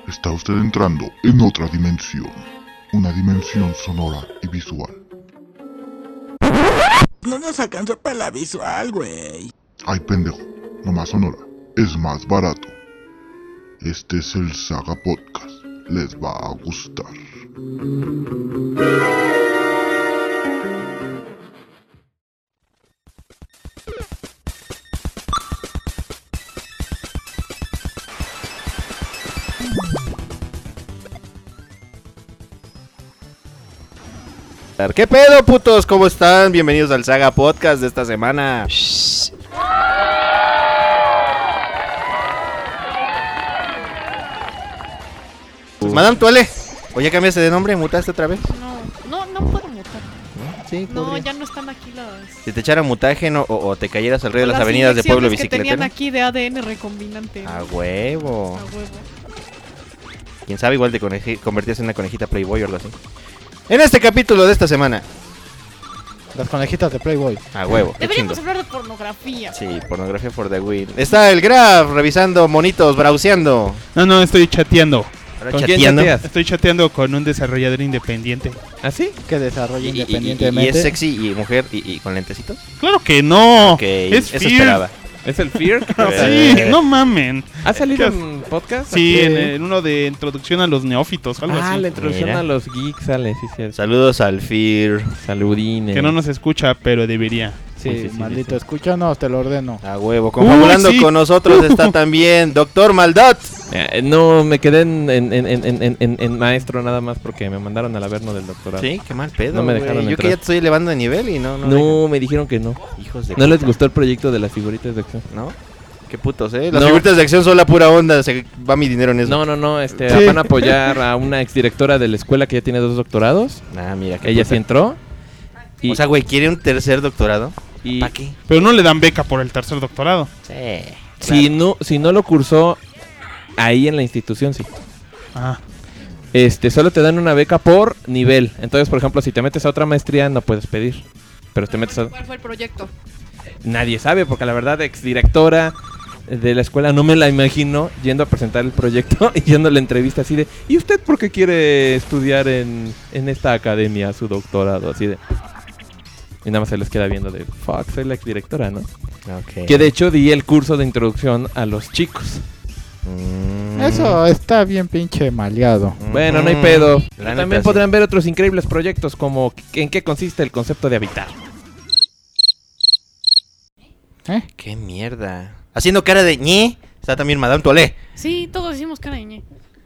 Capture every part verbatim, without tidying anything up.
Está usted entrando en otra dimensión. Una dimensión sonora y visual. No nos alcanzó para la visual, güey. Ay, pendejo. Nomás sonora. Es más barato. Este es el Saga Podcast. Les va a gustar. ¿Qué pedo, putos? ¿Cómo están? Bienvenidos al Saga Podcast de esta semana. Shh. Uh. Madame Tuale, ¿o ya cambiaste de nombre? ¿Mutaste otra vez? No, no, no puedo mutar. ¿No? Sí, no, podría. ya no están aquí las... Si te echara mutágeno o, o te cayeras al río de las, las avenidas de Pueblo Bicicletero. Que Bicicletero. tenían aquí de A D N recombinante. A huevo. A huevo. Quién sabe, igual te coneji- convertías en una conejita Playboy o algo así. En este capítulo de esta semana. Las conejitas de Playboy. A huevo. qué Deberíamos chingo. hablar de pornografía. Sí, pornografía for the win. Está el Graf revisando monitos, browseando. No, no, estoy chateando. Ahora ¿Con quién chateando. chateas? Estoy chateando con un desarrollador independiente. ¿Ah, sí? Que desarrolla Y, y- y- independientemente. y es sexy y mujer y, y con lentecitos. Claro que no. Ok, es eso Fear. esperaba. ¿Es el Fear? Sí, no mamen. ¿Ha salido ¿Qué en podcast? Sí, Aquí? en, en uno de introducción a los neófitos, algo Ah, así. la introducción Mira. a los geeks sale, sí, sí. Saludos al Fear. Saludines. Que no nos escucha, pero debería. Sí, Sí, sí, sí, maldito, sí. escúchanos, te lo ordeno. A huevo. Confabulando Uy, sí. con nosotros está también Doctor Maldot. Eh, no, me quedé en, en, en, en, en, en, en maestro nada más porque me mandaron al averno del doctorado. Sí, qué mal pedo. No me güey. dejaron Yo entrar. que ya te estoy elevando de nivel y no. No, No, me dijeron que no. dejan. Hijos de No les puta. gustó el proyecto de las figuritas de acción. ¿No? Qué putos, eh. Las No. figuritas de acción son la pura onda. Se va mi dinero en eso. No, no, no, este, Sí. van a apoyar a una exdirectora de la escuela que ya tiene dos doctorados. Ah, mira. qué Ella puta. sí entró. Y, O sea, güey, ¿quiere un tercer doctorado? y ¿Para qué? Pero no le dan beca por el tercer doctorado. Sí. si, no, si no lo cursó ahí en la institución, sí. Ah. Este, solo te dan una beca por nivel. Entonces, por ejemplo, si te metes a otra maestría, no puedes pedir. Pero te metes a... ¿Cuál fue el proyecto? Nadie sabe, porque la verdad, exdirectora de la escuela, no me la imagino yendo a presentar el proyecto y yendo a la entrevista así de... ¿Y usted por qué quiere estudiar en, en esta academia su doctorado? Así de... Y nada más se les queda viendo de... Fuck, soy la exdirectora, ¿no? Ok. Que de hecho di el curso de introducción a los chicos. Mm. Eso está bien pinche maleado. Bueno, no hay Mm. pedo. La Pero neta, también sí. podrán ver otros increíbles proyectos como en qué consiste el concepto de habitar. ¿Eh? Qué mierda. Haciendo cara de ñe. Está también Madame Tuale. Sí, todos hicimos cara de ñe.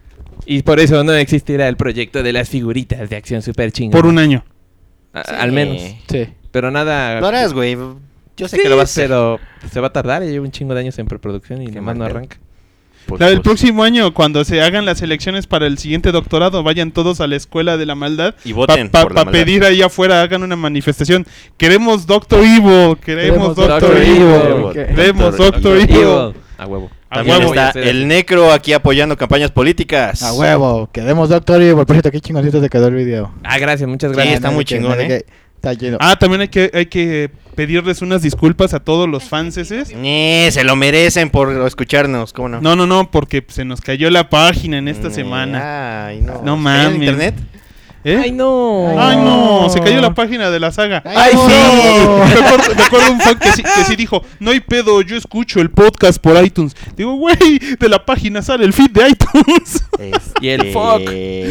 Y por eso no existirá el proyecto de las figuritas de acción super chingón. Por un año. A- Sí. Al menos. Sí. Pero nada. Lo harás, güey. Yo sé Sí, que lo vas a hacer. pero se va a tardar. Ya lleva un chingo de años en preproducción y Qué nomás mal no pedo. arranca. Pues, La del pues, próximo año, cuando se hagan las elecciones para el siguiente doctorado, vayan todos a la escuela de la maldad. Y voten Para por la maldad. pedir ahí afuera, hagan una manifestación. Queremos Doctor Evil. Queremos Queremos Doctor Doctor Evil. Evil. Queremos Doctor Doctor Evil. Evil. A huevo. A También huevo. está el Necro aquí apoyando campañas políticas. A huevo, quedemos Doctor Evil. Por cierto, qué chingoncito te quedó el video. Ah, gracias, muchas Sí, gracias. está muy Que- chingón, que- ¿eh? Está lleno. Ah, también hay que, hay que pedirles unas disculpas a todos los fanses. Ñe, se lo merecen por escucharnos, ¿cómo no? No, no, no, porque se nos cayó la página en esta Ñe, semana. Ay, no. No ¿Está en mames. internet? ¿Eh? Ay, no. Ay, no, se cayó la página de la saga. Ay, sí. no. Me acuerdo, me acuerdo un fan que sí, que sí dijo, no hay pedo, yo escucho el podcast por iTunes. Digo, güey, de la página sale el feed de iTunes. Y el fuck.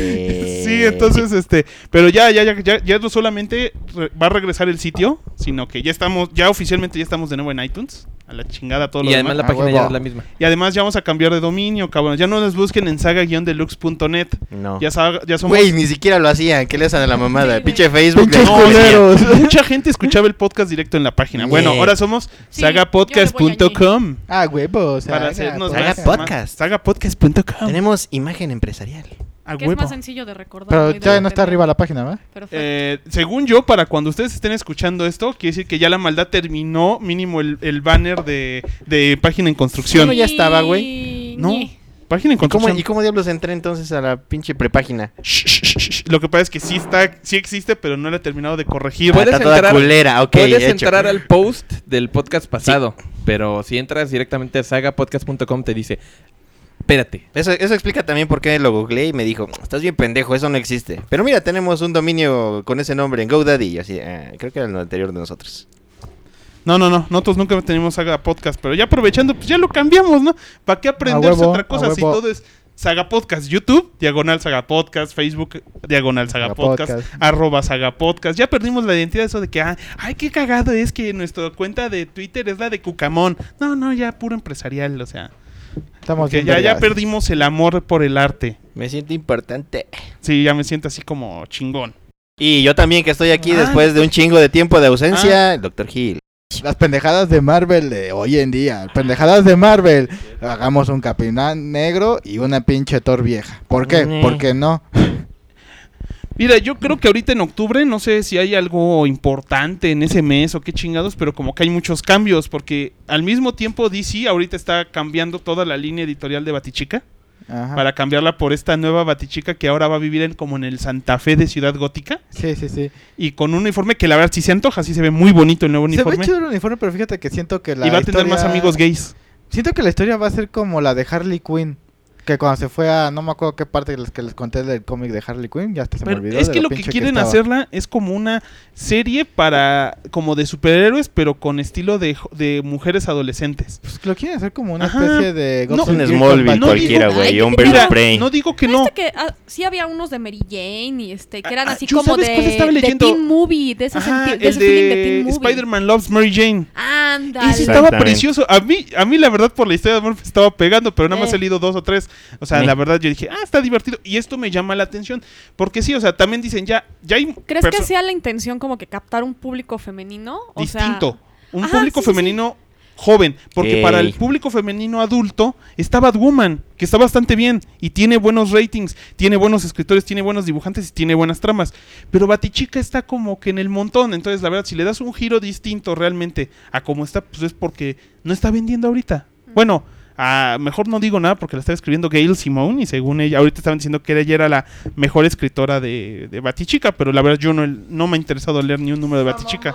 Sí, entonces, este, pero ya, ya, ya, ya, ya no solamente re- va a regresar el sitio, sino que ya estamos, ya oficialmente ya estamos de nuevo en iTunes. A la chingada todo lo Y además demás. la página Ah, ya huevo. no es la misma. Y además ya vamos a cambiar de dominio, cabrón. Ya no nos busquen en saga deluxe punto net. No. Ya, sa- ya somos... Güey, ni siquiera lo hacían. ¿Qué le hacen a la mamada? Sí, Pinche güey. Facebook. de- Pinches No, culeros. Mucha gente escuchaba el podcast directo en la página. Bueno, Yeah. ahora somos Sí, saga podcast punto com. Ah, huevo, o sea, Para haga, hacernos Saga más- Podcast. más- saga podcast punto com. Tenemos imagen empresarial. A Que es huevo. más sencillo de recordar. Pero ¿no? Y de ya no está entender. arriba la página, ¿verdad? Perfecto. Eh, según yo, para cuando ustedes estén escuchando esto, quiere decir que ya la maldad terminó mínimo el, el banner de, de página en construcción. Bueno, ya estaba, güey. No, Ñe. página en ¿Y cómo, construcción. ¿Y cómo diablos entré entonces a la pinche prepágina? Shh, shh, shh, shh. Lo que pasa es que sí está, sí existe, pero no lo he terminado de corregir. Ah, Puedes está toda entrar- culera, ok. Puedes hecho. entrar al post del podcast pasado, pero si entras directamente a saga podcast punto com te dice Espérate. Eso, eso explica también por qué lo googleé y me dijo, estás bien pendejo, eso no existe. Pero mira, tenemos un dominio con ese nombre en GoDaddy. Y así, ah, creo que era el anterior de nosotros. No, no, no, nosotros nunca tenemos Saga Podcast, pero ya aprovechando, pues ya lo cambiamos, ¿no? ¿Para qué aprenderse huevo, otra cosa a si huevo. todo es Saga Podcast? YouTube, diagonal Saga Podcast, Facebook, diagonal Saga, Saga Podcast, Podcast. arroba Saga Podcast. Ya perdimos la identidad de eso de que, ah, ay, qué cagado es que nuestra cuenta de Twitter es la de Cucamón. No, no, ya puro empresarial, o sea, Estamos que bien ya, ya vergas. perdimos el amor por el arte. Me siento importante. Sí, ya me siento así como chingón. Y yo también que estoy aquí Ah, después de un chingo de tiempo de ausencia, el doctor Hill. Las pendejadas de Marvel de hoy en día. Pendejadas de Marvel. Hagamos un Capitán Negro y una pinche Thor vieja. ¿Por qué? Mm. ¿Por qué no? Mira, yo creo que ahorita en octubre, no sé si hay algo importante en ese mes o qué chingados, pero como que hay muchos cambios, porque al mismo tiempo D C ahorita está cambiando toda la línea editorial de Batichica, Ajá. para cambiarla por esta nueva Batichica que ahora va a vivir en, como en el Santa Fe de Ciudad Gótica, Sí, sí, sí. y con un uniforme que la verdad sí se antoja, sí se ve muy bonito el nuevo Se ve uniforme, chido el uniforme, pero fíjate que siento que la y va a tener historia- más amigos gays. Siento que la historia va a ser como la de Harley Quinn. Que cuando se fue a... No me acuerdo qué parte de las que les conté del cómic de Harley Quinn. Ya hasta se me Pero olvidó. es de que lo que pinche quieren estaba. hacerla es como una serie para como de superhéroes, pero con estilo de, jo- de mujeres adolescentes. Pues lo quieren hacer como una Ajá. especie de... No, Gotham Un Girl Smallville con no cualquiera, digo- güey, Ay, un qué Birds Mira, of Prey. no digo que ¿No no. viste que ah, sí había unos de Mary Jane y este que eran Ah, así ¿yo como sabes de, cuál estaba de leyendo? teen movie, de ese, Ajá, senti- de el ese feeling de de teen movie? Spider-Man Loves Mary Jane. Ándale. Y sí estaba Exactamente. precioso. A mí, a mí la verdad por la historia de amor me estaba pegando, pero nada más Eh. he leído dos o tres. O sea, Eh. la verdad yo dije, ah, está divertido. Y esto me llama la atención. Porque sí, o sea, también dicen, ya, ya hay ¿Crees que perso- sea la intención como que captar un público femenino? O sea, distinto. Un Ajá, público sí, sí, femenino joven. Porque Ey. para el público femenino adulto está Batwoman, que está bastante bien. Y tiene buenos ratings, tiene buenos escritores, tiene buenos dibujantes y tiene buenas tramas. Pero Batichica está como que en el montón. Entonces, la verdad, si le das un giro distinto realmente a cómo está, pues es porque no está vendiendo ahorita. Bueno, a, mejor no digo nada porque la está escribiendo Gail Simone. Y según ella, ahorita estaban diciendo que ella era la mejor escritora de, de Batichica. Pero la verdad, yo no, no me ha interesado leer ni un número de Batichica.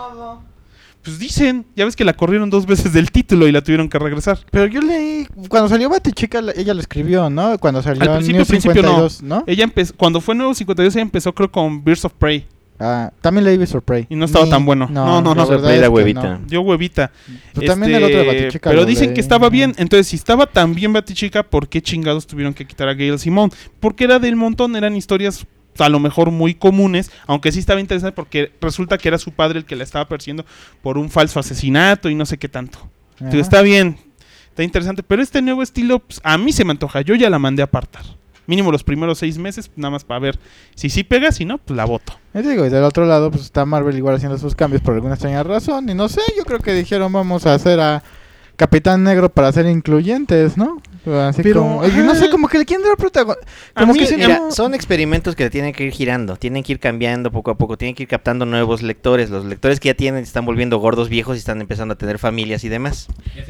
Pues dicen, ya ves que la corrieron dos veces del título y la tuvieron que regresar. Pero yo leí... Cuando salió Batichica, la- ella lo escribió, ¿no? Cuando salió Al principio, New principio no. cincuenta y dos, ¿no? Ella empezó, cuando fue Nuevo cincuenta y dos, ella empezó creo con Birds of Prey. Ah, también leí Beast of Prey. Y no estaba tan bueno. No, no, la no. verdad Prey es da que huevita. no. Dio huevita. Pues también el otro de Batichica Pero lo dicen leí. que estaba bien. Entonces, si estaba tan bien Batichica, ¿por qué chingados tuvieron que quitar a Gail Simone? Porque era del montón, eran historias a lo mejor muy comunes, aunque sí estaba interesante porque resulta que era su padre el que la estaba persiguiendo por un falso asesinato y no sé qué tanto. Ajá. Entonces, está bien, está interesante, pero este nuevo estilo pues, a mí se me antoja, yo ya la mandé a apartar. Mínimo los primeros seis meses, nada más para ver si sí pega, si no, pues la voto. Y digo, y del otro lado, pues está Marvel igual haciendo sus cambios por alguna extraña razón. Y no sé, yo creo que dijeron vamos a hacer a Capitán Negro para ser incluyentes, ¿no? Así Pero, como, y no ajá. sé, como que le quieren dar protagonismo. A Como mí, que si Mira, no- son experimentos que tienen que ir girando, tienen que ir cambiando poco a poco, tienen que ir captando nuevos lectores. Los lectores que ya tienen se están volviendo gordos viejos y están empezando a tener familias y demás.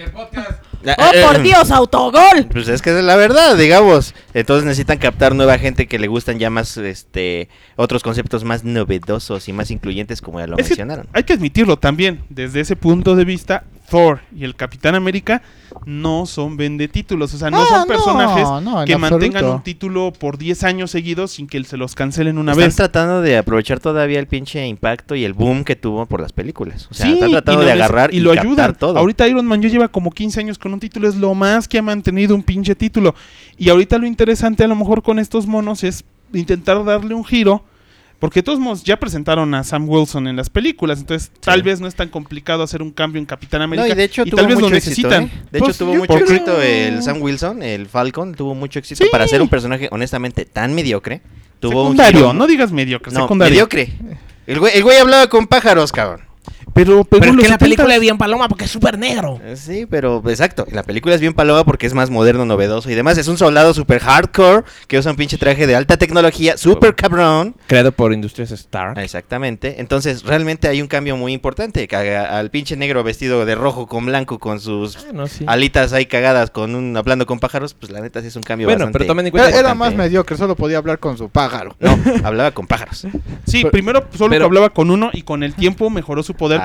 ¡Oh, por Dios, autogol! Pues es que es la verdad, digamos. Entonces necesitan captar nueva gente que le gustan ya más, este, otros conceptos más novedosos y más incluyentes, como ya lo Es que mencionaron. hay que admitirlo también, desde ese punto de vista, Thor y el Capitán América no son vendetítulos, o sea, no Ah, son no, personajes no, en que mantengan absoluto. un título por diez años seguidos sin que se los cancelen una Están vez. tratando de aprovechar todavía el pinche impacto y el boom que tuvo por las películas. O sea, Sí, están tratando y de lo des- agarrar y, y lo captar ayudan. todo. Ahorita Iron Man ya lleva como quince años con un título, es lo más que ha mantenido un pinche título. Y ahorita lo interesante a lo mejor con estos monos es intentar darle un giro, porque de todos modos ya presentaron a Sam Wilson en las películas, entonces tal vez no es tan complicado hacer un cambio en Capitán América. No, y de hecho y tuvo tal vez mucho lo éxito, necesitan. ¿eh? De Pues, hecho tuvo yo mucho creo- éxito el Sam Wilson, el Falcon, tuvo mucho éxito Sí. para ser un personaje honestamente tan mediocre. Tuvo Secundario, un giro- no digas mediocre, No, secundario. mediocre. El güey, el güey hablaba con pájaros, cabrón. Pero, pero, Pero es los que la película setentas- es bien paloma porque es súper negro. Eh, Sí, pero exacto. La película es bien paloma porque es más moderno, novedoso y demás. Es un soldado super hardcore que usa un pinche traje de alta tecnología, super cabrón. Creado por Industrias Stark. Exactamente. Entonces, realmente hay un cambio muy importante. Que a- al pinche negro vestido de rojo con blanco con sus Ah, no, sí. alitas ahí cagadas con un hablando con pájaros, pues la neta sí es un cambio Bueno, bastante pero tomen en Era, cuenta. era importante, más ¿eh? mediocre, solo podía hablar con su pájaro. No, hablaba con pájaros. Sí, Pero- primero solo pero- que hablaba con uno y con el tiempo mejoró su poder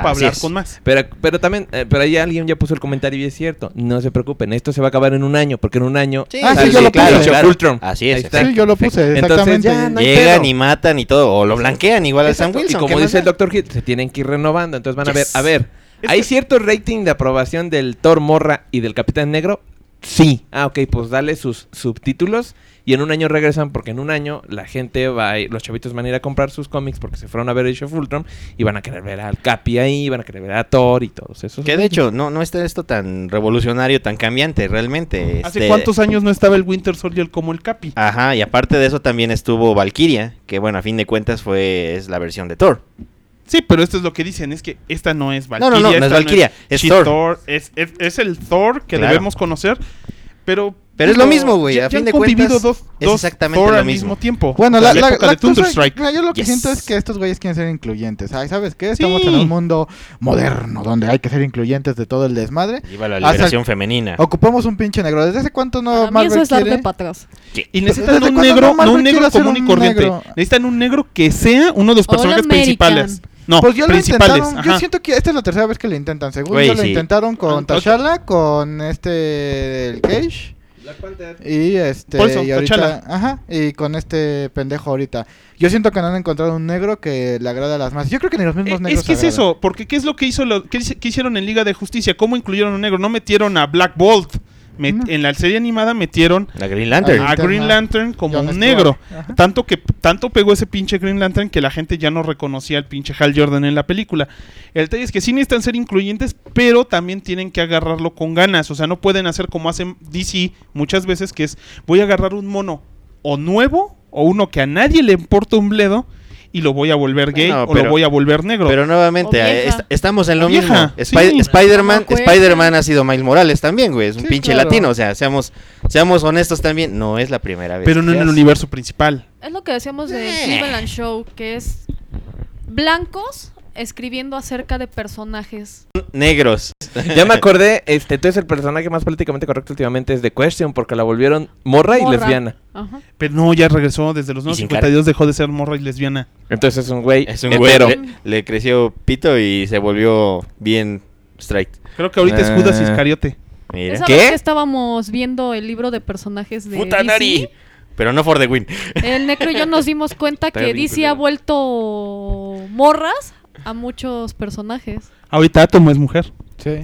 para Así hablar es. con más. Pero, pero también, eh, pero ahí alguien ya puso el comentario y es cierto. No se preocupen, esto se va a acabar en un año, porque en un año Sí, Ah, sí, sale yo lo claro, puse. claro. Ultron. Así es, Ahí está. Sí, yo lo puse, Entonces, exactamente. ya no hay Llegan pedo. y matan y todo, o lo blanquean igual al Sam Exacto, Wilson. y como ¿qué dice el más da? doctor Hill, se tienen que ir renovando. Entonces van a ver, Yes. a ver, Es ¿hay que- cierto rating de aprobación del Thor Morra y del Capitán Negro? Sí. Ah, ok, pues dale sus subtítulos y en un año regresan porque en un año la gente va a ir, los chavitos van a ir a comprar sus cómics porque se fueron a ver Age of Ultron y van a querer ver al Capi ahí, van a querer ver a Thor y todos esos. Que de hecho, no, no está esto tan revolucionario, tan cambiante, realmente. ¿Hace este- cuántos años no estaba el Winter Soldier como el Capi? Ajá, y aparte de eso también estuvo Valkyria, que bueno, a fin de cuentas fue es la versión de Thor. Sí, pero esto es lo que dicen, es que esta no es No, Valkyria. no, no, no es esta Valkyria, es She- Thor. Es, es, es el Thor que Claro. debemos conocer, pero... Pero es lo mismo, güey, ya- a ya fin han de convivido cuentas, dos, es dos exactamente Thor lo al mismo. mismo tiempo. Bueno, O la, sea, la, época la de cosa- Thunderstrike. mira, yo lo que Yes. siento es que estos güeyes quieren ser incluyentes. Ay, ¿sabes qué? Estamos Sí. en un mundo moderno donde hay que ser incluyentes de todo el desmadre. Iba la Hasta- liberación femenina. Ocupamos un pinche negro. ¿Desde hace cuánto no Para mí Marvel eso es dar quiere? de para atrás. Y necesitan ¿Desde un cuándo negro, no Marvel no un quiere negro hacer común y un corriente. negro? Necesitan un negro que sea uno de los All personajes American. principales. No, Pues ya lo principales. intentaron. Yo ajá. siento que esta es la tercera vez que lo intentan. Según Güey, yo lo sí. intentaron con Ah, T'Challa, con este el Cage y este Por eso, y ahorita, T'Challa. ajá, y con este pendejo ahorita. Yo siento que no han encontrado un negro que le agrade a las masas. Yo creo que ni los mismos Eh, negros es que es agradan. eso, porque ¿qué es lo que hizo lo, qué, hice- qué hicieron en Liga de Justicia? ¿Cómo incluyeron un negro? No metieron a Black Bolt. Met- No. En la serie animada metieron La Green Lantern. Ah, a Linterna. Green Lantern como Jon un Stewart. negro. Ajá. Tanto que tanto pegó ese pinche Green Lantern que la gente ya no reconocía al pinche Hal Jordan en la película. El detalle es que sí necesitan ser incluyentes, pero también tienen que agarrarlo con ganas. O sea, no pueden hacer como hacen D C muchas veces, que es voy a agarrar un mono o nuevo o uno que a nadie le importa un bledo y lo voy a volver gay Bueno, o pero- lo voy a volver negro. Pero nuevamente, O eh, vieja. est- estamos en lo O vieja, mismo. Spi- sí. Spider-Man, Como cuesta. Spider-Man ha sido Miles Morales también, güey. Es un Sí, pinche claro. latino. O sea, seamos, seamos honestos también. No es la primera vez. pero no que en el hace. universo principal. Es lo que decíamos de Eh. Cleveland Show, que es blancos escribiendo acerca de personajes. Negros. Ya me acordé, este, entonces el personaje más políticamente correcto últimamente es The Question porque la volvieron morra y Morra. lesbiana. Ajá. Pero no, ya regresó desde los Y sin cincuenta y dos, dejó de ser morra y lesbiana. Entonces es un güey Es un güey. hetero. Le, le creció pito y se volvió bien straight. Creo que ahorita es Ah. Judas Iscariote. Mira. Esa ¿Qué? vez que estábamos viendo el libro de personajes de Puta D C, Nari. Pero no for the win. el Necro y yo nos dimos cuenta Está que bien D C ha culero. vuelto morras a muchos personajes. Ahorita Átomo es mujer. Sí.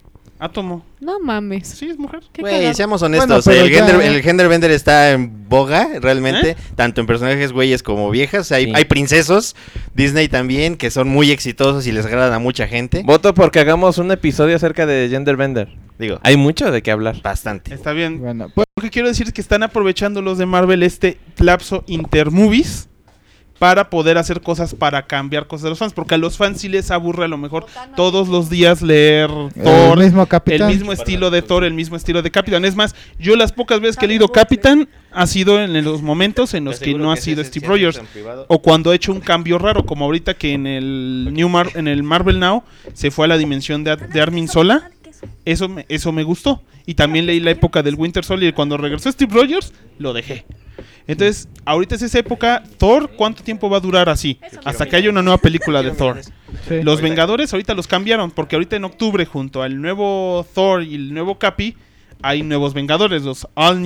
Átomo. No mames. Sí, es mujer. Qué Güey, cagado. seamos honestos. Bueno, pero el, ya- gender, el gender bender está en boga, realmente. ¿Eh? Tanto en personajes güeyes como viejas. Hay, Sí. hay princesos. Disney también, que son muy exitosos y les agradan a mucha gente. Voto porque hagamos un episodio acerca de Gender Bender. Digo, Hay mucho de qué hablar. bastante. Está bien. Bueno, pues Lo que quiero decir es que están aprovechando los de Marvel este lapso intermovies para poder hacer cosas para cambiar cosas de los fans. Porque a los fans sí les aburre a lo mejor todos los días leer Thor, el mismo el capitán. mismo estilo de Thor, el mismo estilo de Capitán. Es más, yo las pocas veces que he leído Capitán ha sido en los momentos en los que no ha sido Steve Rogers. O cuando ha hecho un cambio raro, como ahorita que en el New Mar en el Marvel Now se fue a la dimensión de, de Armin Sola. Eso me, eso me gustó. Y también leí la época del Winter Soldier y cuando regresó Steve Rogers, lo dejé. Entonces, ahorita es esa época. Thor, ¿cuánto tiempo va a durar así? Hasta que haya una nueva película de Thor. Sí. Los Vengadores ahorita los cambiaron, porque ahorita en octubre, junto al nuevo Thor y el nuevo Capi, hay nuevos Vengadores, los All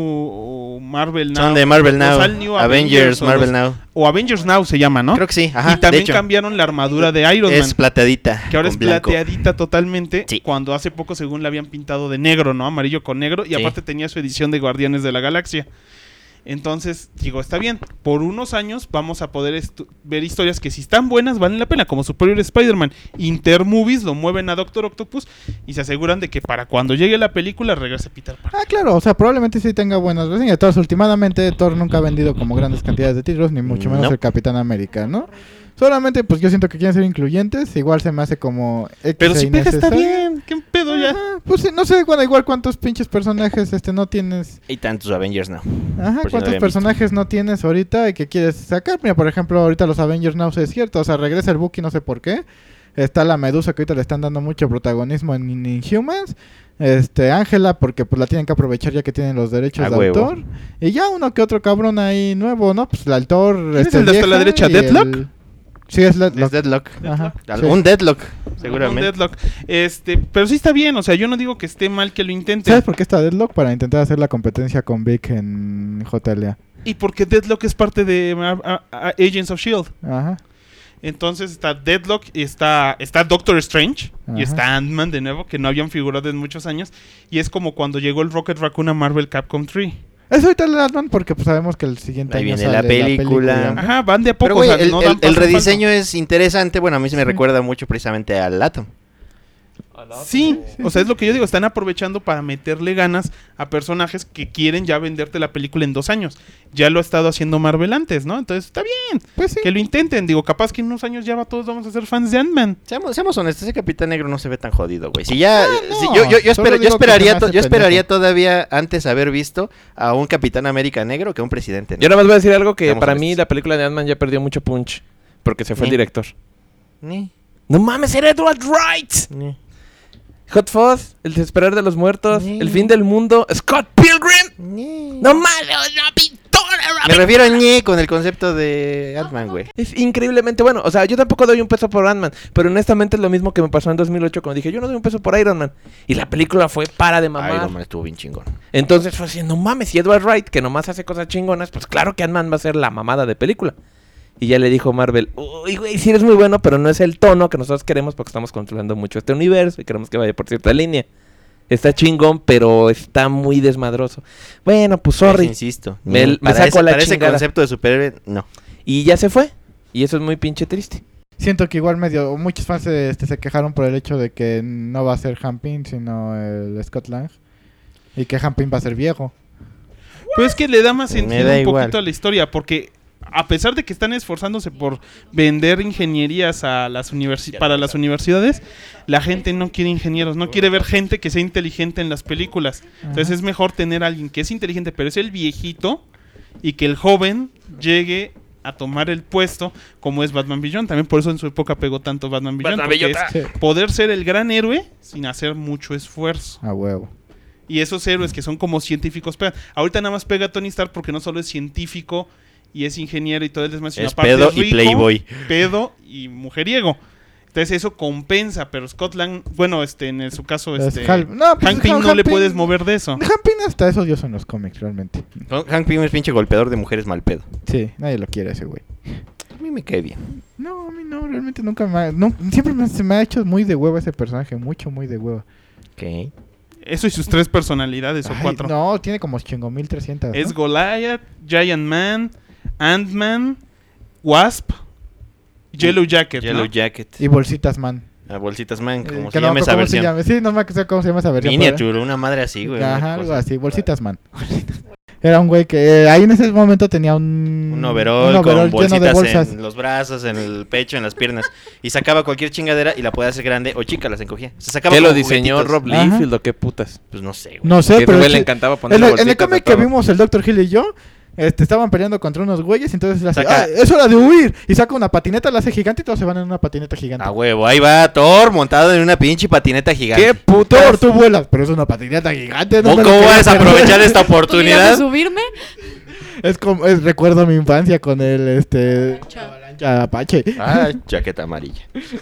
New Marvel Now. Son de Marvel los Now. All New Avengers, o Marvel los- Now. O Avengers Now se llama, ¿no? Creo que sí. Ajá, y también de hecho, cambiaron la armadura de Iron Man. es plateadita. Que ahora con es blanco. plateadita totalmente, Sí. cuando hace poco según la habían pintado de negro, ¿no? Amarillo con negro, y Sí. aparte tenía su edición de Guardianes de la Galaxia. Entonces, digo, está bien, por unos años vamos a poder estu- ver historias que si están buenas valen la pena, como Superior Spider-Man. Intermovies lo mueven a Doctor Octopus y se aseguran de que para cuando llegue la película regrese Peter Parker. Ah, claro, o sea, probablemente sí tenga buenas reseñas. Thor, últimamente Thor nunca ha vendido como grandes cantidades de títulos, ni mucho menos No. el Capitán América, ¿no? Solamente, pues yo siento que quieren ser incluyentes. Igual se me hace como. X Pero e si pega está innecesario. bien, ¿qué pedo ya? Ajá, pues sí, no sé, bueno, igual cuántos pinches personajes este no tienes. Y tantos Avengers Now. Ajá, Por si no cuántos habían personajes no tienes ahorita y que quieres sacar. Mira, por ejemplo, ahorita los Avengers Now es cierto, o sea, regresa el Bucky, no sé por qué. Está la Medusa que ahorita le están dando mucho protagonismo en Inhumans. Este, Ángela, porque pues la tienen que aprovechar ya que tienen los derechos A de huevo. autor. Y ya uno que otro cabrón ahí nuevo, ¿no? Pues la el Thor. ¿Quién es el de hasta la vieja derecha, y Deathlock? el- Sí, es Es Deadlock. Deadlock. Ajá, Al- sí. Un Deadlock, Un seguramente. Deadlock. Este, pero sí está bien, o sea, yo no digo que esté mal que lo intenten. ¿Sabes por qué está Deadlock? Para intentar hacer la competencia con Vic en J L A. Y porque Deadlock es parte de a- a- a- Agents of Shield. Ajá. Entonces está Deadlock, y está, está Doctor Strange Ajá. y está Ant-Man de nuevo, que no habían figurado en muchos años. Y es como cuando llegó el Rocket Raccoon a Marvel Capcom tres. Eso ahorita el Ant-Man porque pues, sabemos que el siguiente Ahí año viene la sale película. Ajá, van de a poco. Pero, güey, o sea, el, no el- dan paso el en rediseño es interesante. Bueno, a mí se me Sí. recuerda mucho precisamente al Atom. falso. Sí, o sea, es lo que yo digo. Están aprovechando para meterle ganas a personajes que quieren ya venderte la película en dos años. Ya lo ha estado haciendo Marvel antes, ¿no? Entonces está bien Pues sí. que lo intenten. Digo, capaz que en unos años ya va, todos vamos a ser fans de Ant-Man. Seamos, seamos honestos, ese Capitán Negro no se ve tan jodido, güey. Si ya, no, si yo, yo, yo, solo espero- yo digo que esperaría, se me to- hace yo esperaría pendejo. todavía antes haber visto a un Capitán América negro que a un presidente. Yo negro. nada más voy a decir algo que Seamos para mí honestos. la película de Ant-Man ya perdió mucho punch. Porque se fue el Ni. director. Ni, ¡No mames, era Edward Wright! ni, Hot Fuzz, El Desesperar de los Muertos, Ni. El Fin del Mundo, Scott Pilgrim. ni. ¡No mames, la pintora! Me refiero a ñe con el concepto de Ant-Man, güey. Es increíblemente bueno. O sea, yo tampoco doy un peso por Ant-Man. Pero honestamente es lo mismo que me pasó en dos mil ocho cuando dije, yo no doy un peso por Iron Man. Y la película fue para de mamar. Iron Man estuvo bien chingón. Entonces fue así, no mames, y Edward Wright, que nomás hace cosas chingonas, pues claro que Ant-Man va a ser la mamada de película. Y ya le dijo Marvel, uy, güey, sí eres muy bueno, pero no es el tono que nosotros queremos porque estamos controlando mucho este universo y queremos que vaya por cierta línea. Está chingón, pero está muy desmadroso. Bueno, pues sorry. Pues, insisto. Me- ni- me para saco ese, la para ese chingada. concepto de superhéroe, no. Y ya se fue. Y eso es muy pinche triste. Siento que igual medio muchos fans este, se quejaron por el hecho de que no va a ser Hampin sino el Scott Lang y que Hampin va a ser viejo. Pero es que le da más Me sentido da un igual. poquito a la historia, porque a pesar de que están esforzándose por vender ingenierías a las universi- para las universidades, la gente no quiere ingenieros, no quiere ver gente que sea inteligente en las películas. Entonces Ajá. es mejor tener a alguien que es inteligente, pero es el viejito, y que el joven llegue a tomar el puesto como es Batman Beyond. También por eso en su época pegó tanto Batman Beyond, Batman porque Beyond. es Sí. poder ser el gran héroe sin hacer mucho esfuerzo. A huevo. Y esos héroes que son como científicos pegan. Ahorita nada más pega Tony Stark porque no solo es científico y es ingeniero y todo el demás, sino Es aparte pedo es y rico, playboy. pedo y mujeriego. Entonces eso compensa, pero Scott Lang, bueno, este, en el- su caso, Es este, Hal- no, pues Hank Pym Hank no le Pym- puedes mover de eso. Hampin hasta eso dio en los cómics realmente. Hank Pym es pinche golpeador de mujeres mal pedo. Sí, nadie lo quiere ese güey. A mí me cae bien. No, a mí no, realmente nunca me ha, no, siempre me, se me ha hecho muy de hueva ese personaje, mucho, muy de hueva. Ok. Eso y sus tres personalidades o Ay, cuatro. no, tiene como chingo mil trescientas. Es ¿no? Goliath, Giant Man, Ant-Man, Wasp, Yellow Jacket, ¿no? Yellow Jacket. Y Bolsitas Man. A Bolsitas Man, Eh, como que se no llama me esa acuerdo cómo se versión. llama. Sí, no me acuerdo cómo se llama esa versión. pero- Miniature, una madre así, güey. una Ajá, algo cosa. así, Bolsitas Man. Era un güey que eh, ahí en ese momento tenía un... Un overall, un overall con lleno de bolsitas bolsas. en los brazos, en el pecho, en las piernas. Y sacaba cualquier chingadera y la podía hacer grande o chica, las encogía. Se sacaba ¿Qué lo como diseñó juguetitos. Rob Ajá. Liefeld o qué putas? Pues no sé, güey. No sé, Que pero... Rubén el le chi- encantaba en, poner el, en el bolsitas a cómic que todo. vimos el doctor Hill y yo, este, estaban peleando contra unos güeyes, entonces le hace, Saca- "Ah, es hora de huir", y saca una patineta, la hace gigante y todos se van en una patineta gigante. A huevo, ahí va Thor montado en una pinche patineta gigante. ¡Qué Thor, putas! tú vuelas, pero es una patineta gigante. no ¿Cómo, me lo cómo quería vas a perder. aprovechar esta ¿Tú ibas a oportunidad? subirme? Es como, es, recuerdo mi infancia con el, este... Avalancha Apache. Ah, chaqueta amarilla.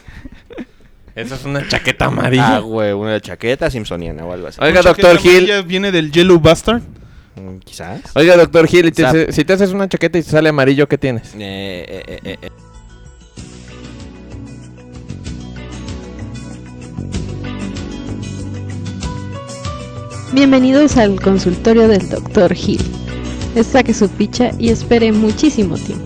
Esa es una chaqueta Ah, amarilla. güey, una chaqueta simpsoniana o algo así. Oiga, Una chaqueta doctor Hill. amarilla viene del Yellow Bastard. Mm, Quizás. Oiga, doctor Hill, y te- Zap. si te haces una chaqueta y te sale amarillo, ¿qué tienes? Eh, eh, eh, eh, eh. Bienvenidos al consultorio del doctor Hill. Saque su ficha y espere muchísimo tiempo.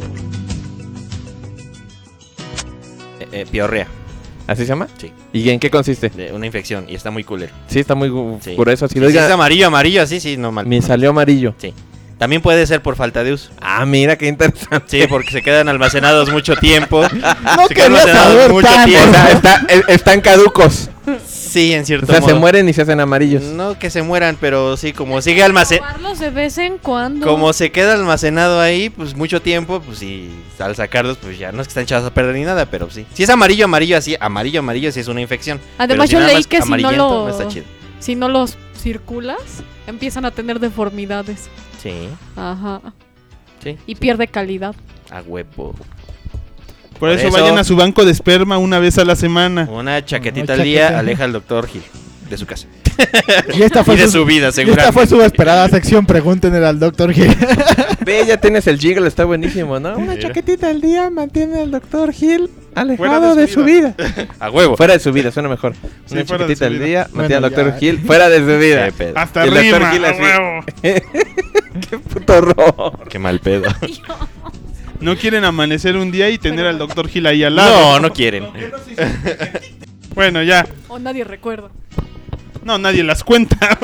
Eh, eh, piorrea, ¿Así se llama? sí. ¿Y en qué consiste? De una infección y está muy culero. Sí, está muy gu- Sí. grueso. Así, Si oiga, es amarillo, amarillo, así, sí, no mal. me salió amarillo. Sí. También puede ser por falta de uso. Ah, mira, qué interesante. Sí, porque se quedan almacenados mucho tiempo. No Se quedan quería almacenados saber mucho tanto. O tiempo. sea, está- e- están caducos. Sí, en O cierto sea, modo. se mueren y se hacen amarillos. No que se mueran, pero sí, como sigue almacenado. Probarlos de vez en cuando. Como se queda almacenado ahí, pues mucho tiempo, pues sí, al sacarlos, pues ya no es que están echados a perder ni nada, pero sí. Si es amarillo, amarillo, así, amarillo, amarillo, sí es una infección. Además, Pero si yo nada leí más que si no amarillento, lo- no está chido. Si no los circulas, empiezan a tener deformidades. Sí, Ajá. sí, Y pierde calidad. a huevo. Por eso, eso- vayan a su banco de esperma una vez a la semana. Una chaquetita Una al día chaqueta. aleja al doctor Gil de su casa. Y esta fue Y de su, su vida, y esta seguramente. fue su esperada sección. Pregúntenle al doctor Gil. Ve, ya tienes el jingle, está buenísimo, ¿no? Una Mira. chaquetita al día mantiene al doctor Gil Fuera alejado de de su su vida. A huevo. Fuera de su vida, suena mejor. Sí, Una fuera de chaquetita su al vida. día mantiene al Bueno, doctor ya. Gil fuera de su vida. Qué pedo. Hasta Y el doctor rima, Gil a así. huevo. Qué puto rojo. Qué mal pedo. No quieren amanecer un día y tener al doctor Gil ahí al lado. No, no quieren. Bueno, ya. O nadie recuerda. No, nadie las cuenta.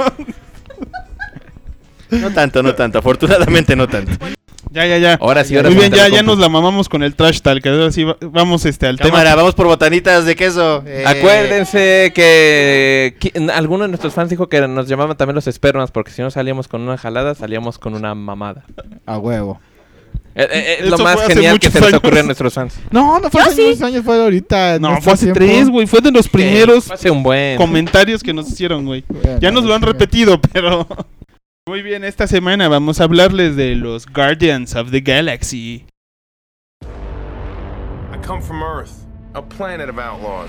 No tanto, no tanto. Afortunadamente no tanto. Ya, ya, ya. Ahora sí, ahora Muy sí. bien, te la ya, ya compro. nos la mamamos con el trash talk. Ahora sí, va- vamos este, al Cámara, tema. vamos por botanitas de queso. Eh, Acuérdense que, que alguno de nuestros fans dijo que nos llamaban también los espermas, porque si no salíamos con una jalada, salíamos con una mamada. A huevo. Eh, eh, es Eso lo más fue hace genial que muchos se les años. ocurrió a nuestros fans. No, no fue Yo hace sí. unos años, fue ahorita. en No, nuestro fue hace tiempo. tres, güey. Fue de los primeros Fue hace un buen. comentarios que nos hicieron, güey. Bueno, Ya nos lo han chinga. repetido, pero... Muy bien, esta semana vamos a hablarles de los Guardians of the Galaxy. I come from Earth, a planet of outlaws.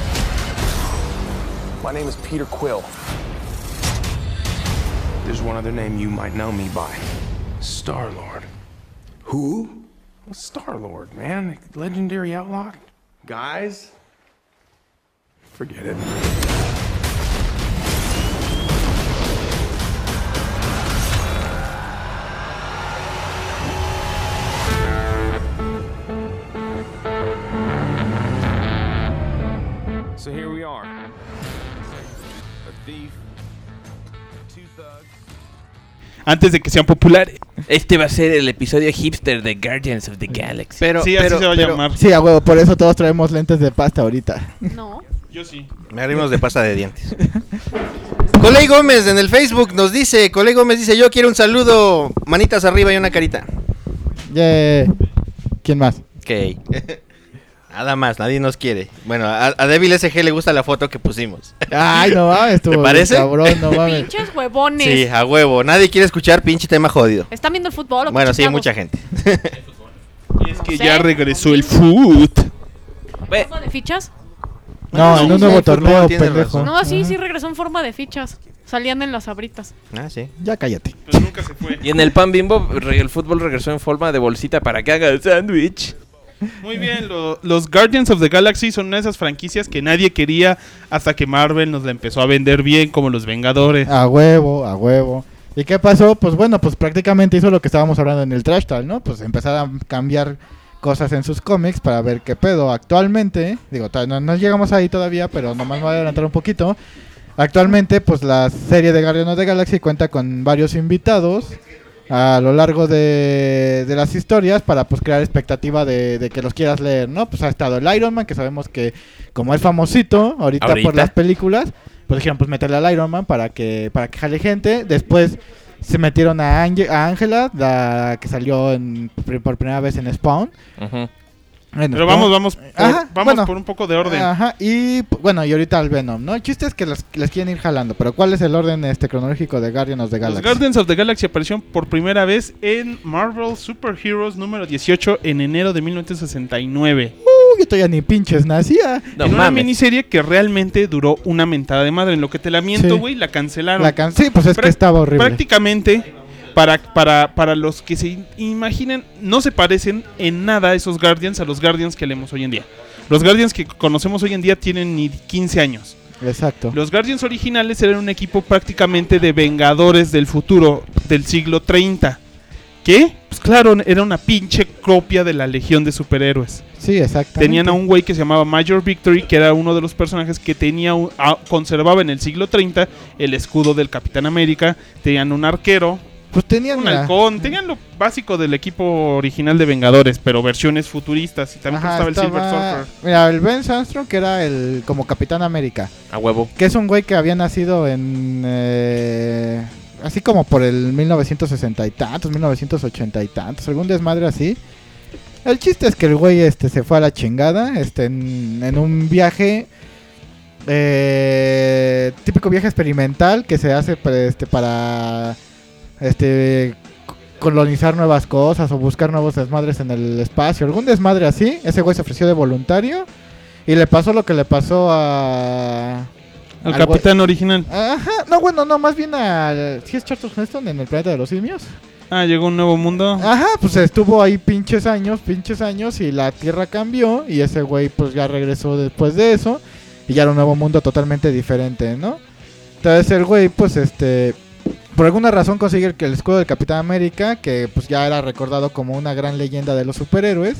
My name is Peter Quill. There's one other name you might know me by. Star-Lord. Who? Well, Star-Lord, man. Legendary outlaw. Guys? Forget it. So here we are. A thief, two thugs. Antes de que sean populares. Este va a ser el episodio hipster de Guardians of the Galaxy. Pero, Sí, así pero, se va a pero- llamar. Sí, a huevo, por eso todos traemos lentes de pasta ahorita. No. Yo sí. Me arrimos de pasta de dientes. Coley Gómez en el Facebook nos dice, Coley Gómez dice, yo quiero un saludo, manitas arriba y una carita. Yeah. ¿Quién más? Ok. Nada más, nadie nos quiere. Bueno, a, a Devil S G le gusta la foto que pusimos. Ay, no mames, estuvo ¿Te bien parece? cabrón, no mames. Pinches huevones. Sí, a huevo. Nadie quiere escuchar pinche tema jodido. ¿Están viendo el fútbol o qué Bueno, sí, chingados? mucha gente. Y es que sé. ya regresó el food. Ve, ¿Forma de fichas? No, Sí, en un sí, nuevo el fútbol torneo, tiene pendejo. razón. No, sí, Ajá. sí regresó en forma de fichas. Salían en las abritas. Ah, sí. Ya cállate. Pero nunca se fue. y en el pan bimbo, re- el fútbol regresó en forma de bolsita para que haga el sándwich. Muy bien, lo- los Guardians of the Galaxy son una de esas franquicias que nadie quería hasta que Marvel nos la empezó a vender bien, como los Vengadores. A huevo, a huevo. ¿Y qué pasó? Pues bueno, pues prácticamente hizo lo que estábamos hablando en el Trash Talk, ¿no? Pues empezar a cambiar cosas en sus cómics para ver qué pedo. Actualmente, digo, to- no, no llegamos ahí todavía, pero nomás me voy a adelantar un poquito. Actualmente, pues la serie de Guardians of the Galaxy cuenta con varios invitados a lo largo de, de las historias para pues crear expectativa de, de que los quieras leer, ¿no? Pues ha estado el Iron Man, que sabemos que como es famosito ahorita, ¿Ahorita? por las películas, pues dijeron pues meterle al Iron Man para que para que jale gente. Después se metieron a Ange- a Angela, la que salió en, por por primera vez en Spawn. Ujú. En Pero Spawn. vamos, vamos, por, Ajá, vamos bueno. por un poco de orden. Ajá, y p- bueno, y ahorita al Venom, ¿no? El chiste es que los, les quieren ir jalando, pero ¿cuál es el orden este cronológico de Guardians of the Los Galaxy? Guardians of the Galaxy aparecieron por primera vez en Marvel Super Heroes número dieciocho en enero de mil novecientos sesenta y nueve. Uy, yo todavía ni pinches nacía. No en una mames. miniserie que realmente duró una mentada de madre. En lo que te la miento, Sí. güey, la cancelaron. La can sí, pues es que Prac- estaba horrible. Prácticamente, para, para, para los que se imaginen, no se parecen en nada esos Guardians a los Guardians que leemos hoy en día. Los Guardians que conocemos hoy en día tienen ni quince años. Exacto. Los Guardians originales eran un equipo prácticamente de vengadores del futuro del siglo treinta. ¿Qué? Pues claro, era una pinche copia de la Legión de Superhéroes. Sí, exactamente. Tenían a un güey que se llamaba Major Victory, que era uno de los personajes que tenía un- a- conservaba en el siglo treinta el escudo del Capitán América. Tenían un arquero, Pues tenían un la- halcón, tenían lo básico del equipo original de Vengadores, pero versiones futuristas. Y también Ajá, estaba el Silver estaba- Surfer. Mira, el Ben Sandstrom, que era el como Capitán América, A huevo. que es un güey que había nacido en eh, así como por el mil novecientos sesenta y tantos, mil novecientos ochenta y tantos, algún desmadre así. El chiste es que el güey este se fue a la chingada, este en, en un viaje eh, típico viaje experimental que se hace pues, este para este c- colonizar nuevas cosas o buscar nuevos desmadres en el espacio, algún desmadre así. Ese güey se ofreció de voluntario y le pasó lo que le pasó a... Al al capitán original. Ajá, no, bueno, no, más bien al... ¿Sí es Charlton Heston en el planeta de los simios? Ah, llegó un nuevo mundo. Ajá, pues estuvo ahí pinches años, pinches años y la Tierra cambió y ese güey pues ya regresó después de eso y ya era un nuevo mundo totalmente diferente, ¿no? Entonces el güey pues este... por alguna razón consigue el, el escudo del Capitán América, que pues ya era recordado como una gran leyenda de los superhéroes.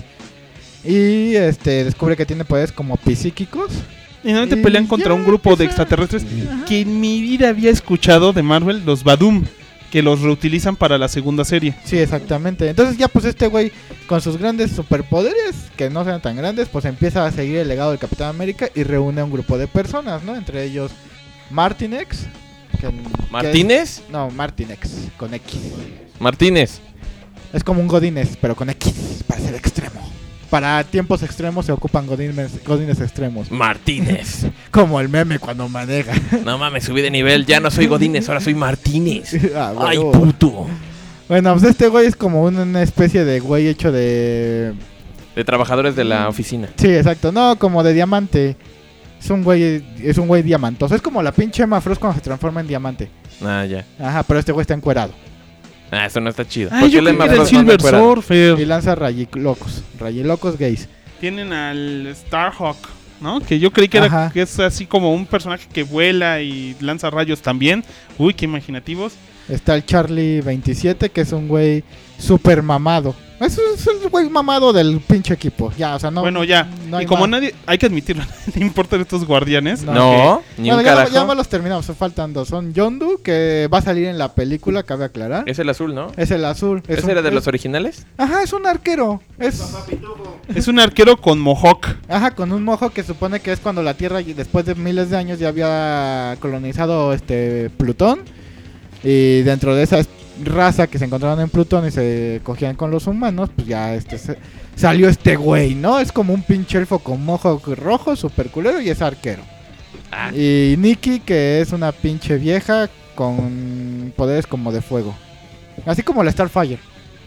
Y este descubre que tiene poderes como psíquicos. Y normalmente Y pelean contra ya un grupo de empieza- extraterrestres Ajá. que en mi vida había escuchado de Marvel, los Badum, que los reutilizan para la segunda serie. Sí, exactamente. Entonces ya pues este güey con sus grandes superpoderes, que no sean tan grandes, pues empieza a seguir el legado del Capitán América y reúne a un grupo de personas, ¿no? Entre ellos Martinex. que- que ¿Martínez? es- no, Martinex, con X. Martínez. Es como un Godínez, pero con X, para ser extremo. Para tiempos extremos se ocupan godines, godines extremos. Martínez. Como el meme cuando maneja. No mames, subí de nivel. Ya no soy Godínez, ahora soy Martínez. Ah, Ay, huevo. puto. Bueno, pues este güey es como una, una especie de güey hecho de... De trabajadores de la oficina. Sí, exacto. No, como de diamante. Es un güey, es un güey diamantoso. Es como la pinche Emma Frost cuando se transforma en diamante. Ah, ya. Ajá, pero este güey está encuerado. Ah, eso no está chido. Ah, ¿Por yo qué le creo que era el Frost no Silver recuerda? Surfer. Y lanza rayilocos. Rayilocos gays. Tienen al Starhawk, ¿no? Que yo creí que era Ajá. que es así como un personaje que vuela y lanza rayos también. Uy, qué imaginativos. Está el Charlie veintisiete, que es un güey super mamado. Es un, es un güey mamado del pinche equipo. Ya, o sea, no. bueno, ya. no hay y como más. nadie, hay que admitirlo, no importan estos guardianes. No. No, ni Bueno, un ya, carajo. ya me los terminamos, faltan dos. Son Yondu, que va a salir en la película, cabe aclarar. Es el azul, ¿no? Es el azul. Es ¿Ese un- era de es- los originales? Ajá, es un arquero. Es... Es un arquero con mohawk. Ajá, con un mojo que supone que es cuando la Tierra, y después de miles de años, ya había colonizado este Plutón. Y dentro de esa es- raza que se encontraron en Plutón y se cogían con los humanos, pues ya este se- salió este güey, ¿no? Es como un pinche elfo con mojo rojo, super culero, y es arquero. Ah. Y Nikki, que es una pinche vieja con poderes como de fuego. Así como la Starfire.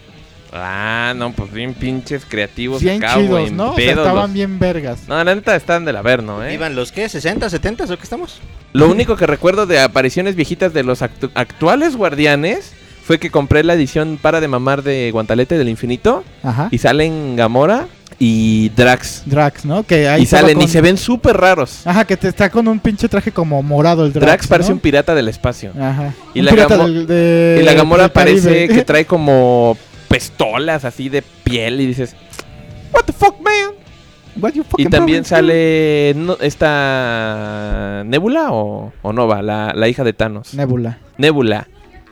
Ah, no, pues bien pinches creativos Bien acá, chidos, güey, ¿no? O sea, pedos estaban los- bien vergas. No, la neta están del averno, ¿eh? ¿Iban los qué? ¿sesenta, setenta o qué estamos? Lo único que recuerdo de apariciones viejitas de los actu- actuales guardianes fue que compré la edición para de mamar de Guantalete del Infinito Ajá. y salen Gamora y Drax. Drax, ¿no? Que ahí Y estaba salen y con- se ven súper raros. Ajá, que te está con un pinche traje como morado el Drax. Drax, parece ¿no? un pirata del espacio. Ajá. Y Un la pirata Gamo- del- de- Y la Gamora del Caribe. parece que trae como pistolas así de piel y dices, what the fuck, man. What you Y fucking también problem, sale no, esta Nebula o, o Nova, la, la hija de Thanos. Nebula. Nebula.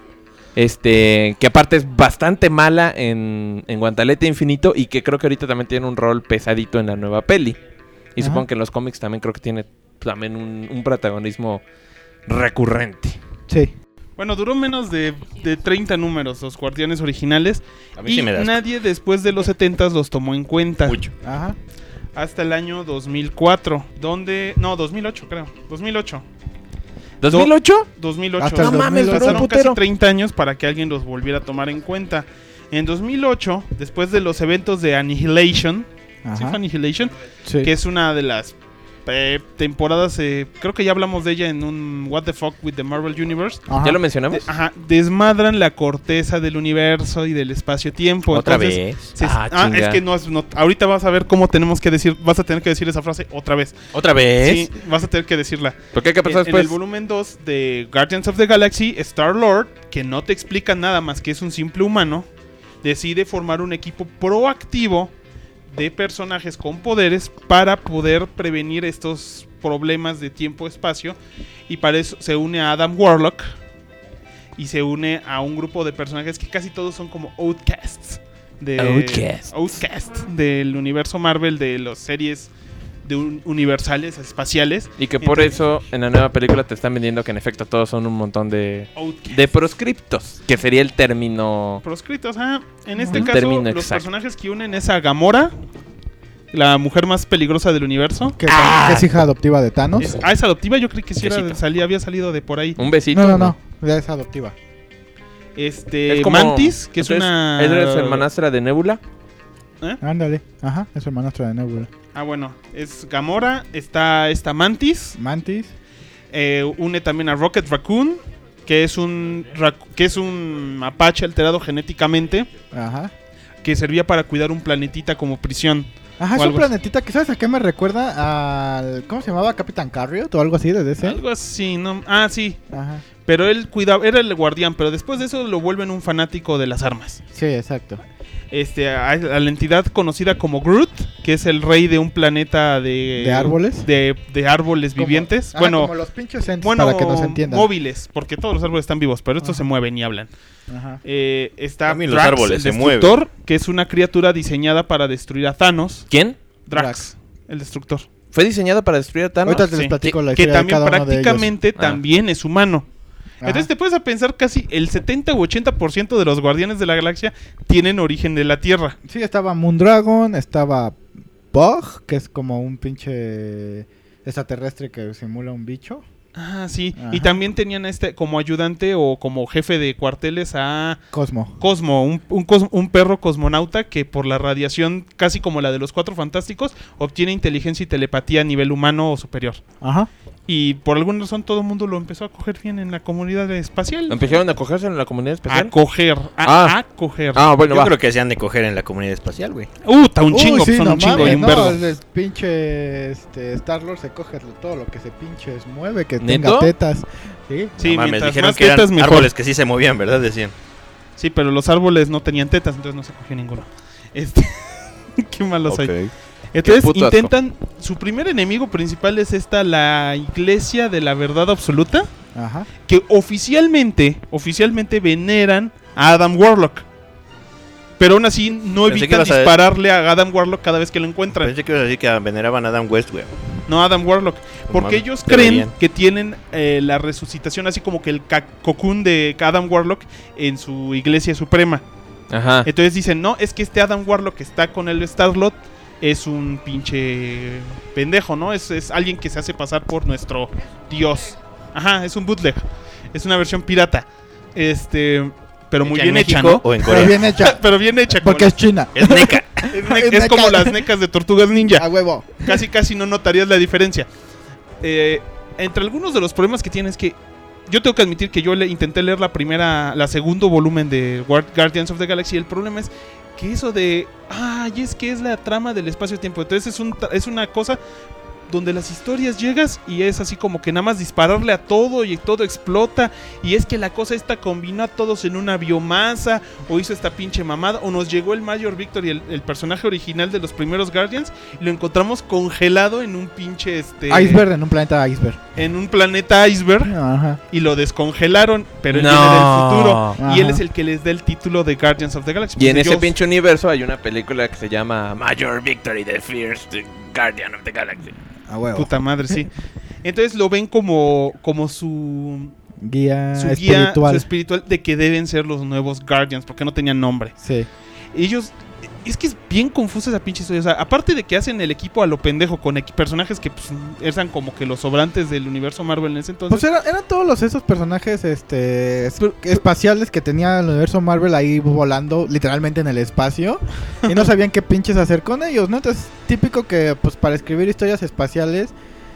Este, que aparte es bastante mala en, en Guantelete Infinito y que creo que ahorita también tiene un rol pesadito en la nueva peli. Y Ajá. supongo que en los cómics también creo que tiene también un, un protagonismo recurrente. Sí. Bueno, duró menos de, de treinta números los guardianes originales. A mí Y sí me da asco. nadie después de los setentas los tomó en cuenta. Mucho. Ajá. Hasta el año dos mil cuatro. Donde... No, dos mil ocho creo. dos mil ocho. ¿dos mil ocho? dos mil ocho. Hasta el No mames, duró un Pasaron casi putero. treinta años para que alguien los volviera a tomar en cuenta. En dos mil ocho, después de los eventos de Annihilation, ¿sí Ajá. fue Annihilation? Sí. Que es una de las eh, temporadas, eh, creo que ya hablamos de ella en un What the Fuck with the Marvel Universe. Ajá. ¿Ya lo mencionamos? De- ajá, desmadran la corteza del universo y del espacio-tiempo. ¿Otra Entonces, vez? se- Ah, ah, chinga. es que no es. no- ahorita vas a ver cómo tenemos que decir. Vas a tener que decir esa frase otra vez. ¿Otra vez? Sí, vas a tener que decirla. ¿Por qué? ¿Qué pasó En, en después? el volumen dos de Guardians of the Galaxy, Star-Lord, que no te explica nada más que es un simple humano, decide formar un equipo proactivo de personajes con poderes para poder prevenir estos problemas de tiempo-espacio. Y para eso se une a Adam Warlock y se une a un grupo de personajes que casi todos son como outcasts. De, Outcasts. outcast del universo Marvel, de las series de un- universales, espaciales. Y que por Entonces- eso en la nueva película te están vendiendo que en efecto todos son un montón de, Outcasts. de proscriptos, que sería el término... proscritos, ah. En este El caso, término los exacto. personajes que unen es a Gamora, la mujer más peligrosa del universo. Que, que es hija adoptiva de Thanos. Es, ah, es adoptiva, yo creí que sí era, Besito. salía, había salido de por ahí. Un besito. No, no, no. Ya es adoptiva. Este, Es como- Mantis, que es entonces, una... ¿Eres hermanastra de Nebula? ¿Eh? Ándale. Ajá, es hermanastra de Nebula. Ah, bueno, es Gamora, está esta Mantis, Mantis. eh, une también a Rocket Raccoon, que es un rac- que es un mapache alterado genéticamente, Ajá. que servía para cuidar un planetita como prisión. Ajá, O es un algo así. planetita que, ¿sabes a qué me recuerda? Al... ¿Cómo se llamaba? Capitán Carriot o algo así de D C. Algo así, ¿no? Ah, sí. Ajá. Pero él cuidaba, era el guardián, pero después de eso lo vuelven un fanático de las armas. Sí, exacto. Este, a, a la entidad conocida como Groot, que es el rey de un planeta de... ¿De árboles? De, de árboles Como- vivientes. ajá, bueno, como los pinches entes, bueno, para que nos entiendan. móviles, porque todos los árboles están vivos, pero estos Ajá. se mueven y hablan. Ajá. Eh, está También los Drax, árboles el se destructor, que es una criatura diseñada para destruir a Thanos. ¿Quién? Drax, Drax. el destructor. ¿Fue diseñada para destruir a Thanos? Ahorita te les Sí. platico la Que historia de también cada uno de ellos. prácticamente Ah. también es humano. Ajá. Entonces te puedes a pensar casi el setenta u ochenta por ciento de los guardianes de la galaxia tienen origen de la Tierra. Sí, estaba Moondragon, estaba Bug, que es como un pinche extraterrestre que simula un bicho. Ah, sí. Ajá. Y también tenían este como ayudante o como jefe de cuarteles a Cosmo. Cosmo, un, un, cos- un perro cosmonauta que por la radiación, casi como la de los Cuatro Fantásticos, obtiene inteligencia y telepatía a nivel humano o superior. Ajá. Y por alguna razón todo el mundo lo empezó a coger bien en la comunidad espacial. ¿Empezaron a cogerse en la comunidad A especial? coger, a, Ah. a coger. Ah, bueno, Yo va. creo que se han de coger en la comunidad espacial, güey. Uh, está un Uy, chingo, sí, son no un chingo mames, y un no, vergo. el pinche este, Star-Lord se coge todo lo que se pinches mueve, que ¿Neto? tenga tetas. Sí. Sí, No mames, mientras dijeron más que eran tetas, mejor. árboles que sí se movían, ¿verdad? Decían. Sí, pero los árboles no tenían tetas, entonces no se cogió ninguno. Este, qué malos hay. Ok. Entonces puto asco. intentan, su primer enemigo principal es esta, la Iglesia de la Verdad Absoluta, Ajá. que oficialmente, oficialmente veneran a Adam Warlock. Pero aún así no Pensé que evitan ibas a- dispararle a Adam Warlock cada vez que lo encuentran. Pensé que ibas a decir que veneraban a Adam West, güey. No a Adam Warlock. Porque mames, ellos deberían. creen que tienen eh, la resucitación, así como que el ca- cocoon de Adam Warlock en su iglesia suprema. Ajá. Entonces dicen, no, es que este Adam Warlock que está con el Star-Lord es un pinche pendejo, ¿no? Es, es alguien que se hace pasar por nuestro dios. Ajá, es un bootleg. Es una versión pirata. Este, pero muy ¿Hecha bien en hecha, México ¿no? o en Pero Corea? bien hecha. Pero bien hecha. como Porque es China. Es neca. la- es, ne- es es como neca. las necas de Tortugas Ninja. A huevo. Casi casi no notarías la diferencia. Eh, entre algunos de los problemas que tiene es que yo tengo que admitir que yo le intenté leer la primera, la segundo volumen de Guard- Guardians of the Galaxy. El problema es que eso de, ay, es que es la trama del espacio-tiempo. Entonces es, un, tra- es una cosa donde las historias llegas y es así como que nada más dispararle a todo y todo explota. Y es que la cosa esta combinó a todos en una biomasa o hizo esta pinche mamada. O nos llegó el Major Victory, el, el personaje original de los primeros Guardians, y lo encontramos congelado en un pinche este Iceberg en un planeta iceberg. en un planeta iceberg. Ajá. Y lo descongelaron, pero él No. viene del futuro. Y él Ajá. es el que les da el título de Guardians of the Galaxy. Y en Pues ese ellos- pinche universo hay una película que se llama Major Victory, the First Guardian of the Galaxy. A huevo. Puta madre, sí. Entonces lo ven como, como su, Guía su guía espiritual. su espiritual de que deben ser los nuevos Guardians, porque no tenían nombre. Sí. Ellos... Es que es bien confusa esa pinche historia. O sea, aparte de que hacen el equipo a lo pendejo con equi- personajes que pues, eran como que los sobrantes del universo Marvel en ese entonces. Pues era- eran todos los esos personajes este es- espaciales que tenía el universo Marvel ahí volando literalmente en el espacio y no sabían qué pinches hacer con ellos, ¿no? Entonces, típico que pues para escribir historias espaciales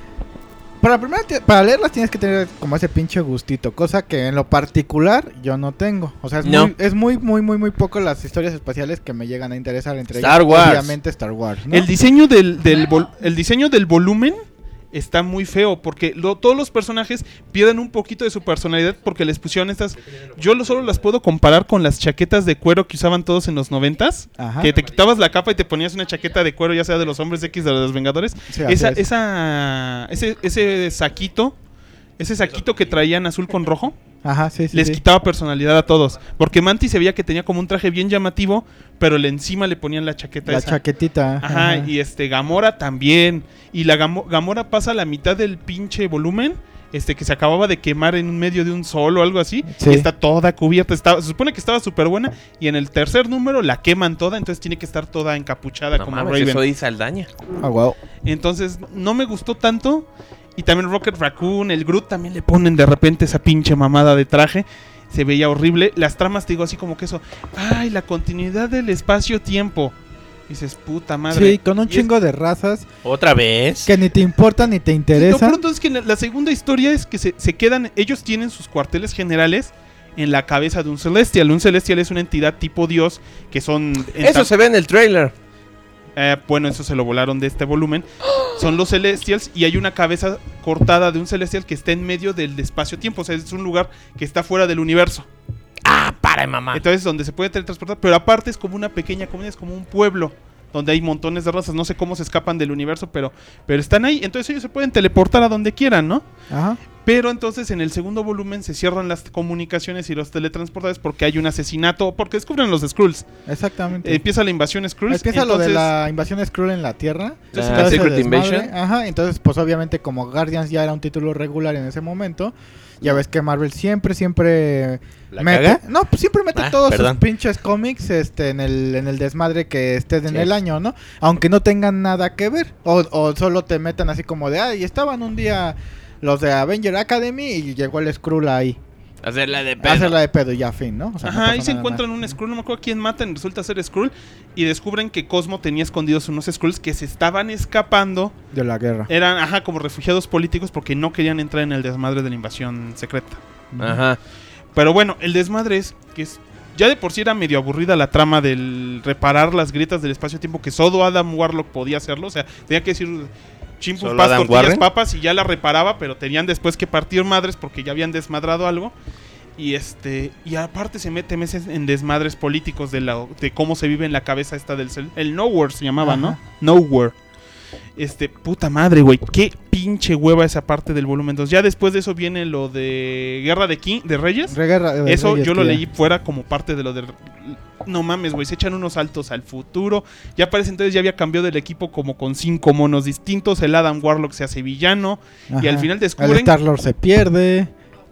para primero ti- para leerlas tienes que tener como ese pinche gustito, cosa que en lo particular yo no tengo. O sea, es No. muy es muy muy muy muy poco las historias espaciales que me llegan a interesar, entre Star ellas Wars. obviamente Star Wars, ¿no? El diseño del, del vol- el diseño del volumen está muy feo porque lo- todos los personajes pierden un poquito de su personalidad porque les pusieron estas. Yo lo, solo las puedo comparar con las chaquetas de cuero que usaban todos en los noventas. Ajá. Que te quitabas la capa y te ponías una chaqueta de cuero, ya sea de los hombres X o de los Vengadores. Sí, así esa, es. esa, ese, ese saquito, ese saquito que traían azul con rojo. Ajá, sí, sí. Les sí. quitaba personalidad a todos. Porque Mantis se veía que tenía como un traje bien llamativo, pero le encima le ponían la chaqueta La esa. chaquetita. Ajá, y este Gamora también. Y la Gamo- Gamora pasa la mitad del pinche volumen, este que se acababa de quemar en medio de un sol o algo así. Sí. Y está toda cubierta. Estaba, se supone que estaba súper buena. Y en el tercer número la queman toda, entonces tiene que estar toda encapuchada No como mames, Raven. eso dice Saldaña. Ah, wow. Entonces no me gustó tanto. Y también Rocket Raccoon, el Groot también le ponen de repente esa pinche mamada de traje. se veía horrible. Las tramas, te digo, así como que eso, ay, la continuidad del espacio-tiempo. Dices, puta madre. Sí, con un y chingo es... de razas. ¿Otra vez? Que ni te importan ni te interesan. Lo pronto es que la, la segunda historia es que se, se quedan, ellos tienen sus cuarteles generales en la cabeza de un Celestial. Un Celestial es una entidad tipo Dios que son... Eso se ve en el trailer. Eh, bueno, eso se lo volaron de este volumen. Son los Celestials y hay una cabeza cortada de un Celestial que está en medio del espacio-tiempo. O sea, es un lugar que está fuera del universo. Ah, para mamá. Entonces, donde se puede teletransportar, pero aparte es como una pequeña comunidad, es como un pueblo donde hay montones de razas. No sé cómo se escapan del universo, pero, pero están ahí. Entonces ellos se pueden teleportar a donde quieran, ¿no? Ajá. Pero entonces en el segundo volumen se cierran las comunicaciones y los teletransportadores porque hay un asesinato, porque descubren los Skrulls. Exactamente. Eh, empieza la invasión Skrulls. Empieza entonces... lo de la invasión Skrull en la Tierra. Entonces, Todo ese Secret desmadre. Invasion. Ajá, entonces pues obviamente como Guardians ya era un título regular en ese momento, ya ves que Marvel siempre, siempre ¿La mete, caga? no, pues siempre mete Ah, todos perdón. sus pinches cómics este, en el en el desmadre que estés en Sí. el año, ¿no? Aunque no tengan nada que ver. O, o solo te metan así como de, ay, estaban un día los de Avenger Academy y llegó el Skrull ahí. Hacerla de pedo. Hacerla de pedo y ya fin, ¿no? O sea, no Ajá, pasó ahí se nada encuentran más. un Skrull, no me acuerdo quién matan, resulta ser Skrull, y descubren que Cosmo tenía escondidos unos Skrulls que se estaban escapando, De la guerra. eran, ajá, como refugiados políticos porque no querían entrar en el desmadre de la invasión secreta. Ajá. Pero bueno, el desmadre es que es, ya de por sí era medio aburrida la trama del reparar las grietas del espacio-tiempo, que solo Adam Warlock podía hacerlo, o sea, tenía que decir chimpus, ¿Solo pas, Adam tortillas, Warren? papas y ya la reparaba, pero tenían después que partir madres porque ya habían desmadrado algo. Y este y aparte se mete meses en desmadres políticos de la de cómo se vive en la cabeza esta del cel- el Nowhere se llamaba, Ajá. ¿no? Nowhere. Este, puta madre, güey, qué pinche hueva esa parte del volumen dos. Ya después de eso viene lo de Guerra de King, de Reyes. Reguerra- de Eso Reyes yo lo que ya- leí fuera como parte de lo de... No mames, güey, se echan unos saltos al futuro. Ya parece entonces ya había cambiado el equipo como con cinco monos distintos. El Adam Warlock se hace villano. Y Ajá. al final El descubren... Star-Lord se pierde.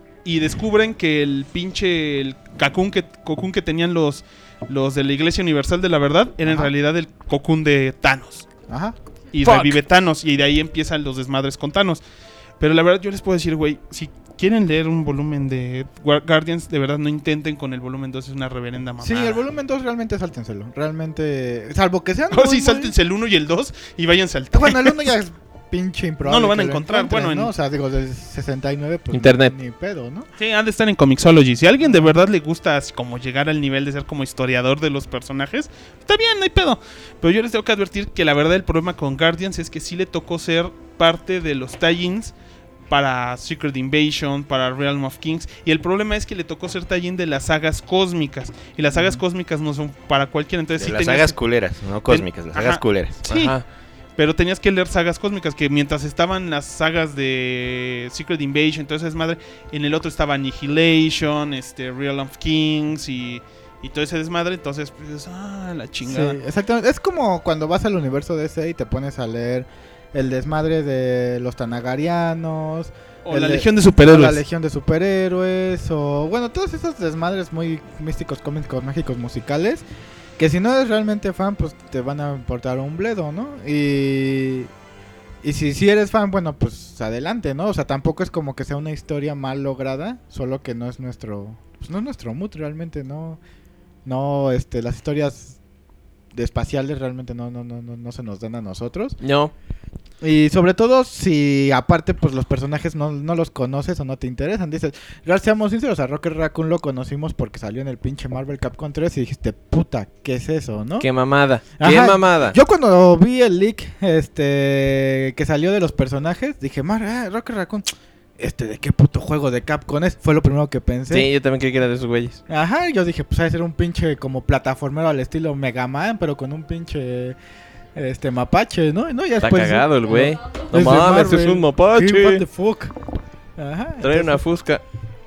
Y descubren que el pinche... El Cocoon que, Cocoon que tenían los, los de la Iglesia Universal de la Verdad era en Ajá. realidad el Cocoon de Thanos. Ajá. Y Fuck. revive Thanos. Y de ahí empiezan los desmadres con Thanos. Pero la verdad yo les puedo decir, güey, si quieren leer un volumen de Guar- Guardians, de verdad no intenten con el volumen dos, es una reverenda mamada. Sí, el volumen dos realmente sáltenselo. Realmente, salvo que sean Ahora muy, sí, muy- sáltense el uno y el dos y váyanse al tres. Bueno, el uno ya es pinche improbable. No lo van a que encontrar, encuentres, bueno, en- ¿no? O sea, digo, del sesenta y nueve, pues Internet. ni pedo, ¿no? Sí, han de estar en Comixology. Si a alguien de verdad le gusta así como llegar al nivel de ser como historiador de los personajes, está bien, no hay pedo. Pero yo les tengo que advertir que la verdad el problema con Guardians es que sí le tocó ser parte de los tie-ins para Secret Invasion, para Realm of Kings. Y el problema es que le tocó ser tie-in de las sagas cósmicas. Y las sagas cósmicas no son para cualquiera. Entonces De sí las tenías sagas que- culeras, no cósmicas, las Ajá. sagas culeras. Sí, Ajá. pero tenías que leer sagas cósmicas, que mientras estaban las sagas de Secret Invasion, entonces madre, en el otro estaba Annihilation, este, Realm of Kings y, y todo ese desmadre, entonces pues, ah, la chingada. Sí, exactamente. Es como cuando vas al universo D C y te pones a leer el desmadre de los Tanagarianos. O el la de- Legión de o Superhéroes. la Legión de Superhéroes. O bueno, todos esos desmadres muy místicos, cómicos, mágicos, musicales. Que si no eres realmente fan, pues te van a importar un bledo, ¿no? Y... Y si, si eres fan, bueno, pues adelante, ¿no? O sea, tampoco es como que sea una historia mal lograda, solo que no es nuestro... Pues no es nuestro mood realmente, ¿no? No, este, las historias de espaciales realmente no, no, no, no, no se nos dan a nosotros. No. Y sobre todo si aparte pues los personajes no, no los conoces o no te interesan. Dices, real, seamos sinceros, a Rocket Raccoon lo conocimos porque salió en el pinche Marvel Capcom tres y dijiste, puta, ¿qué es eso, no? Qué mamada. Qué Ajá. mamada. Yo cuando vi el leak este que salió de los personajes, dije, Mar, ah, Rocket Raccoon, este de qué puto juego de Capcom es, fue lo primero que pensé. Sí, yo también creí que era de esos güeyes. Ajá, yo dije, pues ha de ser un pinche como plataformero al estilo Mega Man, pero con un pinche este mapache, ¿no? No, ya Está después, cagado el güey. No es de mames, Marvel. es un mapache. Sí, what the fuck. Ajá. Trae una entonces- fusca.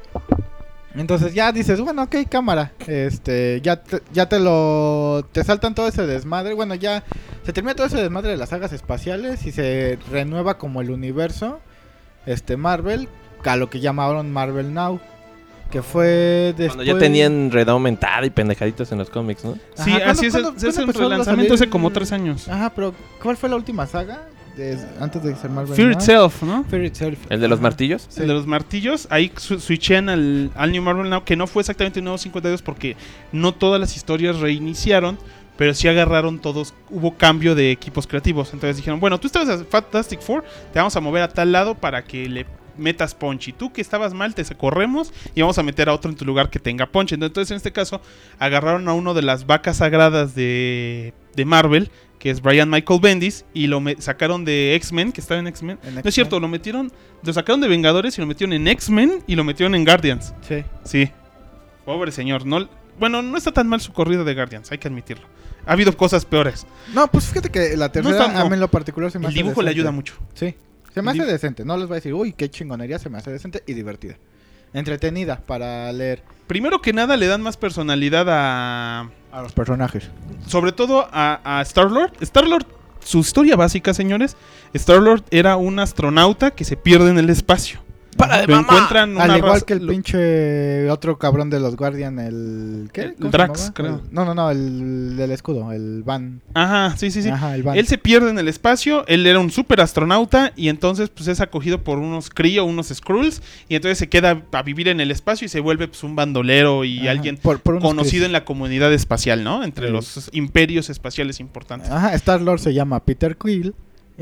Entonces ya dices, bueno, ok, cámara. Este, ya te, ya te lo. Te saltan todo ese desmadre. Bueno, ya se termina todo ese desmadre de las sagas espaciales y se renueva como el universo. Este, Marvel, a lo que llamaron Marvel Now. Que fue después. Cuando ya tenían red aumentada y pendejaditos en los cómics, ¿no? Sí, Ajá, así es, ¿cuándo- el- cuándo- es el cuándo empezó a relanzamiento salir? hace como tres años. Ajá, pero ¿cuál fue la última saga? de- antes de ser Marvel Fear Now. Itself, ¿no? Fear Itself. ¿El de los Ajá. martillos? Sí. El de los martillos, ahí su- switchean al, al New Marvel Now, que no fue exactamente un nuevo cincuenta y dos porque no todas las historias reiniciaron, pero sí agarraron todos, hubo cambio de equipos creativos. Entonces dijeron, bueno, tú estabas en Fantastic Four, te vamos a mover a tal lado para que le metas punch. Y tú que estabas mal, te corremos y vamos a meter a otro en tu lugar que tenga punch. Entonces en este caso agarraron a uno de las vacas sagradas de, de Marvel, que es Brian Michael Bendis, y lo me- sacaron de X-Men, que estaba en X-Men. En No X-Men. es cierto, lo metieron, lo sacaron de Vengadores y lo metieron en X-Men y lo metieron en Guardians. Sí. Sí. Pobre señor. No, bueno, no está tan mal su corrida de Guardians, hay que admitirlo. Ha habido cosas peores. No, pues fíjate que la tercera, está- no. a mí en lo particular se me El hace dibujo le decente. ayuda mucho. Sí, se me El hace dib- decente. No les voy a decir, uy, qué chingonería, se me hace decente y divertida. Entretenida para leer Primero que nada le dan más personalidad a... a los personajes. Sobre todo a, a Star-Lord. Star-Lord, su historia básica, señores. Star-Lord era un astronauta que se pierde en el espacio. ¡Para de Lo mamá! encuentran una Al igual raza- que el lo- pinche otro cabrón de los Guardian, el... ¿Qué? El ¿Cómo se Drax, llamaba? creo. El- no, no, no, el del escudo, el Van. Ajá, sí, sí, sí. Ajá, el Van. Él se pierde en el espacio, él era un super astronauta y entonces pues es acogido por unos Kree o unos Skrulls y entonces se queda a vivir en el espacio y se vuelve pues un bandolero y Ajá, alguien por- por unos conocido Kree. en la comunidad espacial, ¿no? Entre Sí. los imperios espaciales importantes. Ajá, Star-Lord se llama Peter Quill.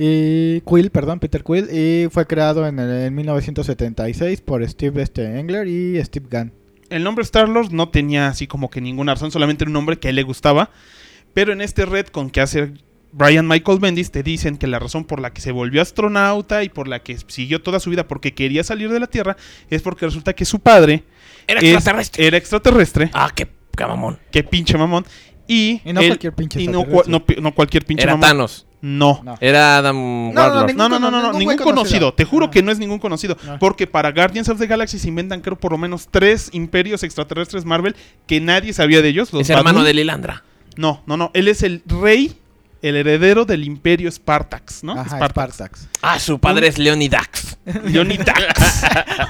Y Quill, perdón, Peter Quill. Y fue creado en, el, en mil novecientos setenta y seis por Steve este, Engler y Steve Gunn. El nombre Star-Lord no tenía así como que ninguna razón, solamente era un nombre que a él le gustaba. Pero en este retcon que hace Brian Michael Bendis te dicen que la razón por la que se volvió astronauta y por la que siguió toda su vida porque quería salir de la Tierra es porque resulta que su padre Era es- extraterrestre. era extraterrestre. Ah, qué, qué mamón. Qué pinche mamón. Y, Y no él- cualquier pinche y no, cua- extraterrestre. no pi- no cualquier pinche Era mamón. Thanos. No. No. Era Adam no, Warlock. ningún No, no, no, cono- no, no, ningún ningún güey conocido. conocido. Te juro Ah. que no es ningún conocido. Ah. Porque para Guardians of the Galaxy se inventan, creo, por lo menos tres imperios extraterrestres Marvel que nadie sabía de ellos. Los Es hermano Badun. de Lilandra. No, no, no. Él es el rey, el heredero del imperio Spartax, ¿no? Ajá, Spartax. Spartax. Ah, su padre es Leonidax. Leonidax.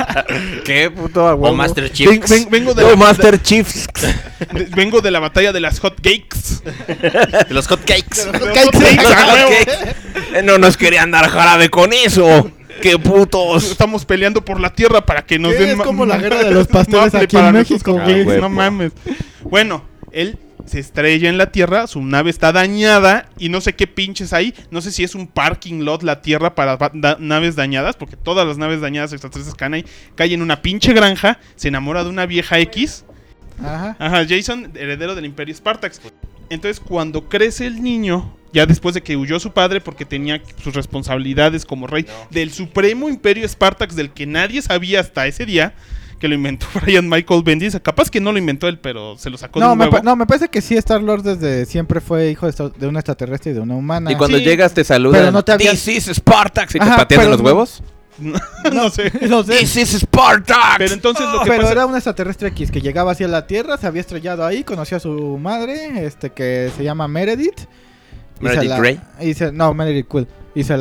Qué puto a O Master Chief. Ven- ven- vengo, de Oh, la, Master Chiefs. de- vengo de la batalla de las Hot Cakes. De los hotcakes. Los Hot Cakes, a huevo. Eh, No nos querían dar jarabe con eso. ¡Qué putos! Estamos peleando por la tierra para que nos ¿Qué? den Es ma- como la guerra de los pastores maple aquí en para México, nuestros güey. cafés, no mames. Bueno, él se estrella en la tierra, su nave está dañada y no sé qué pinches hay. No sé si es un parking lot la tierra para va- da- naves dañadas, porque todas las naves dañadas extraterrestres caen ahí. Cae en una pinche granja, se enamora de una vieja X. Ajá. Ajá, Jason, heredero del Imperio Spartax. Entonces, cuando crece el niño, ya después de que huyó su padre porque tenía sus responsabilidades como rey del supremo Imperio Spartax, del que nadie sabía hasta ese día, que lo inventó Brian Michael Bendis. Capaz que no lo inventó él, pero se lo sacó de No un me, huevo. pa- no, me parece que sí, Star-Lord desde siempre fue hijo de, esta- de un extraterrestre y de una humana. Y cuando Sí. llegas te saludan. Pero no te habían- This is Spartax. ¿Y te Ajá, patean en pero los no- huevos? No sé. No sé. This is Spartax. Pero entonces lo que Pero pasa... era un extraterrestre X que llegaba hacia la Tierra, se había estrellado ahí, conoció a su madre, este que se llama Meredith. y Meredith se la- Grey. y se- no, Meredith Quill. Y se De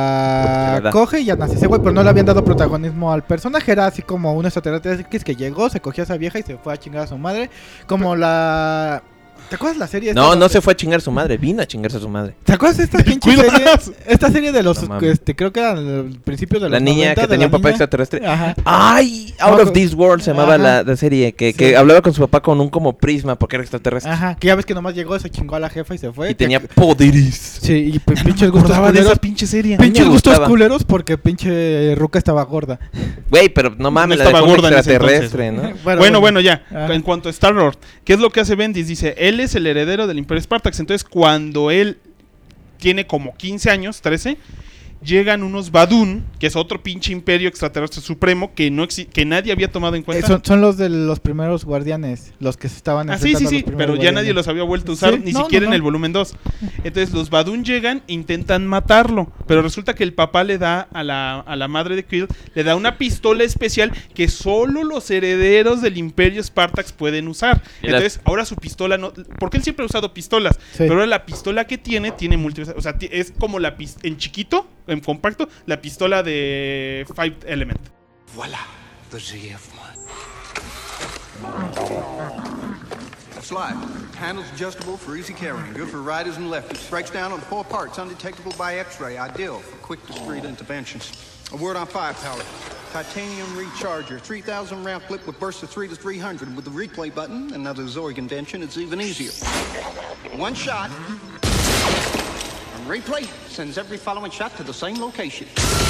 la verdad. coge y ya nace ese güey, pero no le habían dado protagonismo al personaje. Era así como un extraterrestre X que llegó, se cogió a esa vieja y se fue a chingar a su madre. Como la... ¿Te acuerdas la serie? esta No, no donde- se fue a chingar su madre. Vino a chingarse a su madre. ¿Te acuerdas de esta pinche Cuidas. serie? Esta serie de los, No mames. este, creo que eran el principio de los La niña noventa, que de tenía la un papá niña. extraterrestre. Ajá. ¡Ay! Out No, of This World se llamaba ajá. la, la serie. Que, Sí. que hablaba con su papá con un como prisma porque era extraterrestre. Ajá, que ya ves que nomás llegó, se chingó a la jefa y se fue. Y que- tenía poderes. Sí, y p- pinches gustos acordaba de esa culeros. pinche serie. mí Pinches me gustos gustaba. culeros porque pinche Ruca estaba gorda. Güey, pero no mames, No la estaba de gorda en ese extraterrestre, ¿no? Bueno, bueno, ya. Ajá. En cuanto a Star-Lord, ¿qué es lo que hace Bendis? Dice, él es el heredero del Imperio Spartax. Entonces, cuando él tiene como quince años, trece, llegan unos Badun, que es otro pinche imperio extraterrestre supremo que no exi- que nadie había tomado en Eh, cuenta. son, son los de los primeros guardianes, los que se estaban Ah, sí, sí, enfrentando a sí, los primeros pero ya guardianes. nadie los había vuelto a usar, Sí, ni no, siquiera no, en no. el volumen dos. Entonces los Badun llegan, intentan matarlo, pero resulta que el papá le da a la, a la madre de Quill, le da una pistola especial que solo los herederos del Imperio Spartax pueden usar. Y la- Entonces ahora su pistola no... Porque él siempre ha usado pistolas, Sí. pero ahora la pistola que tiene, tiene múltiples... O sea, ti- es como la pis- en chiquito, en compacto, la pistola de Five Element. Voilà, the G F one. Slide. Handles adjustable for easy carrying. Good for riders and lefties. Breaks down on four parts. Undetectable by X-ray. Ideal for quick, discreet interventions. A word on firepower. Titanium recharger. three thousand round clip with bursts of three to three hundred. With the replay button, another Zorg invention, it's even easier. One shot. And replay sends every following shot to the same location.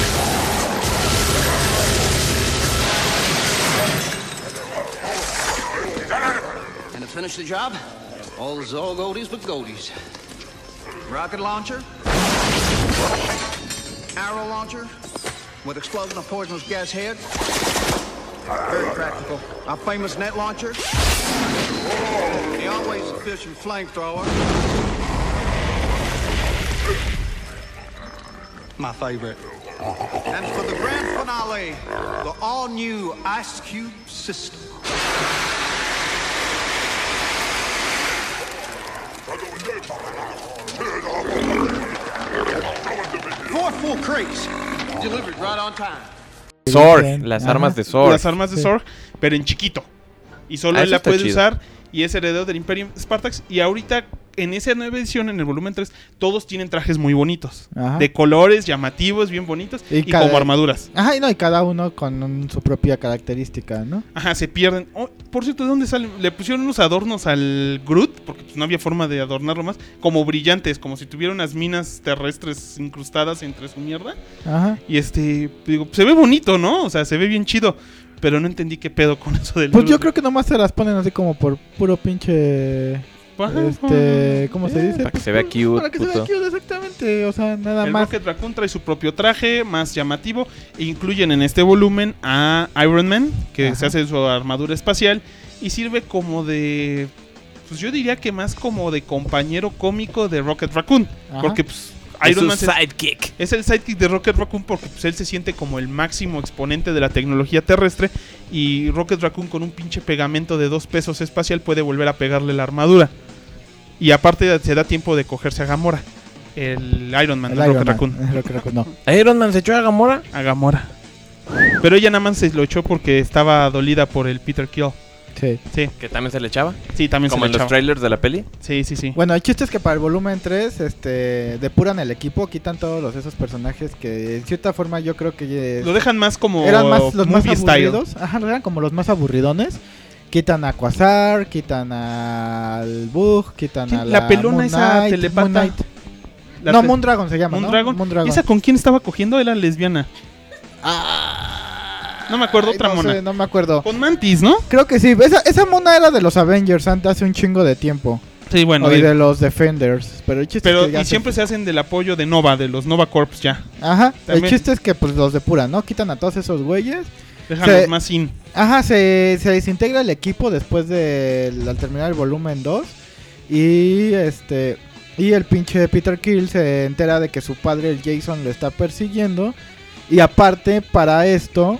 And to finish the job, all the Zorg oldies but goldies. Rocket launcher. Arrow launcher. With explosion of poisonous gas head. Very practical. Our famous net launcher. The always efficient flamethrower. My favorite. And for the grand finale, the all-new Ice Cube system. Four full crates. Delivered right on time. Zorg, las Ajá. armas de Zorg. Las armas de Sí. Zorg, pero en chiquito. Y solo Ah, él eso la está puede chido. usar y es heredero del Imperium Spartax. Y ahorita, en esa nueva edición, en el volumen tres, todos tienen trajes muy bonitos. Ajá. De colores, llamativos, bien bonitos. Y, cada- como armaduras. Ajá, y no, y cada uno con un- su propia característica, ¿no? Ajá, se pierden. Oh, por cierto, ¿de dónde salen? Le pusieron unos adornos al Groot, porque pues, no había forma de adornarlo más, como brillantes, como si tuviera unas minas terrestres incrustadas entre su mierda. Ajá. Y este, digo, se ve bonito, ¿no? O sea, se ve bien chido. Pero no entendí qué pedo con eso del Pues yo Groot. creo que nomás se las ponen así como por puro pinche... Ajá, Este... ¿Cómo se Eh, dice? para que Pues, se vea por- cute, Para que se vea puto. cute, exactamente. O sea, nada El más. Rocket Raccoon trae su propio traje, más llamativo. E incluyen en este volumen a Iron Man, que Ajá. se hace su armadura espacial. Y sirve como de... Pues yo diría que más como de compañero cómico de Rocket Raccoon. Ajá. Porque pues Es Iron su Man se- sidekick. es el sidekick de Rocket Raccoon porque pues, él se siente como el máximo exponente de la tecnología terrestre. Y Rocket Raccoon con un pinche pegamento de dos pesos espacial puede volver a pegarle la armadura. Y aparte se da tiempo de cogerse a Gamora. El Iron Man, El no Iron Rocket Man. Raccoon. El Rocket Raccoon, no. Iron Man se echó a Gamora. A Gamora. Pero ella nada más se lo echó porque estaba dolida por el Peter Kill. Sí. Sí, Que también se le echaba. sí, también Como se en lo los echaba. trailers de la peli. Sí, sí, sí. Bueno, el chiste es que para el volumen tres, este, depuran el equipo, quitan todos los, esos personajes que en cierta forma yo creo que... Lo dejan más como eran más los más movie style. aburridos. Ajá, eran como los más aburridones. Quitan a Quasar, quitan al Bug, quitan Sí, a la la pelona Moon esa Knight, telepata. Moon Knight. La No, te- Moondragon se llama, ¿no? Moondragon. Moondragon. ¿Y esa con quién estaba cogiendo? Era lesbiana. No me acuerdo, Ay, otra no mona. sé, no me acuerdo. Con Mantis, ¿no? Creo que sí. Esa, esa mona era de los Avengers antes, hace un chingo de tiempo. Sí, bueno. o de- de los Defenders. Pero el chiste pero es que ya y se- siempre se hacen del apoyo de Nova, de los Nova Corps ya. Ajá. También- El chiste es que pues los depuran, ¿no? Quitan a todos esos güeyes. Déjanos Se- más sin. Ajá, se, se desintegra el equipo después de al terminar el volumen dos. Y este y el pinche Peter Quill se entera de que su padre, el Jason, lo está persiguiendo. Y aparte, para esto,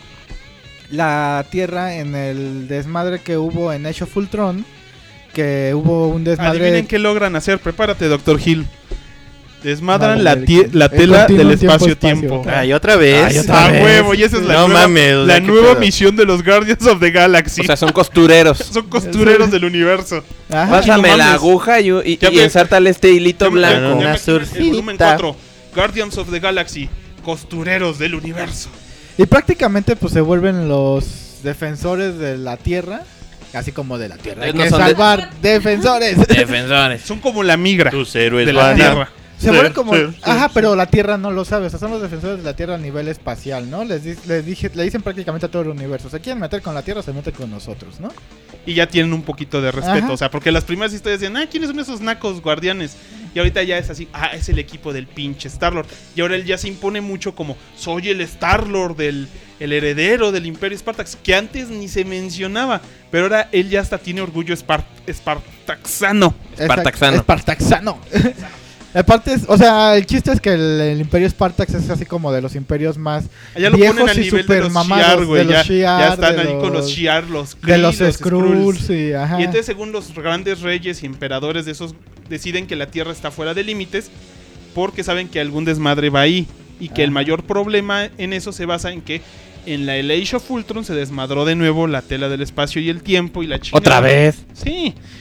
la Tierra en el desmadre que hubo en Age of Ultron, que hubo un desmadre... Adivinen qué logran hacer. Prepárate, Doctor Hill. Desmadran Madre la, del- tie- la el tela continuo del espacio-tiempo. tiempo-espacio. Ay, otra vez. Ay, otra A vez. huevo, y esa es la No nueva, mames, o la sea, qué nueva pedo. misión de los Guardians of the Galaxy. O sea, son costureros. Son costureros del universo. Ajá. Pásame no la mames. aguja y, y, Ya y me- ensártale este hilito Ya me- blanco. ya me- Una ya me- surfita. El volumen cuatro. Guardians of the Galaxy. Costureros del universo. Y prácticamente pues se vuelven los defensores de la Tierra. Así como de la Tierra. Hay No que son de- salvar defensores. Defensores. Son como la migra Tus héroes de la van a- Tierra. Se vuelven como... Sí, sí, Ajá, sí. pero la Tierra no lo sabe. O sea, son los defensores de la Tierra a nivel espacial, ¿no? Les, di- les dije, le dicen prácticamente a todo el universo. Se quieren meter con la Tierra, se meten con nosotros, ¿no? Y ya tienen un poquito de respeto. Ajá. O sea, porque las primeras historias decían, ah, ¿quiénes son esos nacos guardianes? Y ahorita ya es así, ah, es el equipo del pinche Star-Lord. Y ahora él ya se impone mucho como, soy el Star-Lord, del, el heredero del Imperio Spartax, que antes ni se mencionaba. Pero ahora él ya hasta tiene orgullo espar- espartaxano. Espartaxano. Espartaxano. Aparte, es- o sea, el chiste es que el, el Imperio Spartax es así como de los imperios más Allá lo viejos ponen al y nivel de super los mamados, Shi'ar, güey. de los Ya, Shi'ar, ya están de ahí con los los- Shi'ar, los de Kree, los Skrulls. Skrulls, y ajá. Y entonces, según los grandes reyes y emperadores de esos, deciden que la Tierra está fuera de límites porque saben que algún desmadre va ahí. Y que el Ajá. mayor problema en eso se basa en que en la el Age of Ultron se desmadró de nuevo la tela del espacio y el tiempo y la chingada. Otra vez. Sí.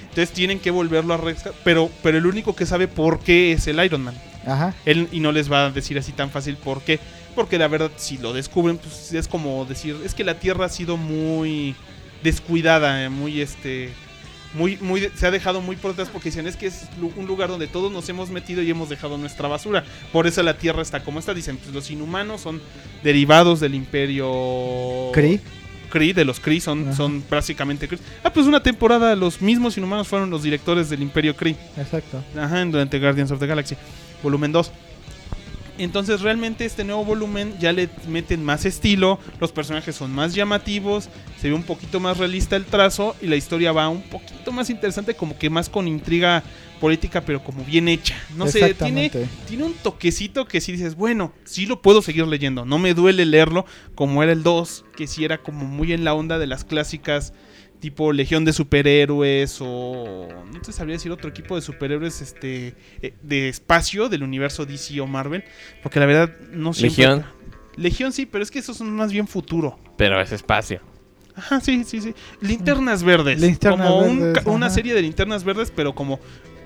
Entonces tienen que volverlo a rescatar, pero, pero el único que sabe por qué es el Iron Man. Ajá. Él, y no les va a decir así tan fácil por qué. Porque la verdad, si lo descubren, pues es como decir, es que la Tierra ha sido muy descuidada, eh, muy este... Muy, muy, se ha dejado muy por detrás porque dicen es que es un lugar donde todos nos hemos metido y hemos dejado nuestra basura. Por eso la Tierra está como está. Dicen, pues los inhumanos son derivados del imperio Kree. Kree, de los Kree, son, son básicamente Kree. Ah, pues una temporada los mismos inhumanos fueron los directores del imperio Kree. Exacto. Ajá, durante Guardians of the Galaxy, volumen dos. Entonces realmente este nuevo volumen ya le meten más estilo, los personajes son más llamativos, se ve un poquito más realista el trazo y la historia va un poquito más interesante, como que más con intriga política, pero como bien hecha. No sé, tiene, tiene un toquecito que si dices, bueno, sí lo puedo seguir leyendo, no me duele leerlo como era el dos, que sí era como muy en la onda de las clásicas tipo Legión de Superhéroes o no te sabría decir otro equipo de superhéroes este eh, de espacio del universo D C o Marvel, porque la verdad no siempre... Legión. Legión sí, pero es que esos son más bien futuro. Pero es espacio. Ajá, sí, sí, sí. Linternas verdes. Linternas como un, verdes, ca- una ajá. serie de linternas verdes, pero como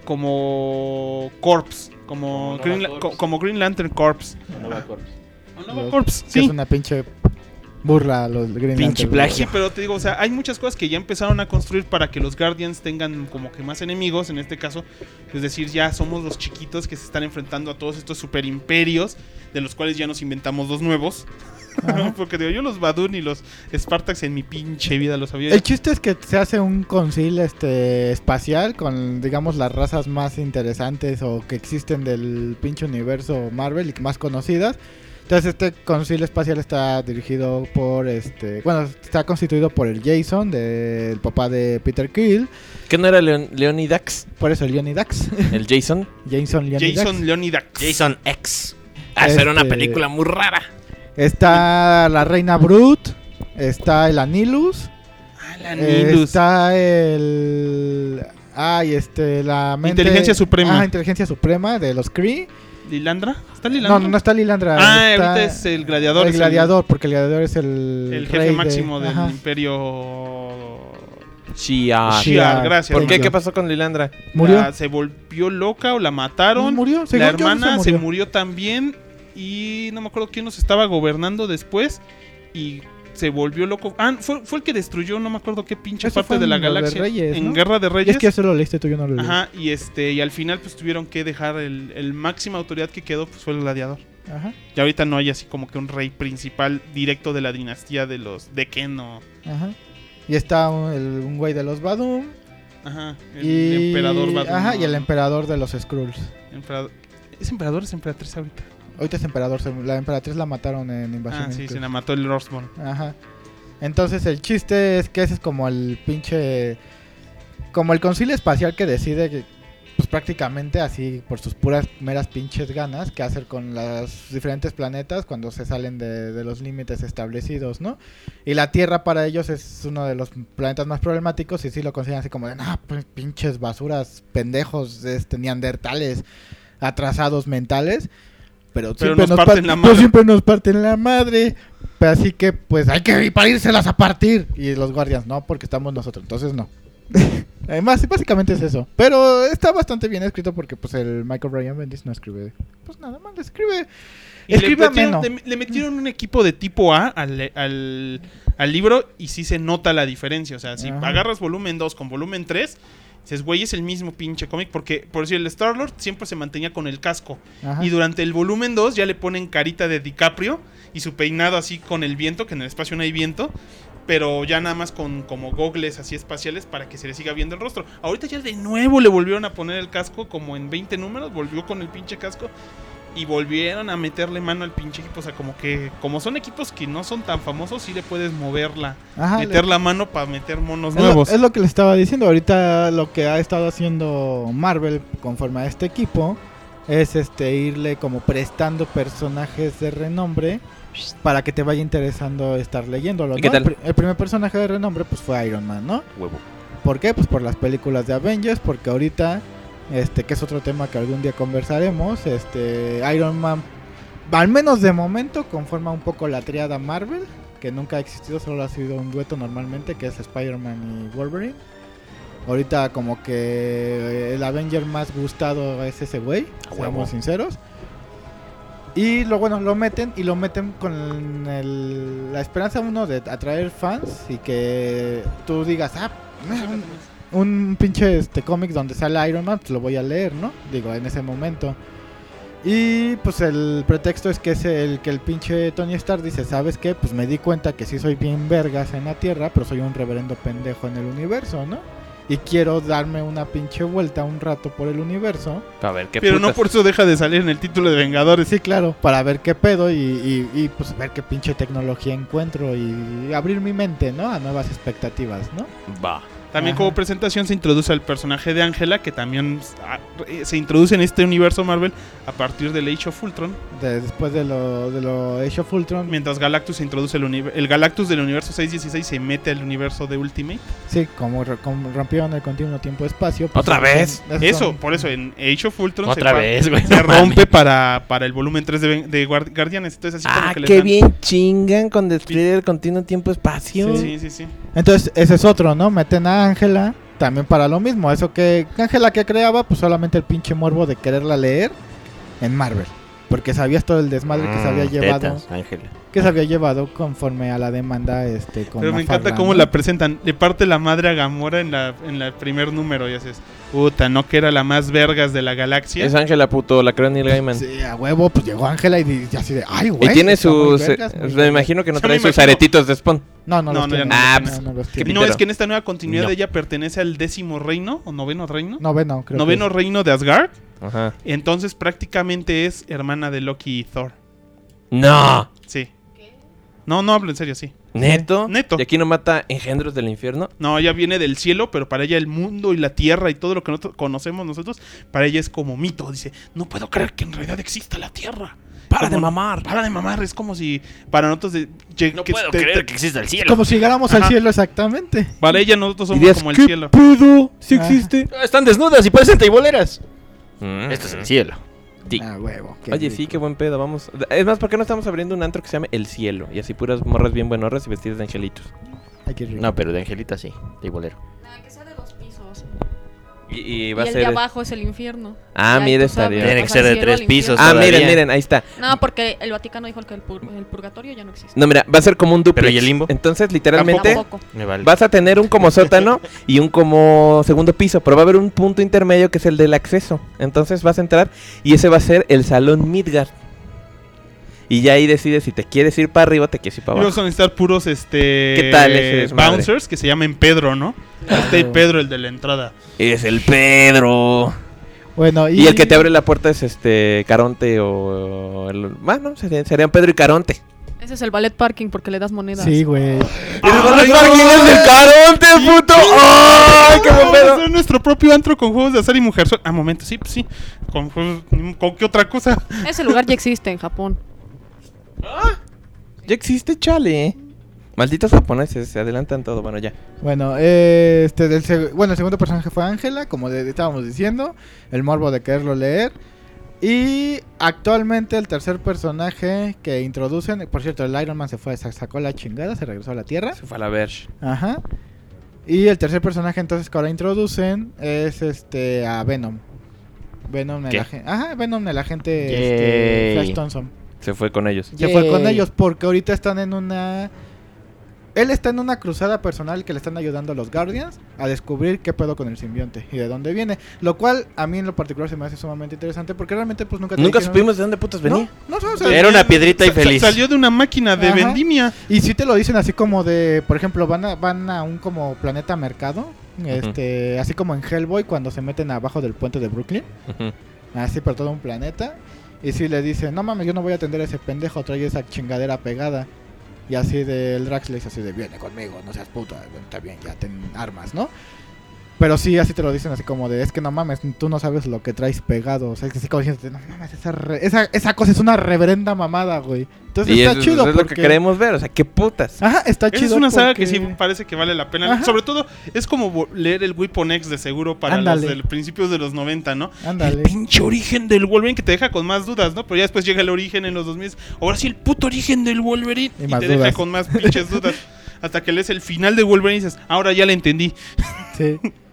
como Corps, como, Como Green, Nova La- Corps. co- como Green Lantern Corps. Nova Corps. O Nova Los- Corps, que sí. es una pinche burla a los Green Pinche Lantern. plagio. Sí, pero te digo, o sea, hay muchas cosas que ya empezaron a construir para que los Guardians tengan como que más enemigos, en este caso, es decir, ya somos los chiquitos que se están enfrentando a todos estos super imperios, de los cuales ya nos inventamos dos nuevos. Porque digo, yo los Badun y los Spartax en mi pinche vida los había... El chiste es que se hace un concil este espacial con, digamos, las razas más interesantes o que existen del pinche universo Marvel y más conocidas. Entonces este concil espacial está dirigido por este, bueno, está constituido por el Jason, del papá de Peter Quill. ¿Qué no era Leon Leonidax? Por eso el Leonidax. ¿El Jason? Jason Leonidax. Jason Leonidax. Jason X. Ah, esa era una Este- película muy rara. Está la Reina Brute, está el Anilus, Ah, la Nilus. está el... Ay, este, la mente... Inteligencia Suprema. Ah, Inteligencia Suprema de los Kree. ¿Lilandra? ¿Está Lilandra? No, no está Lilandra. Ah, está ahorita es el gladiador. El es gladiador, porque el gladiador es el... El rey jefe de- máximo del Ajá. imperio... Shiar. Shiar, gracias. ¿Por qué? Thank ¿Qué you. pasó con Lilandra? Murió. La- se volvió loca o la mataron. Murió, según La yo, hermana se se murió. murió también. Y no me acuerdo quién nos estaba gobernando después. Y se volvió loco. Ah, fue, fue el que destruyó, no me acuerdo qué pinche Eso parte fue de la en lo de galaxia. Reyes, en ¿no? Guerra de Y Reyes. es que eso lo leíste tú, yo no lo leí. Ajá, y este, y al final pues tuvieron que dejar el, el máxima autoridad que quedó, pues fue el gladiador. Ajá, Y ahorita no hay así como que un rey principal directo de la dinastía de los de Ken o... ajá. Y está un, el- un güey de los Badum. Ajá, el y... emperador Badum. Ajá, y el emperador de los Skrulls. Emperador- ¿Es emperador o es emperatriz ahorita? Ahorita es emperador, se- la emperatriz la mataron en Invasión. Ah, sí, Skrull. se la mató el Rosborn. Ajá. Entonces el chiste es que ese es como el pinche... Como el concilio espacial que decide que, pues prácticamente así por sus puras meras pinches ganas qué hacer con los diferentes planetas cuando se salen de, de los límites establecidos, ¿no? Y la Tierra para ellos es uno de los planetas más problemáticos y sí lo consideran así como de, no, pues pinches basuras, pendejos, este, neandertales, atrasados mentales. Pero, Pero siempre nos nos, parten par- la pero madre. siempre nos parten la madre. Pero así que pues hay que ir para írselas a partir. Y los guardias no, porque estamos nosotros, entonces no. Además, básicamente es eso. Pero está bastante bien escrito porque pues el Michael Ryan Bendis no escribe pues nada más, escribe Y escribe le, metieron, ameno. le, le metieron un equipo de tipo A al, al, al libro y sí se nota la diferencia. O sea, si Ajá. agarras volumen dos con volumen tres, dices, güey, es el mismo pinche cómic. Porque, por decir, el Star-Lord siempre se mantenía con el casco. Ajá. Y durante el volumen dos ya le ponen carita de DiCaprio y su peinado así con el viento, que en el espacio no hay viento. Pero ya nada más con como gogles así espaciales para que se le siga viendo el rostro. Ahorita ya de nuevo le volvieron a poner el casco como en veinte números. Volvió con el pinche casco. Y volvieron a meterle mano al pinche equipo. O sea, como que como son equipos que no son tan famosos, sí le puedes moverla. Ajá, meter le- la mano para meter monos Es lo, nuevos. es lo que le estaba diciendo. Ahorita lo que ha estado haciendo Marvel conforme a este equipo es este irle como prestando personajes de renombre para que te vaya interesando estar leyéndolo, ¿Y ¿no? qué tal? El, pr- el primer personaje de renombre pues fue Iron Man, ¿no? Huevo. ¿Por qué? Pues por las películas de Avengers, porque ahorita, este, que es otro tema que algún día conversaremos, este, Iron Man, al menos de momento, conforma un poco la triada Marvel, que nunca ha existido, solo ha sido un dueto normalmente, que es Spider-Man y Wolverine. Ahorita como que el Avenger más gustado es ese güey, A seamos huevo. sinceros. Y lo bueno, lo meten y lo meten con el, la esperanza uno de atraer fans y que tú digas, ah, un, un pinche este cómic donde sale Iron Man, pues lo voy a leer, ¿no? Digo, en ese momento. Y pues el pretexto es que es el que el pinche Tony Stark dice, ¿sabes qué? Pues me di cuenta que sí soy bien vergas en la Tierra, pero soy un reverendo pendejo en el universo, ¿no? Y quiero darme una pinche vuelta un rato por el universo. A ver, ¿qué Pero putas? no por eso deja de salir en el título de Vengadores. Sí, claro, para ver qué pedo y, y, y pues ver qué pinche tecnología encuentro y abrir mi mente, ¿no? A nuevas expectativas, ¿no? Va. También Ajá. como presentación se introduce al personaje de Ángela, que también ah, eh, se introduce en este universo Marvel a partir del Age of Ultron. De- después de lo de lo Age of Ultron. Mientras Galactus se introduce el, univer- el Galactus del universo seiscientos dieciséis se mete al universo de Ultimate. Sí, como, re- como rompieron el continuo tiempo-espacio. ¿Otra son- vez? esos Eso, son- por eso en Age of Ultron Otra se, pa- vez, güey. se no rompe mames. para, para el volumen tres de, Ven- de Guard- Guardianes. Entonces así como Ah, que le qué dan- bien chingan con destruir el continuo tiempo-espacio. Sí, sí, sí. Entonces, ese es otro, ¿no? Meten a Ángela también para lo mismo. Eso que Ángela que creaba, pues solamente el pinche morbo de quererla leer en Marvel. Porque sabías todo el desmadre que se había Mm, llevado. tetas, Ángela. Que se había llevado conforme a la demanda este con Pero me encanta Mafarrán, cómo ¿no? la presentan. Le parte la madre a Gamora en la en el primer número y haces, puta, no que era la más vergas de la galaxia. Es Ángela, puto, la creo Neil Gaiman. Sí, a huevo, pues llegó Ángela y, di- y así de, ay, güey. Y tiene está muy sus... vergas, eh, muy me vergas". imagino que no Yo me trae sus imagino- aretitos de Spawn. No, no, No, los no, ya tiene, no. Ah, no, pues, no los Que tiene. no, Pitero. es que en esta nueva continuidad No. ella pertenece al décimo reino o noveno reino. Noveno, creo. noveno que es. reino de Asgard. Ajá. Entonces prácticamente es hermana de Loki y Thor. ¡No! Sí. No, no hablo en serio, sí. ¿Neto? Neto. ¿Y aquí no mata engendros del infierno? No, ella viene del cielo, pero para ella el mundo y la tierra y todo lo que nosotros conocemos nosotros, para ella es como mito. Dice, no puedo creer que en realidad exista la tierra. ¡Para de Como- mamar! Para de mamar, es como si para nosotros de, lleg- No que puedo te- creer te- que exista el cielo. Como si llegáramos Ajá. al cielo exactamente. Para ella nosotros somos Dirías, como el ¿qué cielo. pedo? ¿Sí Ah. existe? Están desnudas y parecen teiboleras. Mm. Esto es el cielo. Sí. Ah, huevo. qué Oye, rico. sí, qué buen pedo, vamos. Es más, ¿por qué no estamos abriendo un antro que se llame El Cielo? Y así puras morras bien buenorras y vestidas de angelitos. Ay, qué rico. No, pero de Angelita sí, teibolero. que sea de dos pisos. Y, y Y va a el ser... de abajo es el infierno. Ah, Y ahí mira, tú sabes, estaría- Tiene vas que ser al de cielo, tres al pisos. infierno. Ah, todavía. miren, miren, ahí está. No, porque el Vaticano dijo que el, pur- el purgatorio ya no existe. No, mira, va a ser como un duplex. ¿Pero y el limbo? Entonces, literalmente, Tampoco. Me vale. vas a tener un como sótano y un como segundo piso, pero va a haber un punto intermedio que es el del acceso. Entonces vas a entrar y ese va a ser el salón Midgard. Y ya ahí decides si te quieres ir para arriba o te quieres ir para Y abajo. vamos a necesitar puros este ¿Qué tal ese desmadre? bouncers que se llamen Pedro, ¿no? Este es Pedro, el de la entrada. Es el Pedro. Bueno, y, Y el que te abre la puerta es este Caronte o... el- Bueno, serían, serían Pedro y Caronte. Ese es el ballet parking porque le das monedas. Sí, güey. ¡El parking es el Caronte, puto! ¡Ay, qué buen Vamos a pedo! hacer nuestro propio antro con juegos de azar y mujer. Ah, momento, sí, pues sí. Con, juegos- ¿con qué otra cosa? Ese lugar ya existe en Japón. Ya existe, chale. Malditos japoneses, se adelantan todo. Bueno, ya. Bueno, eh, este del seg- bueno, el segundo personaje fue Ángela, como de- estábamos diciendo, el morbo de quererlo leer. Y actualmente el tercer personaje que introducen, por cierto, el Iron Man se fue, sa- sacó la chingada, se regresó a la Tierra. Se fue a la Verge. Ajá. Y el tercer personaje entonces que ahora introducen es este a Venom. Venom el ¿Qué? agente. Ajá, Venom el agente Yay. este, Flash Thompson. Se fue con ellos. Se fue con Yay. ellos porque ahorita están en una... Él está en una cruzada personal que le están ayudando a los Guardians a descubrir qué pedo con el simbionte y de dónde viene. Lo cual a mí en lo particular se me hace sumamente interesante porque realmente pues nunca... te Nunca dijeron- supimos de dónde putas venía. No, no, o sea, Era una piedrita y Sa- sa- feliz. Salió de una máquina de Ajá. vendimia. Y si te lo dicen así como de, por ejemplo, van a, van a un como planeta mercado, este, así como en Hellboy cuando se meten abajo del puente de Brooklyn, Ujú. así por todo un planeta, y si le dicen, no mames, yo no voy a atender a ese pendejo, trae esa chingadera pegada, y así del Drax le dice así de, viene conmigo, no seas puta, está bien, ya ten armas, ¿no? Pero sí, así te lo dicen así como de, es que no mames, tú no sabes lo que traes pegado, o sea, es así como diciendo, no mames, esa, re- esa, esa cosa es una reverenda mamada, güey. Entonces Y está eso, chido eso es lo que porque- queremos ver. O sea, qué putas. Ajá, está Esa chido. es una saga porque- que sí parece que vale la pena. Ajá. Sobre todo, es como vo- leer el Weapon X de seguro para Ándale. los del principios de los noventa, ¿no? Ándale. El pinche origen del Wolverine que te deja con más dudas, ¿no? Pero ya después llega el origen en los dos mil. Ahora sí, el puto origen del Wolverine. Y Y, más te dudas. deja con más pinches dudas. Hasta que lees el final de Wolverine y dices, ahora ya le entendí. Sí.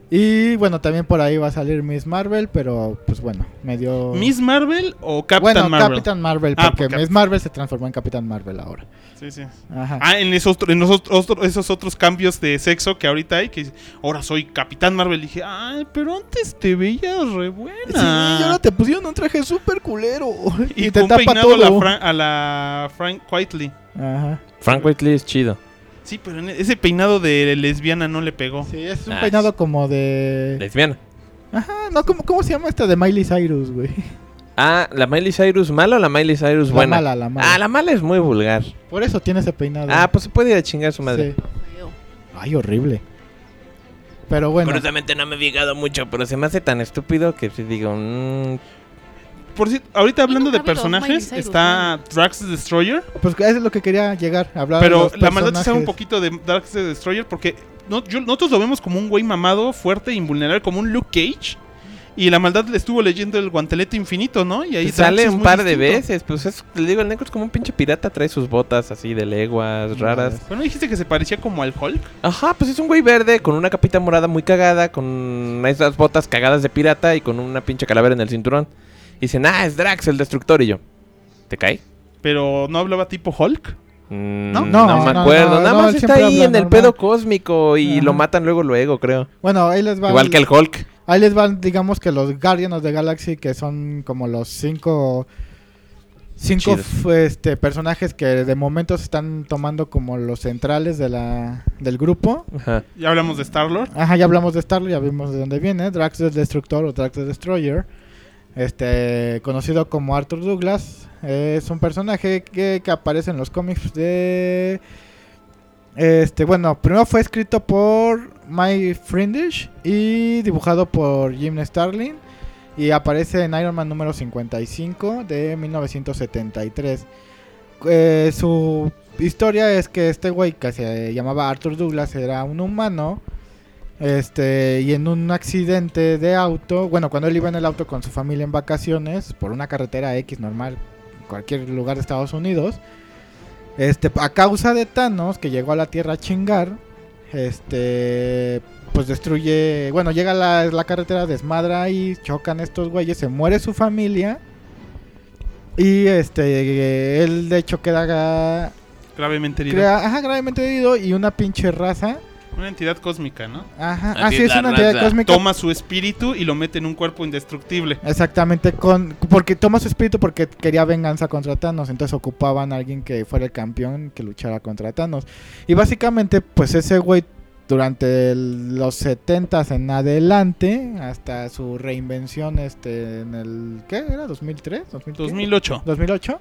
Y bueno, también por ahí va a salir Miss Marvel, pero pues bueno, medio... ¿Miss Marvel o Captain bueno, Marvel? Captain Marvel, Ah, porque por Cap- Miss Marvel se transformó en Capitán Marvel ahora. Sí, sí. Ajá. Ah, en esos, en esos, otro- esos otros cambios de sexo que ahorita hay, que ahora soy Capitán Marvel. Y dije, ay, pero antes te veías re buena. Sí, y ahora te pusieron un traje súper culero. Y, Y, te con tapa peinado a la, todo. Fran- a la Frank Whiteley. Ajá. Frank Whiteley es chido. Sí, pero en ese peinado de lesbiana no le pegó. Sí, es un Ah, peinado como de... Lesbiana. Ajá, no, ¿cómo, cómo se llama esta de Miley Cyrus, güey? Ah, ¿la Miley Cyrus mala o la Miley Cyrus La buena? mala, la mala. Ah, la mala es muy vulgar. Por eso tiene ese peinado. Ah, pues se puede ir a chingar a su madre. Sí. Ay, horrible. Pero bueno. Curiosamente no me he fijado mucho, pero se me hace tan estúpido que sí digo... mm, Por cierto, ahorita hablando de nunca ha habido Miley personajes, Cyrus, está Drax the Destroyer. Pues eso es lo que quería llegar a hablar. de Pero los la maldad sí sabe un personajes. poquito de Drax the Destroyer porque no, yo- nosotros lo vemos como un güey mamado, fuerte, invulnerable, como un Luke Cage. Y la maldad le estuvo leyendo el guantelete infinito, ¿no? Y ahí pues Drax sale es un muy par de distinto. veces. Pues es, le digo, el negro es como un pinche pirata. Trae sus botas así de leguas raras. ¿Pero no dijiste que se parecía como al Hulk? Ajá, pues es un güey verde con una capita morada muy cagada, con esas botas cagadas de pirata y con una pinche calavera en el cinturón. Y dicen, ah, es Drax el destructor. Y yo, ¿te cae? Pero no hablaba tipo Hulk. Mm, ¿No? no, No, me no, acuerdo. no, Nada no, más él está siempre ahí habla en el normal. pedo cósmico y Ajá. lo matan luego, luego, creo. Bueno, ahí les va. Igual que el Hulk. Ahí les van, digamos que los Guardians of the Galaxy, que son como los cinco... Cinco Chidos. f- este, personajes que de momento se están tomando como los centrales de la, del grupo. Ajá. Ya hablamos de Star-Lord. Ajá, ya hablamos de Star-Lord, ya vimos de dónde viene. Drax the Destructor o Drax the Destroyer. Este, conocido como Arthur Douglas. Es un personaje que, que aparece en los cómics de... Este, bueno, primero fue escrito por Mike Friendish y dibujado por Jim Starlin. Y aparece en Iron Man número cincuenta y cinco de mil novecientos setenta y tres. Eh, su historia es que este güey que se llamaba Arthur Douglas era un humano. Este, y en un accidente de auto, bueno, cuando él iba en el auto con su familia en vacaciones, por una carretera X normal, en cualquier lugar de Estados Unidos, este, a causa de Thanos, que llegó a la Tierra a chingar, este, pues destruye, bueno, llega a la, la carretera, desmadra y chocan estos güeyes, se muere su familia, y este, él de hecho queda, Gravemente herido. crea, ajá, gravemente herido, y una pinche raza. Una entidad cósmica, ¿no? Ajá, Así así es es la una entidad raza. cósmica. Toma su espíritu y lo mete en un cuerpo indestructible. Exactamente, con porque toma su espíritu porque quería venganza contra Thanos, entonces ocupaban a alguien que fuera el campeón que luchara contra Thanos. Y básicamente, pues ese güey durante el- los setentas en adelante, hasta su reinvención este en el ¿qué era? ¿dos mil tres? ¿dos mil qué? dos mil ocho. dos mil ocho.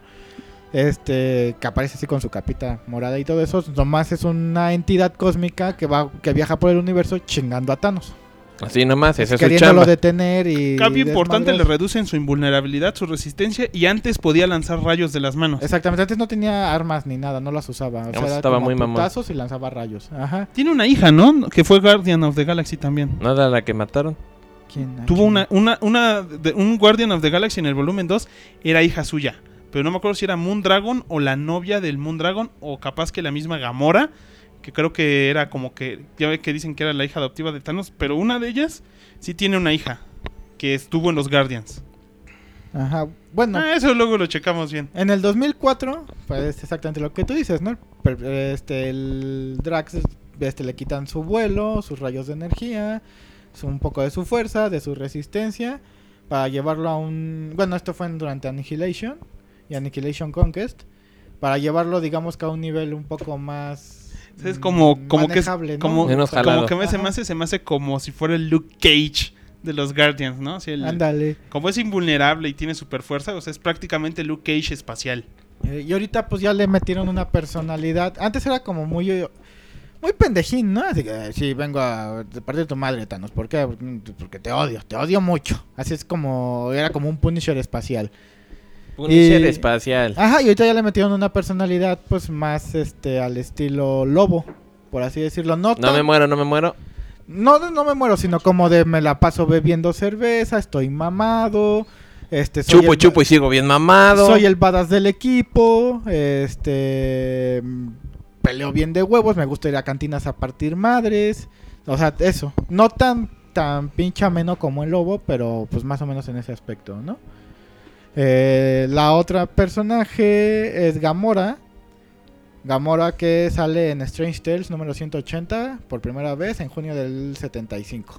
Este, que aparece así con su capita morada y todo eso, nomás es una entidad cósmica que va que viaja por el universo chingando a Thanos. Así nomás, esa es su Queriéndolo chamba. detener y Cambio importante, le desmadrar. reducen su invulnerabilidad, su resistencia y antes podía lanzar rayos de las manos. Exactamente, antes no tenía armas ni nada, no las usaba. O sea, Vamos, era estaba como muy mamón. putazos y lanzaba rayos. Ajá. Tiene una hija, ¿no? Que fue Guardian of the Galaxy también. Nada, la que mataron. ¿Quién? ¿A Tuvo quién? una, una, una, de- un Guardian of the Galaxy en el volumen dos, era hija suya. Pero no me acuerdo si era Moondragon o la novia del Moondragon, o capaz que la misma Gamora, que creo que era como que, ya ve que dicen que era la hija adoptiva de Thanos, pero una de ellas sí tiene una hija que estuvo en los Guardians. Ajá. Bueno, Ah, eso luego lo checamos bien. en el dos mil cuatro, pues exactamente lo que tú dices, ¿no? Per- Este, el Drax, este, le quitan su vuelo, sus rayos de energía, su- un poco de su fuerza, de su resistencia, para llevarlo a un... Bueno, esto fue en- durante Annihilation y Annihilation Conquest, para llevarlo, digamos, que a un nivel un poco más... Es como, mm, como que es, manejable, ¿no? como, Menos como jalado. que me se Ajá. me hace, se me hace como si fuera el Luke Cage de los Guardians, ¿no? Así el- Ándale. como es invulnerable y tiene super fuerza, o sea, es prácticamente Luke Cage espacial. Eh, y ahorita pues ya le metieron una personalidad. Antes era como muy eh, muy pendejín, ¿no? Así que eh, sí, vengo a partir de tu madre, Thanos. ¿Por qué? Porque te odio, te odio mucho. Así es como, era como un Punisher espacial. Punisher Y- espacial. Ajá, y ahorita ya le metieron una personalidad pues más este al estilo lobo, por así decirlo. No, No tan- me muero, no me muero. no, no, no me muero, sino como de me la paso bebiendo cerveza, estoy mamado. Este, soy Chupo, el- chupo y sigo bien mamado. Soy el badass del equipo, este, mm, peleo bien de huevos, me gusta ir a cantinas a partir madres, o sea, eso, no tan tan pinche ameno como el lobo, pero pues más o menos en ese aspecto, ¿no? Eh, la otra personaje es Gamora. Gamora que sale en Strange Tales número ciento ochenta por primera vez en junio del setenta y cinco.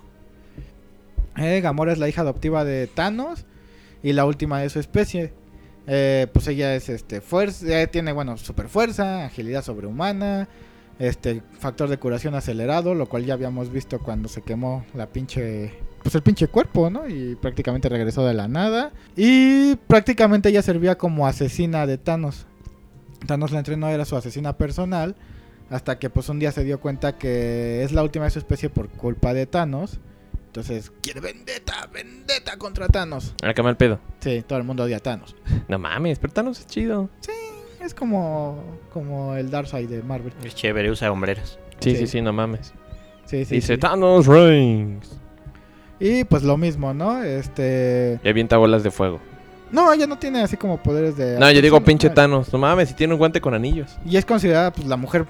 Eh, Gamora es la hija adoptiva de Thanos y la última de su especie. Eh, pues ella es este fuerza, eh, tiene bueno super fuerza, agilidad sobrehumana, este factor de curación acelerado, lo cual ya habíamos visto cuando se quemó la pinche pues el pinche cuerpo, ¿no? Y prácticamente regresó de la nada. Y prácticamente ella servía como asesina de Thanos. Thanos la entrenó, era su asesina personal, hasta que pues un día se dio cuenta que es la última de su especie por culpa de Thanos. Entonces quiere vendetta, vendetta contra Thanos. A mal pedo. Sí, todo el mundo odia a Thanos. No mames, pero Thanos es chido. Sí, es como, como el Darkseid de Marvel. Es chévere, usa hombreras. Sí, sí, Sí. sí, sí, no mames. Sí, sí, Dice sí. Thanos Reigns. Y pues lo mismo, ¿no? Este... Y avienta bolas de fuego. No, ella no tiene así como poderes de... No, yo digo absorción, pinche no. Thanos. No mames, si tiene un guante con anillos. Y es considerada pues la mujer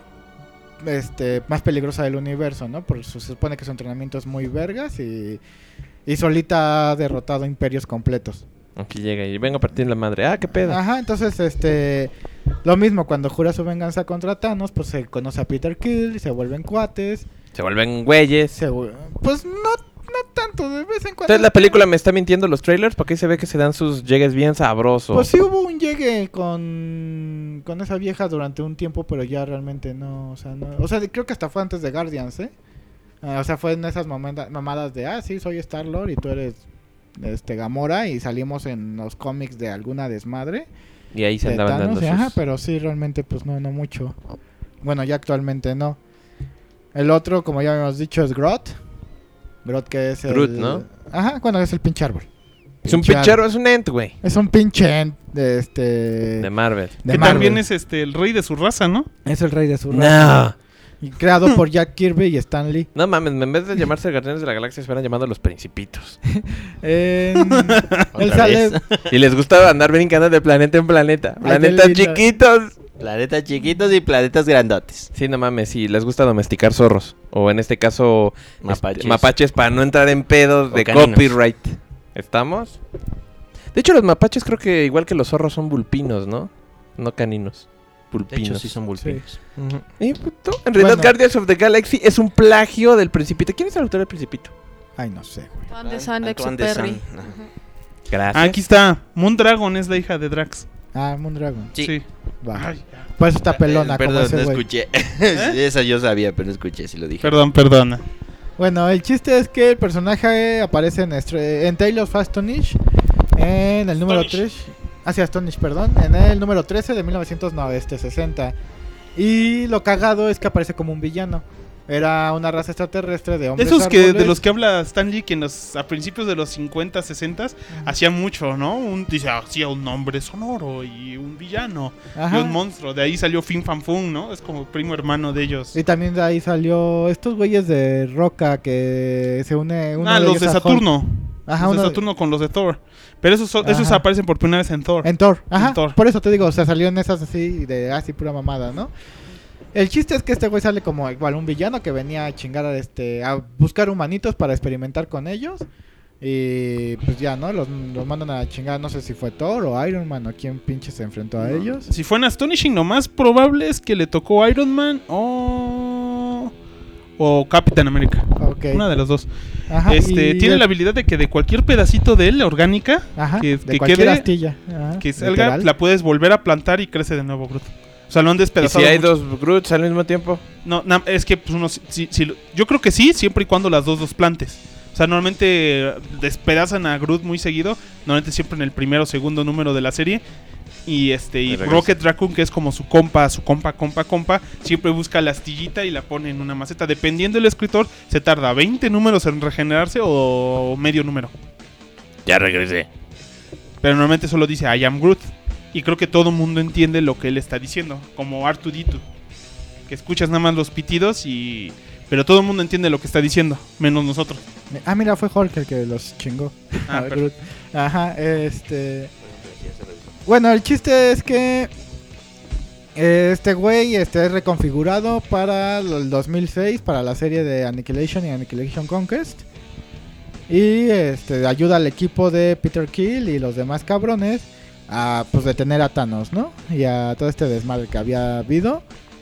este más peligrosa del universo, ¿no? Porque se supone que su entrenamiento es muy vergas y, y solita ha derrotado imperios completos. Aquí llega y vengo a partir la madre. Ah, qué pedo. Ajá, entonces este... Lo mismo, cuando jura su venganza contra Thanos, pues se conoce a Peter Quill y se vuelven cuates. Se vuelven güeyes. Se, vu- pues no, no tanto, de vez en cuando. Entonces la película me está mintiendo los trailers porque ahí se ve que se dan sus llegues bien sabrosos. Pues sí hubo un llegue con, con esa vieja durante un tiempo, pero ya realmente no, o sea, no, o sea, creo que hasta fue antes de Guardians, ¿eh? Ah, o sea, fue en esas momenta- mamadas de, ah, sí, soy Star-Lord y tú eres este Gamora y salimos en los cómics de alguna desmadre. Y ahí se de andaban Thanos, dando y, sus... ajá, pero sí, realmente pues no, no mucho. Bueno, ya actualmente no. El otro, como ya habíamos dicho, es Groot. Groot que es el... Groot, ¿no? Ajá, bueno, es el pinche árbol. Es un Pinche pinchero, es un ent, güey. Es un pinche ent de este... De Marvel. de que Marvel. también es este el rey de su raza, ¿no? Es el rey de su No. raza. Y creado por Jack Kirby y Stan Lee. No mames, en vez de llamarse Guardianes de la Galaxia, se hubieran llamado los Principitos. En- él Otra sale... vez. Y les gustaba andar brincando de planeta en planeta. Ay, Planetas qué lindo. chiquitos. Planetas chiquitos y planetas grandotes. Sí, no mames, sí, les gusta domesticar zorros. O en este caso, Mapaches. este, mapaches para no entrar en pedos O de caninos. copyright. ¿Estamos? De hecho, los mapaches creo que igual que los zorros son vulpinos, ¿no? No caninos. De Vulpinos. hecho, sí son vulpinos. Ujú. Y, puto, en realidad, Bueno. Guardians of the Galaxy es un plagio del Principito. ¿Quién es el autor del Principito? Ay, no sé, güey. Antoine de Saint Antoine de Exupéry. Saint, ajá. Ujú. Gracias. Ah, aquí está. Moondragon es la hija de Drax. Ah, Moondragon. Sí. Va. Ay, Pues está pelona Eh, como perdón, ese no güey. escuché. Esa yo sabía, pero no escuché si lo dije. perdón, perdona. Bueno, el chiste es que el personaje aparece en, Stra- en Tale of Astonish en el número Astonish. tres. Hacia Astonish, perdón. En el número trece de mil novecientos sesenta. Y lo cagado es que aparece como un villano. Era una raza extraterrestre de De hombres esos que de árboles. los que habla Stan Lee, que en los, a principios de los cincuenta, sesenta hacía mucho, ¿no? Un, dice, hacía un hombre sonoro y un villano Ajá. y un monstruo. De ahí salió Fin Fan Fum, ¿no? Es como primo hermano de ellos. Y también de ahí salió estos güeyes de Roca que se une uno Ah, los ellos de a Hulk. Saturno. Ajá, los uno de de- Saturno con los de Thor. Pero esos, son- esos Ajá. aparecen por primera vez en Thor. En Thor, ajá. En Thor. Por eso te digo, o sea, salió en esas así de así pura mamada, ¿no? El chiste es que este güey sale como igual un villano que venía a chingar a este a buscar humanitos para experimentar con ellos. Y pues ya, ¿no? Los, los mandan a chingar, no sé si fue Thor o Iron Man o quién pinche se enfrentó a ellos. Si fue en Astonishing, lo más probable es que le tocó Iron Man o. O Capitán América. Ok. Una de los dos. Ajá, este y tiene el- la habilidad de que de cualquier pedacito de él, orgánica, Ajá, que, de que cualquier quede, astilla. Ajá, que salga, literal. la puedes volver a plantar y crece de nuevo Groot. O sea, lo han ¿Y despedazado. si hay mucho. dos Groots al mismo tiempo? No, na- es que pues, uno, si- si- si lo- yo creo que sí, siempre y cuando las dos los plantes. O sea, normalmente eh, despedazan a Groot muy seguido, normalmente siempre en el primero o segundo número de la serie. Y este y Y regresa. Rocket Raccoon, que es como su compa, su compa, compa, compa, siempre busca la astillita y la pone en una maceta. Dependiendo del escritor, se tarda veinte números en regenerarse o medio número. Ya regresé. Pero normalmente solo dice I am Groot. Y creo que todo el mundo entiende lo que él está diciendo, como R dos D dos. Que escuchas nada más los pitidos y... Pero todo el mundo entiende lo que está diciendo, menos nosotros. Ah, mira, fue Hulk el que los chingó. Ah, A perfecto. Groot. Ajá, este... Bueno, el chiste es que eh, este güey este, es reconfigurado para el dos mil seis, para la serie de Annihilation y Annihilation Conquest. Y este ayuda al equipo de Peter Quill y los demás cabrones a pues detener a Thanos, ¿no? Y a todo este desmadre que había habido.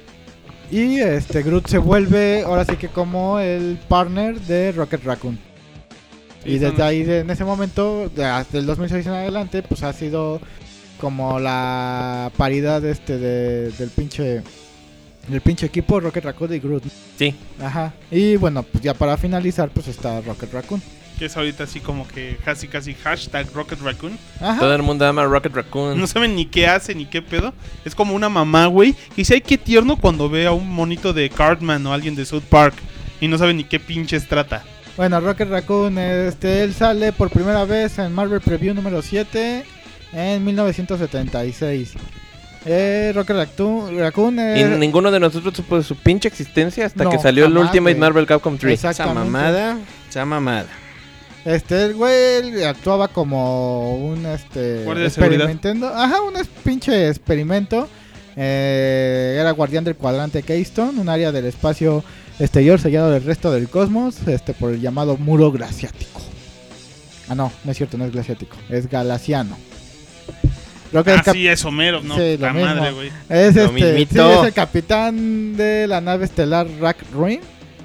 Y este Groot se vuelve ahora sí que como el partner de Rocket Raccoon. Y desde ahí, de, en ese momento, de, hasta el dos mil seis en adelante, pues ha sido como la paridad este de, del pinche del pinche equipo Rocket Raccoon y Groot. Sí. Ajá. Y bueno, pues ya para finalizar, pues está Rocket Raccoon. Que es ahorita así como que casi casi hashtag Rocket Raccoon. Ajá. Todo el mundo ama Rocket Raccoon. No saben ni qué hace ni qué pedo. Es como una mamá, güey, que dice, ay, qué tierno cuando ve a un monito de Cartman o alguien de South Park y no sabe ni qué pinches trata. Bueno, Rocket Raccoon, este, él sale por primera vez en Marvel Preview número siete en mil novecientos setenta y seis. Eh, Rocket Raccoon, Raccoon Y eh, ninguno de nosotros supo de su pinche existencia hasta No, que salió el jamás, Ultimate güey. Marvel Capcom tres. Esa Exactamente. mamada, esa mamada. Este, el güey actuaba como un este Guardia de seguridad. experimentando, ajá, un es- pinche experimento. Eh, era guardián del cuadrante Keystone, un área del espacio exterior sellado del resto del cosmos, este por el llamado muro glaciático. Ah, no, no es cierto, no es glaciático, es galaciano. Creo que es Ah, cap- sí, es Homero, no, Sí, lo la mismo. madre, güey. Es Lo este, sí, mismito. es el capitán de la nave estelar Rack Ruin.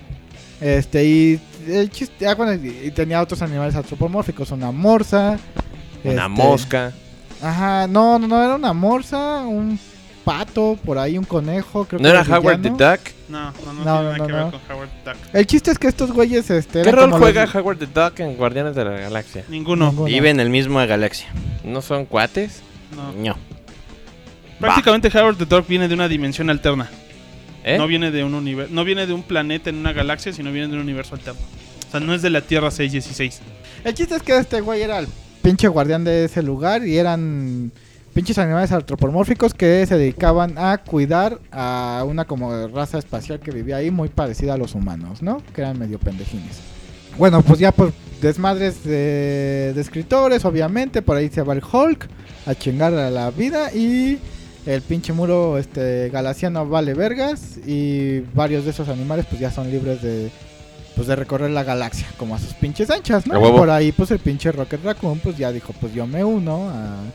Este, y el chiste, ah, bueno, y y tenía otros animales antropomórficos, una morsa, Una este, mosca. Ajá, no, no, no, era una morsa, un pato, por ahí un conejo, creo ¿No que era el Howard the villano. Duck? No, no, no, No, tiene no, nada no, que no. ver con Howard the Duck. El chiste es que estos güeyes, este, ¿Qué eran rol como juega los- Howard the Duck en Guardianes de la Galaxia? Ninguno. Ninguno. Vive en el mismo galaxia. ¿No son cuates? No. No. Prácticamente Howard the Duck viene de una dimensión alterna. ¿Eh? No viene de un universo, no viene de un planeta en una galaxia, sino viene de un universo alterno. O sea, no es de la Tierra seiscientos dieciséis. El chiste es que este güey era el pinche guardián de ese lugar y eran pinches animales antropomórficos que se dedicaban a cuidar a una como raza espacial que vivía ahí muy parecida a los humanos, ¿no? Que eran medio pendejines. Bueno, pues ya por desmadres de, de escritores, obviamente, por ahí se va el Hulk a chingar a la vida y el pinche muro este galaciano vale vergas y varios de esos animales pues ya son libres de pues de recorrer la galaxia como a sus pinches anchas, ¿no? A huevo. Por ahí pues el pinche Rocket Raccoon pues ya dijo, pues yo me uno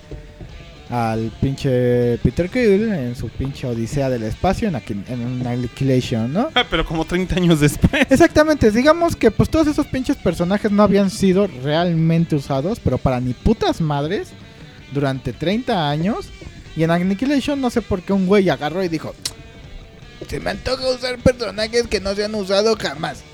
a, al pinche Peter Quill en su pinche odisea del espacio en, Aqu- en Annihilation, ¿no? Ah, pero como treinta años después. Exactamente, digamos que pues todos esos pinches personajes no habían sido realmente usados, pero para ni putas madres durante treinta años. Y en Annihilation no sé por qué un güey agarró y dijo, se me antoja usar personajes que no se han usado jamás.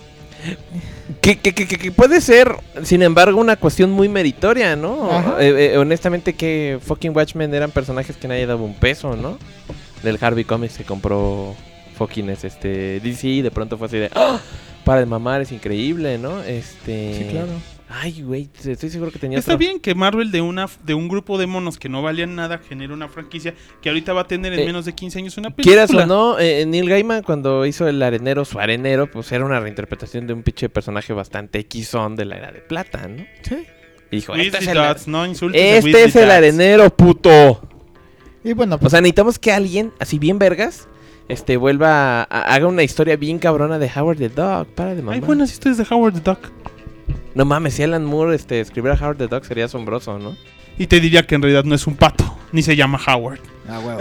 Que, que, que, que- que puede ser, sin embargo, una cuestión muy meritoria, ¿no? Ajá. Eh, eh, honestamente, que fucking Watchmen eran personajes que nadie daba un peso, ¿no? Del Harvey Comics se compró fucking es, este D C y de pronto fue así de ¡ah! Para de mamar, es increíble, ¿no? Este... Sí, claro. Ay, güey, estoy seguro que tenía Está otro- bien que Marvel de una de un grupo de monos que no valían nada genere una franquicia que ahorita va a tener en Eh, menos de quince años una película. Quieras o no, eh, Neil Gaiman cuando hizo El Arenero, su arenero, pues era una reinterpretación de un pinche personaje bastante X-on de la Era de Plata, ¿no? Sí. Y dijo, Weasley este es el, Dots, no insultes a este Weasley es el Dots. arenero, puto. Y bueno, O pues sea, necesitamos que alguien, así bien vergas, este, vuelva a, a- haga una historia bien cabrona de Howard the Duck. Para de mamar. Hay buenas historias de Howard the Duck. No mames, si Alan Moore este, escribiera Howard the Duck sería asombroso, ¿no? Y te diría que en realidad no es un pato, ni se llama Howard. ah, huevo.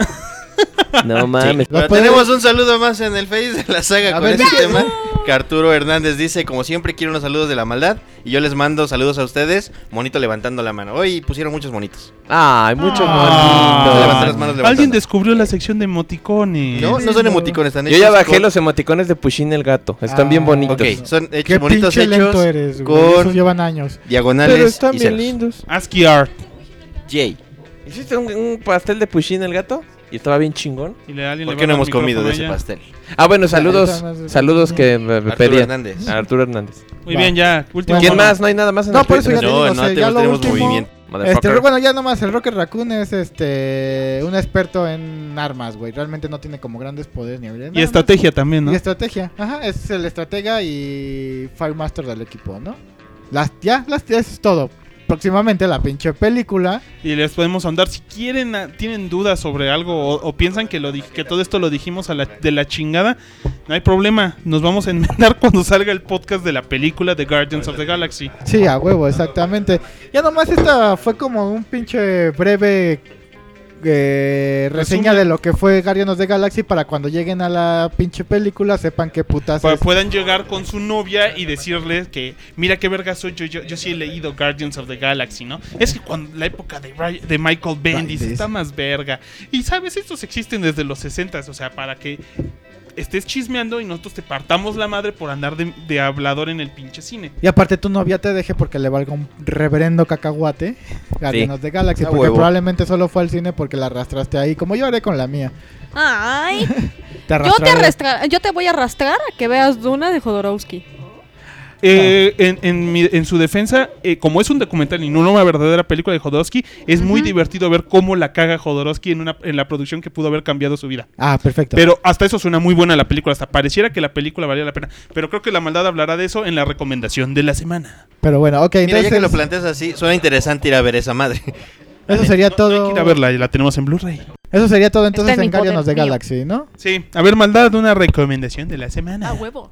No mames. Lo Pero puede- tenemos un saludo más en el Face de la saga A con ver, este ¿qué? tema. Que Arturo Hernández dice, como siempre quiero unos saludos de la maldad. Y yo les mando saludos a ustedes, monito levantando la mano. Hoy pusieron muchos monitos. Ay, muchos Ah. bonitos. Levantar las manos levantando. Alguien descubrió la sección de emoticones. No, no son emoticones, están Yo hechos ya bajé con- los emoticones de Pushín el gato. Están Ah, bien bonitos. Ok, son Qué hechos, bonitos pinche lento hechos eres, güey. con Esos llevan años. diagonales Pero están y bien ceros. lindos. ASCII Art. Jay, ¿Hiciste un, un pastel de Pushín el gato? Y estaba bien chingón. Y le, alguien ¿por le qué va no a dar hemos comido de ese micrófono a pastel? Ah, bueno, saludos. esa no es- Saludos que me, me Arturo pedían. Hernández. A Arturo Hernández. ella. Muy Va. bien, ya. Último ¿Quién mono. más? No hay nada más en No, el por eso Twitter. ya te No, digo, no o sea, ya tenemos, lo tenemos último- movimiento. Este, Motherfucker. bueno, ya nomás el Rocket Raccoon es este un experto en armas, güey. Realmente no tiene como grandes poderes ni habilidades. Y nada estrategia también, más. ¿no? Y estrategia. Ajá, es el estratega y Firemaster del equipo, ¿no? Las ya, las ya, eso es todo. próximamente la pinche película. Y les podemos ahondar. Si quieren, a- tienen dudas sobre algo o, o piensan que lo di- que todo esto lo dijimos a la, de la chingada, no hay problema. Nos vamos a enmendar cuando salga el podcast de la película de Guardians of the Galaxy. Sí, a huevo, exactamente. Ya nomás esta fue como un pinche breve eh, reseña Resumen. de lo que fue Guardians of the Galaxy para cuando lleguen a la pinche película sepan qué putas Para es. puedan llegar con su novia y decirle que mira qué verga soy yo, yo, yo sí he leído Guardians of the Galaxy, ¿no? Es que cuando la época de, Ry- de Michael Bendis Bendis. está más verga. Y sabes, estos existen desde los sesentas, o sea, para que estés chismeando y nosotros te partamos la madre por andar de, de hablador en el pinche cine. Y aparte tu novia te deje porque le valga un reverendo cacahuate Guardians Sí. of the Galaxy, A porque huevo. probablemente solo fue al cine porque la arrastraste ahí, como yo haré con la mía. Ay, Te yo te, arrastraré. arrastra- yo te voy a arrastrar a que veas Duna de Jodorowsky. Eh, en, en, mi- en su defensa, eh, como es un documental y no una verdadera película de Jodorowsky, es muy Ujú. divertido ver cómo la caga Jodorowsky en, una, en la producción que pudo haber cambiado su vida. Ah, perfecto. Pero hasta eso suena muy buena la película, hasta pareciera que la película valía la pena. Pero creo que la maldad hablará de eso en la recomendación de la semana. Pero bueno, ok, Mira, entonces ya que lo planteas así, suena interesante ir a ver esa madre. eso sería No, todo. hay que ir a verla, y la tenemos en Blu-ray. Eso sería todo entonces Está en en mi poder Guardians of the mío. Galaxy, ¿no? Sí, a ver, maldad, una recomendación de la semana. A huevo.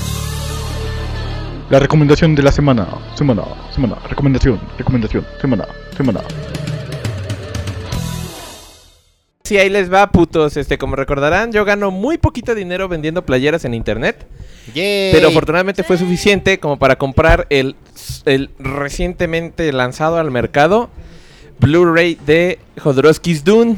La recomendación de la semana, semana, semana, recomendación, recomendación, semana, semana. Sí, ahí les va, putos. Este, como recordarán, yo gano muy poquito dinero vendiendo playeras en internet. Yay. Pero afortunadamente fue suficiente como para comprar el, el recientemente lanzado al mercado Blu-ray de Jodorowsky's Dune.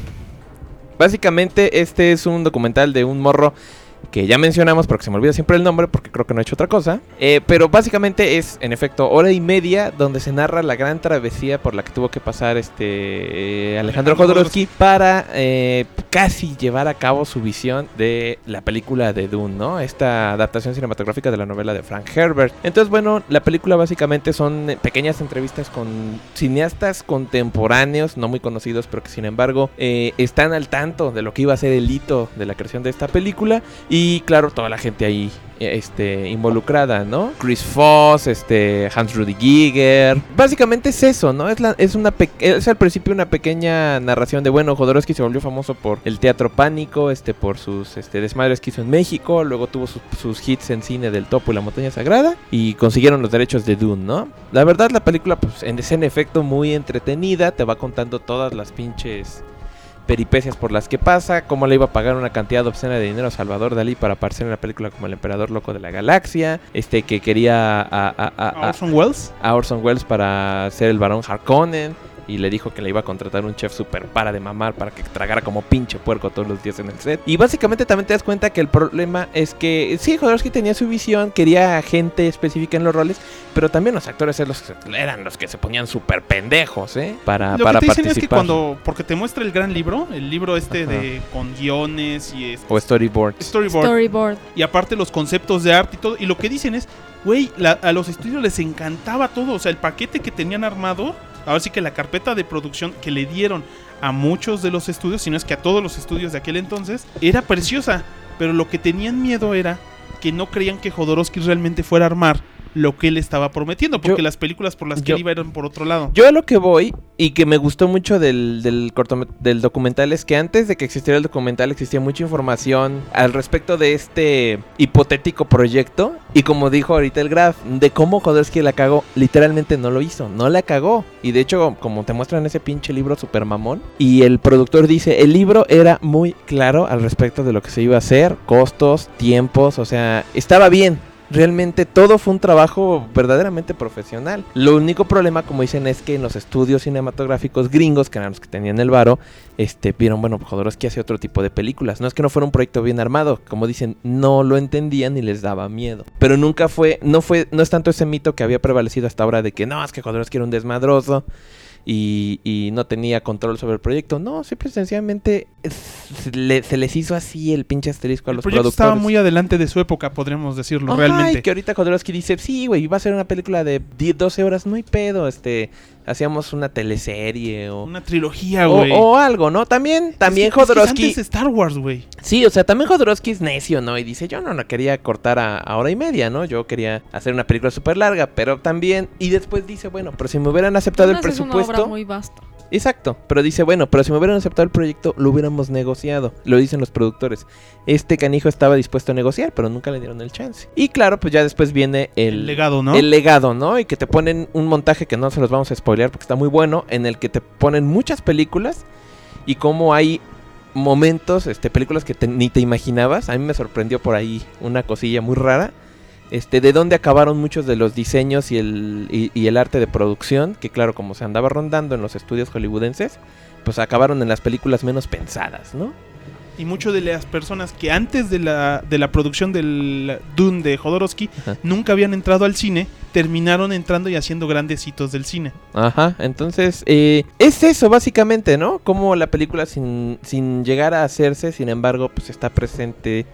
Básicamente este es un documental de un morro que ya mencionamos, porque se me olvida siempre el nombre, porque creo que no he hecho otra cosa. Eh, pero básicamente es, en efecto, hora y media donde se narra la gran travesía por la que tuvo que pasar este eh, Alejandro Jodorowsky para eh, casi llevar a cabo su visión de la película de Dune, ¿no? Esta adaptación cinematográfica de la novela de Frank Herbert. Entonces, bueno, la película básicamente son eh, pequeñas entrevistas con cineastas contemporáneos, no muy conocidos, pero que sin embargo eh, están al tanto de lo que iba a ser el hito de la creación de esta película. Y claro, toda la gente ahí este, involucrada, ¿no? Chris Foss, este, Hans Rudy Giger. Básicamente es eso, ¿no? Es, la, es, una pe- es al principio una pequeña narración de, bueno, Jodorowsky se volvió famoso por el teatro pánico, este, por sus este, desmadres que hizo en México. Luego tuvo sus, sus hits en cine del Topo y la Montaña Sagrada. Y consiguieron los derechos de Dune, ¿no? La verdad, la película, pues, es en efecto muy entretenida. Te va contando todas las pinches peripecias por las que pasa, cómo le iba a pagar una cantidad obscena de dinero a Salvador Dalí para aparecer en la película como el emperador loco de la galaxia, este que quería a, a, a, a, Orson Welles. a Orson Welles para ser el barón Harkonnen, y le dijo que le iba a contratar un chef super para de mamar para que tragara como pinche puerco todos los días en el set. Y básicamente también te das cuenta que el problema es que sí, Jodorowsky tenía su visión, quería gente específica en los roles, pero también los actores eran los que, eran los que se ponían súper pendejos, ¿eh? Para, Lo para que te dicen participar. es que cuando, porque te muestra el gran libro, el libro este Ajá. de con guiones y es, O storyboards. storyboard, Storyboard. y aparte los conceptos de arte y todo, y lo que dicen es, güey, la- a los estudios les encantaba todo, o sea, el paquete que tenían armado, ahora sí que la carpeta de producción que le dieron a muchos de los estudios, si no es que a todos los estudios de aquel entonces, era preciosa, pero lo que tenían miedo era que no creían que Jodorowsky realmente fuera a armar lo que él estaba prometiendo, porque Yo- las películas por las que yo- él iba eran por otro lado. Yo a lo que voy, y que me gustó mucho del, del, cortome- del documental, es que antes de que existiera el documental existía mucha información al respecto de este hipotético proyecto. Y como dijo ahorita el Graf, de cómo Jodorowsky la cagó, literalmente no lo hizo, no la cagó. Y de hecho, como te muestran ese pinche libro super mamón, y el productor dice, el libro era muy claro al respecto de lo que se iba a hacer, costos, tiempos, o sea, estaba bien. Realmente todo fue un trabajo verdaderamente profesional. Lo único problema, como dicen, es que en los estudios cinematográficos gringos, que eran los que tenían el varo, este, vieron, bueno, Jodorowsky hace otro tipo de películas. No es que no fuera un proyecto bien armado, como dicen, no lo entendían y les daba miedo. Pero nunca fue, no fue, no es tanto ese mito que había prevalecido hasta ahora de que no, es que Jodorowsky era un desmadroso y, y no tenía control sobre el proyecto. No, simple y sencillamente se, le- se les hizo así el pinche asterisco a El los proyecto productores. estaba muy adelante de su época, podríamos decirlo, Ajá, realmente. y que ahorita Jodorowsky dice, sí, güey, va a ser una película de diez, doce horas, no hay pedo, este, hacíamos una teleserie o... Una trilogía, o, güey. o algo, ¿no? También, también es que, Jodorowsky... Es que es antes Star Wars, güey. Sí, o sea, también Jodorowsky es necio, ¿no? Y dice, yo no, no quería cortar a, a hora y media, ¿no? Yo quería hacer una película súper larga, pero también... Y después dice, bueno, pero si me hubieran aceptado el presupuesto... Es una obra muy vasta. Exacto, pero dice, bueno, pero si me hubieran aceptado el proyecto, lo hubiéramos negociado. Lo dicen los productores. Este canijo estaba dispuesto a negociar, pero nunca le dieron el chance. Y claro, pues ya después viene el... El legado, ¿no? El legado, ¿no? Y que te ponen un montaje que no se los vamos a spoilear porque está muy bueno, en el que te ponen muchas películas y cómo hay momentos, este, películas que te, ni te imaginabas. A mí me sorprendió por ahí una cosilla muy rara. Este, de dónde acabaron muchos de los diseños y el, y, y el arte de producción, que claro, como se andaba rondando en los estudios hollywoodenses, pues acabaron en las películas menos pensadas, ¿no? Y muchas de las personas que antes de la, de la producción del Dune de Jodorowsky Ajá. nunca habían entrado al cine, terminaron entrando y haciendo grandes hitos del cine. Ajá, entonces eh, es eso básicamente, ¿no? Como la película sin, sin llegar a hacerse, sin embargo, pues está presente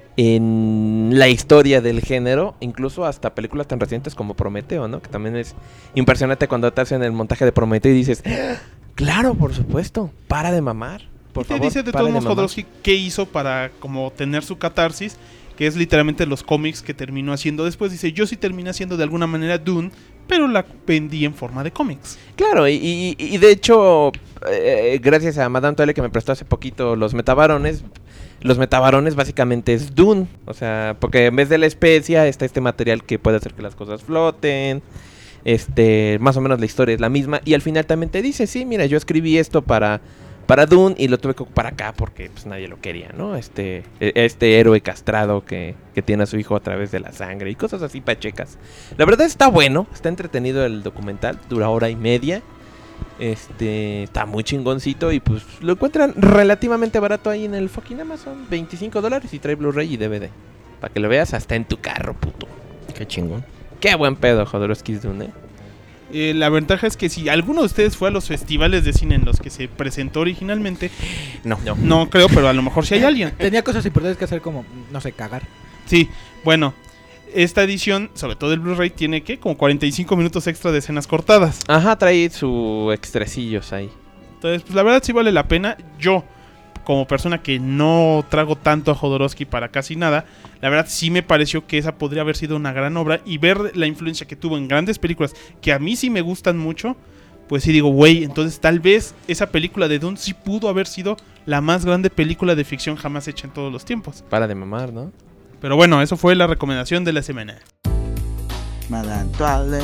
en la historia del género, incluso hasta películas tan recientes como Prometeo, ¿no? Que también es impresionante cuando te hacen el montaje de Prometeo y dices, claro, por supuesto, para de mamar, por y te favor, dice de para todos de modos Jodorowsky qué hizo para como tener su catarsis, que es literalmente los cómics que terminó haciendo después. Dice, yo sí terminé haciendo de alguna manera Dune, pero la vendí en forma de cómics. Claro, y, y, y de hecho, eh, gracias a Madame Toile que me prestó hace poquito los metabarones, los metabarones básicamente es Dune, o sea, porque en vez de la especia está este material que puede hacer que las cosas floten, este, más o menos la historia es la misma, y al final también te dice, sí, mira, yo escribí esto para, para Dune y lo tuve que ocupar acá porque pues nadie lo quería, ¿no? Este, este héroe castrado que, que tiene a su hijo a través de la sangre y cosas así pachecas. La verdad está bueno, está entretenido el documental, dura hora y media. Este, está muy chingoncito y pues lo encuentran relativamente barato ahí en el fucking Amazon, veinticinco dólares y trae Blu-ray y D V D. Para que lo veas hasta en tu carro, puto. Qué chingón. Qué buen pedo, Jodorowsky's Dune, ¿eh? Eh, la ventaja es que si alguno de ustedes fue a los festivales de cine en los que se presentó originalmente, no, no, no creo, pero a lo mejor sí hay alguien. Tenía cosas importantes que hacer como, no sé, cagar. Sí, bueno, esta edición, sobre todo el Blu-ray, tiene que como cuarenta y cinco minutos extra de escenas cortadas. Ajá, trae su extresillos ahí. Entonces, pues la verdad sí vale la pena. Yo, como persona que no trago tanto a Jodorowsky para casi nada, la verdad sí me pareció que esa podría haber sido una gran obra, y ver la influencia que tuvo en grandes películas que a mí sí me gustan mucho, pues sí digo, güey, entonces tal vez esa película de Dune sí pudo haber sido la más grande película de ficción jamás hecha en todos los tiempos. Para de mamar, ¿no? Pero bueno, eso fue la recomendación de la semana. Madame Toile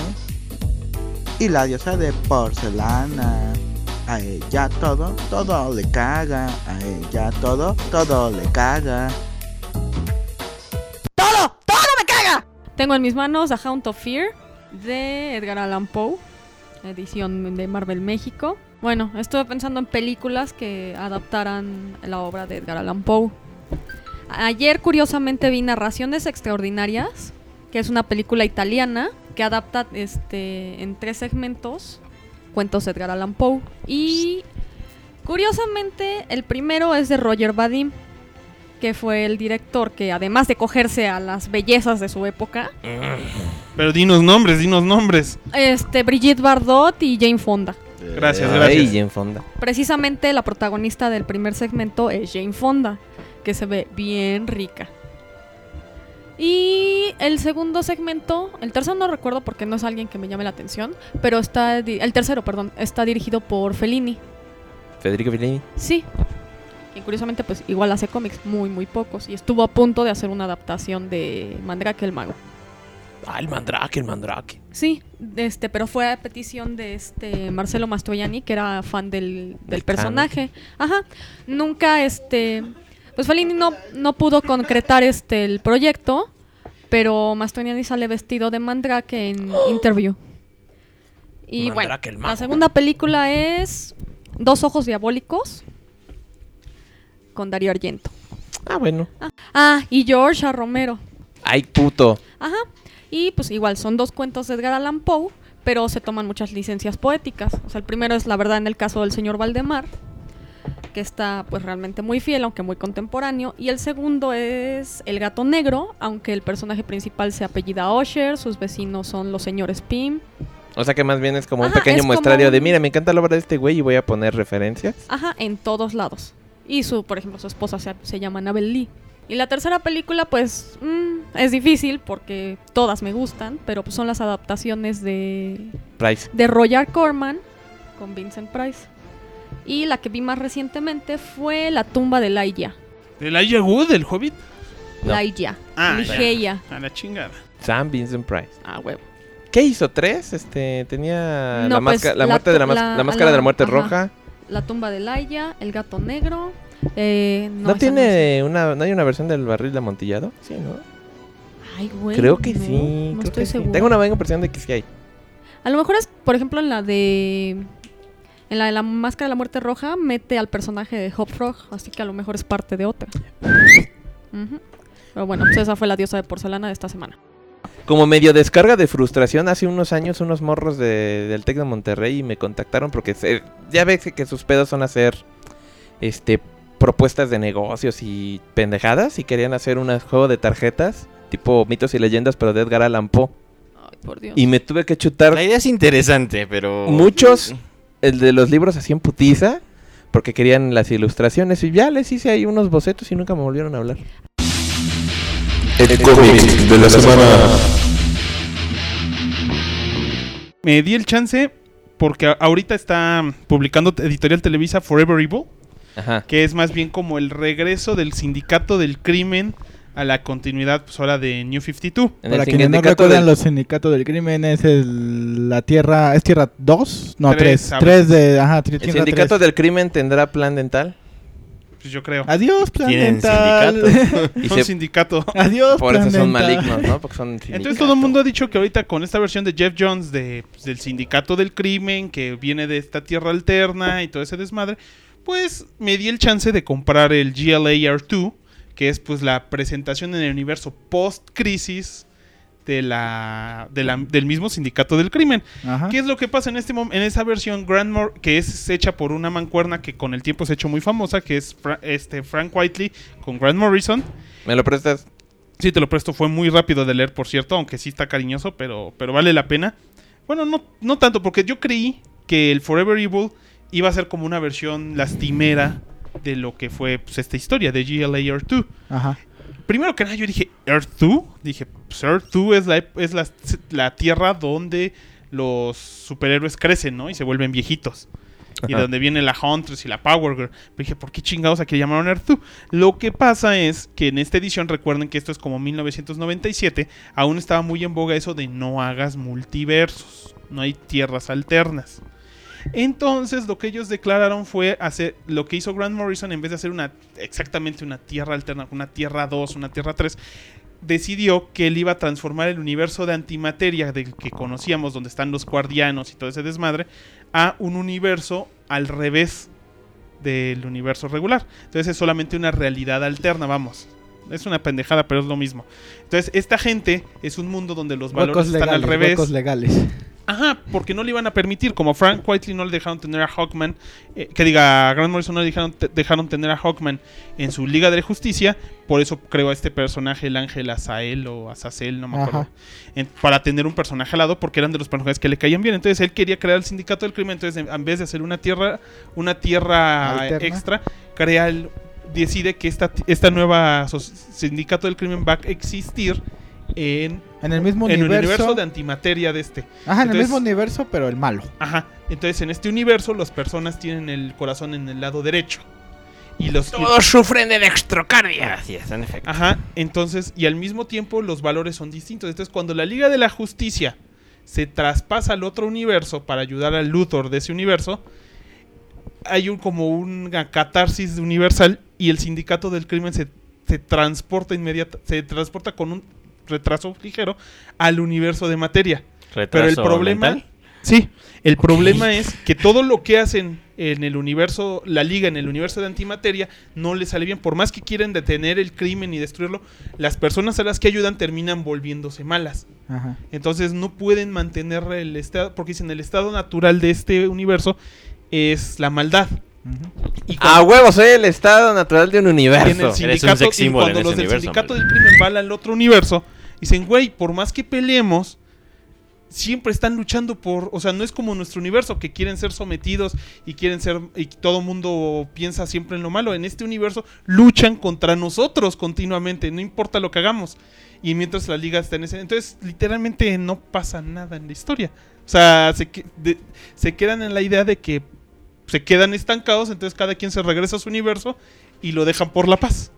y la diosa de porcelana. A ella todo, todo le caga. A ella todo, todo le caga. ¡Todo! ¡Todo me caga! Tengo en mis manos A Haunt of Fear de Edgar Allan Poe, edición de Marvel México. Bueno, estuve pensando en películas que adaptaran la obra de Edgar Allan Poe. Ayer, curiosamente, vi Narraciones Extraordinarias, que es una película italiana que adapta este en tres segmentos cuentos de Edgar Allan Poe. Y curiosamente, el primero es de Roger Vadim, que fue el director que, además de cogerse a las bellezas de su época... Pero dinos nombres, dinos nombres. Este, Brigitte Bardot y Jane Fonda. Gracias, gracias. Ay, Jane Fonda. Precisamente la protagonista del primer segmento es Jane Fonda, que se ve bien rica. Y el segundo segmento, el tercero no recuerdo porque no es alguien que me llame la atención, pero está, el tercero, perdón, está dirigido por Fellini. Federico Fellini. Sí. Y curiosamente, pues igual hace cómics, muy, muy pocos. Y estuvo a punto de hacer una adaptación de Mandrake el Mago. Ah, el Mandrake, el Mandrake. Sí, este, pero fue a petición de este Marcelo Mastroianni, que era fan del, del personaje. Ajá. Nunca, este... Pues Fellini no, no pudo concretar este el proyecto, pero Mastroianni sale vestido de Mandrake en Interview. Y Mandrake, el bueno, mago. la segunda película es Dos Ojos Diabólicos, con Darío Argento. Ah, bueno. Ah, ah y George A. Romero. Ay, puto. Ajá. Y pues igual son dos cuentos de Edgar Allan Poe, pero se toman muchas licencias poéticas. O sea, el primero es La verdad en el caso del señor Valdemar, que está pues realmente muy fiel, aunque muy contemporáneo. Y el segundo es El gato negro, aunque el personaje principal se apellida Usher, sus vecinos son los señores Pym. O sea que más bien es como un Ajá, pequeño es como muestrario de, un- mira, me encanta la obra de este güey y voy a poner referencias. Ajá, en todos lados. Y su, por ejemplo, su esposa se, se llama Annabelle Lee. Y la tercera película, pues, mm, es difícil porque todas me gustan, pero pues son las adaptaciones de, Price. de Roger Corman con Vincent Price. Y la que vi más recientemente fue La tumba de Elijah. ¿El Elijah Wood, del Hobbit? No. Elijah. Ah, Ligeia. A la chingada. Sam Vincent Price. Ah, huevo. ¿Qué hizo? ¿Tres? Este, tenía No, la, pues, masca- la la muerte de la, tu- mas- la- la máscara de la la- muerte ajá. roja. La tumba de Elijah, El gato negro. Eh, no, ¿No, esa tiene una, no hay una versión del barril de amontillado? Sí, ¿no? es. Ay, güey. creo que no, sí. No creo estoy que sí. segura. Tengo una vaga impresión de que sí hay. A lo mejor es, por ejemplo, en la de. En la de la máscara de la muerte roja, mete al personaje de Hop Frog, así que a lo mejor es parte de otra. Ujú. Pero bueno, pues esa fue la diosa de porcelana de esta semana. Como medio descarga de frustración, hace unos años unos morros de, del Tec de Monterrey me contactaron porque se- ya ves que sus pedos son hacer este propuestas de negocios y pendejadas y querían hacer un juego de tarjetas tipo mitos y leyendas pero de Edgar Allan Poe. Ay, por Dios. Y me tuve que chutar La idea es interesante, pero... muchos, el de los libros así en putiza, porque querían las ilustraciones y ya les hice ahí unos bocetos y nunca me volvieron a hablar. El cómic de la semana. Me di el chance porque a- ahorita está publicando Editorial Televisa Forever Evil, Ajá. que es más bien como el regreso del sindicato del crimen a la continuidad, pues ahora de New cincuenta y dos. En Para el quienes no sindicato recuerdan, del- los sindicatos del crimen es el, la tierra, ¿es tierra dos? No, Tres, tres. a Tres veces. de, ajá, tri- el tierra sindicato tres. del crimen tendrá plan dental. Pues yo creo. Adiós, plan Tienen dental. Y Son se- sindicato. Adiós, por plan eso son dental. malignos, ¿no? Porque son Entonces sindicato. todo el mundo ha dicho que ahorita con esta versión de Jeff Jones de, pues, del sindicato del crimen, que viene de esta tierra alterna y todo ese desmadre, pues me di el chance de comprar el G L A R dos, que es pues la presentación en el universo post-crisis de la, de la- del mismo sindicato del crimen. Ajá. ¿Qué es lo que pasa en este mom- en esa versión Grant Mor- que es hecha por una mancuerna que con el tiempo se ha hecho muy famosa, que es Fra- este Frank Whiteley con Grant Morrison? ¿Me lo prestas? Sí, te lo presto, fue muy rápido de leer, por cierto, aunque sí está cariñoso, pero, pero vale la pena. Bueno, no, no tanto, porque yo creí que el Forever Evil iba a ser como una versión lastimera de lo que fue pues, esta historia de G L A R dos. Ajá. Primero que nada yo dije, ¿Earth dos? Dije, pues Earth dos es, la, ep- es la, la tierra donde los superhéroes crecen, ¿no? Y se vuelven viejitos. Y de Ajá. donde viene la Huntress y la Power Girl. Pero dije, ¿por qué chingados aquí le llamaron Earth dos? Lo que pasa es que en esta edición, recuerden que esto es como mil novecientos noventa y siete, aún estaba muy en boga eso de no hagas multiversos. No hay tierras alternas. Entonces lo que ellos declararon fue hacer lo que hizo Grant Morrison. En vez de hacer una exactamente una tierra alterna, una tierra dos, una tierra tres, decidió que él iba a transformar el universo de antimateria del que conocíamos, donde están los guardianos y todo ese desmadre, a un universo al revés del universo regular. Entonces es solamente una realidad alterna, vamos. Es una pendejada, pero es lo mismo. Entonces esta gente es un mundo donde los valores Huecos están legales, al revés. huecos legales. Ajá, porque no le iban a permitir, como Frank Whiteley no le dejaron tener a Hawkman, eh, que diga, a Grant Morrison no le dejaron, te- dejaron tener a Hawkman en su Liga de la Justicia, por eso creó a este personaje, el Ángel Azael o Azazel, no me acuerdo, Ajá. en- para tener un personaje al lado, porque eran de los personajes que le caían bien. Entonces él quería crear el Sindicato del Crimen, entonces en, en vez de hacer una tierra, una tierra Alterna. extra, crea el, decide que esta, esta nueva so- Sindicato del Crimen va a existir en, En el mismo en el universo. universo de antimateria de este. Ajá, en el Entonces- mismo universo, pero el malo. Ajá, entonces en este universo las personas tienen el corazón en el lado derecho. Y los Todos sufren de dextrocardia. Así es, en efecto. Ajá, entonces y al mismo tiempo los valores son distintos. Entonces cuando la Liga de la Justicia se traspasa al otro universo para ayudar al Luthor de ese universo, hay un como una catarsis universal y el Sindicato del Crimen se, se transporta inmediata, se transporta con un retraso ligero al universo de materia. Pero el problema, mental. sí, el problema es que todo lo que hacen en el universo, la liga en el universo de antimateria, no les sale bien. Por más que quieren detener el crimen y destruirlo, las personas a las que ayudan terminan volviéndose malas. Ajá. Entonces no pueden mantener el estado, porque dicen el estado natural de este universo es la maldad. Ujú. Y A huevos, soy el estado natural de un y en universo. el Eres un sindicato, sex y symbol cuando en los ese del universo, sindicato hombre. del crimen van al otro universo, dicen, güey, por más que peleemos, siempre están luchando por, o sea, no es como nuestro universo que quieren ser sometidos y quieren ser, y todo mundo piensa siempre en lo malo. En este universo luchan contra nosotros continuamente, no importa lo que hagamos. Y mientras la liga está en ese, entonces literalmente no pasa nada en la historia. O sea, se, que, de, se quedan en la idea de que se quedan estancados, entonces cada quien se regresa a su universo y lo dejan por la paz.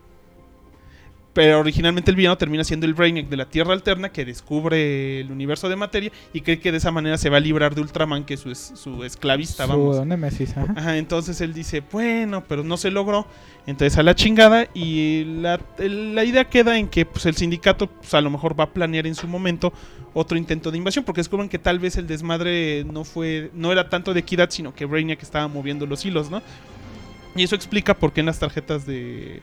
Pero originalmente el villano termina siendo el Brainiac de la Tierra Alterna, que descubre el universo de materia y cree que de esa manera se va a librar de Ultraman, que es su, es, su esclavista, vamos. Su némesis, ajá. Ajá, entonces él dice, bueno, pero no se logró. Entonces a la chingada. Y la, el, la idea queda en que pues, el sindicato pues, a lo mejor va a planear en su momento otro intento de invasión, porque descubren que tal vez el desmadre no fue, no era tanto de equidad, sino que Brainiac estaba moviendo los hilos, ¿no? Y eso explica por qué en las tarjetas de...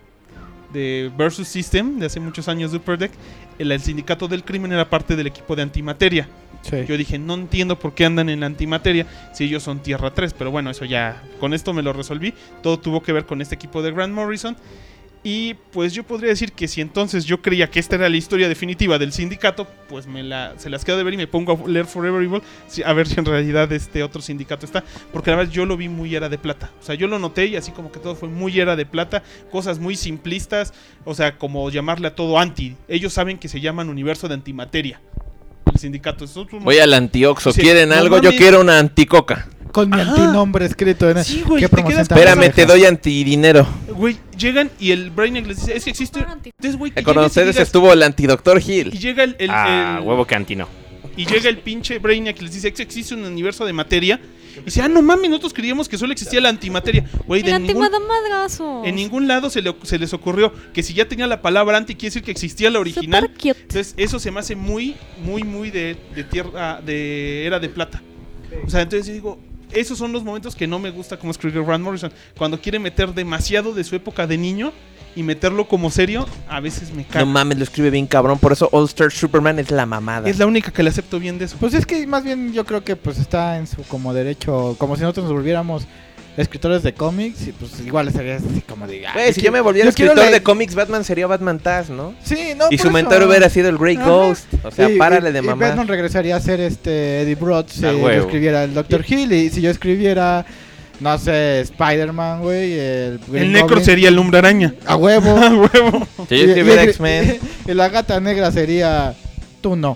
de Versus System de hace muchos años de Upper Deck, el, el sindicato del crimen era parte del equipo de antimateria. Sí. Yo dije, no entiendo por qué andan en la antimateria si ellos son Tierra tres, pero bueno, eso ya, con esto me lo resolví. Todo tuvo que ver con este equipo de Grant Morrison. Y pues yo podría decir que si entonces yo creía que esta era la historia definitiva del sindicato, pues me la, se las quedo de ver y me pongo a leer Forever Evil a ver si en realidad este otro sindicato está. Porque la verdad yo lo vi muy era de plata. O sea, yo lo noté y así como que todo fue muy era de plata. Cosas muy simplistas. O sea, como llamarle a todo anti. Ellos saben que se llaman universo de antimateria. El sindicato. Eso, voy al antioxo. Sí, ¿Quieren no algo? mames. Yo quiero una anticoca. Con mi Ajá. antinombre escrito en el... Sí, güey, ¿Qué te promoción quedas- tan Espérame, pendeja? te doy antidinero. Güey, llegan y el Brainiac les dice, es que existe... Entonces, güey, que Con llegues y ustedes digas- estuvo el antidoctor Hill. Y llega el... el- Ah, el- huevo cantino. Y llega el pinche Brainiac y les dice que existe un universo de materia. Y dice, ah, no mames, nosotros creíamos que solo existía la antimateria. Güey, de El ningún, antimadamadrazo. en ningún lado se, le- se les ocurrió que si ya tenía la palabra anti, quiere decir que existía la original. Super cute. Entonces, eso se me hace muy, muy, muy de, de tierra, de era de plata. O sea, entonces yo digo, esos son los momentos que no me gusta como escribe Grant Morrison. Cuando quiere meter demasiado de su época de niño y meterlo como serio, a veces me caga. No mames, lo escribe bien cabrón. Por eso All Star Superman es la mamada. Es la única que le acepto bien de eso. Pues es que más bien yo creo que pues está en su como derecho, como si nosotros nos volviéramos escritores de cómics y pues igual sería así como de... ah, Güey, si yo quiero- me volviera quiero escritor leer- de cómics, Batman sería Batman Taz, ¿no? Sí, no, Y por su mentor eso. hubiera sido el Grey Ajá. Ghost. O sea, Y- párale y- de y mamá. Batman regresaría a ser este Eddie Brock si A yo huevo. escribiera el doctor Hill y si yo escribiera, no sé, Spider-Man, güey, el Green El Necro Goblin, sería el Hombre Araña. a huevo. A huevo. Si yo Y- escribiera y- X-Men. Y la gata negra sería tú no.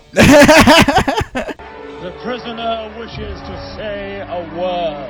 The prisoner wishes to say a word.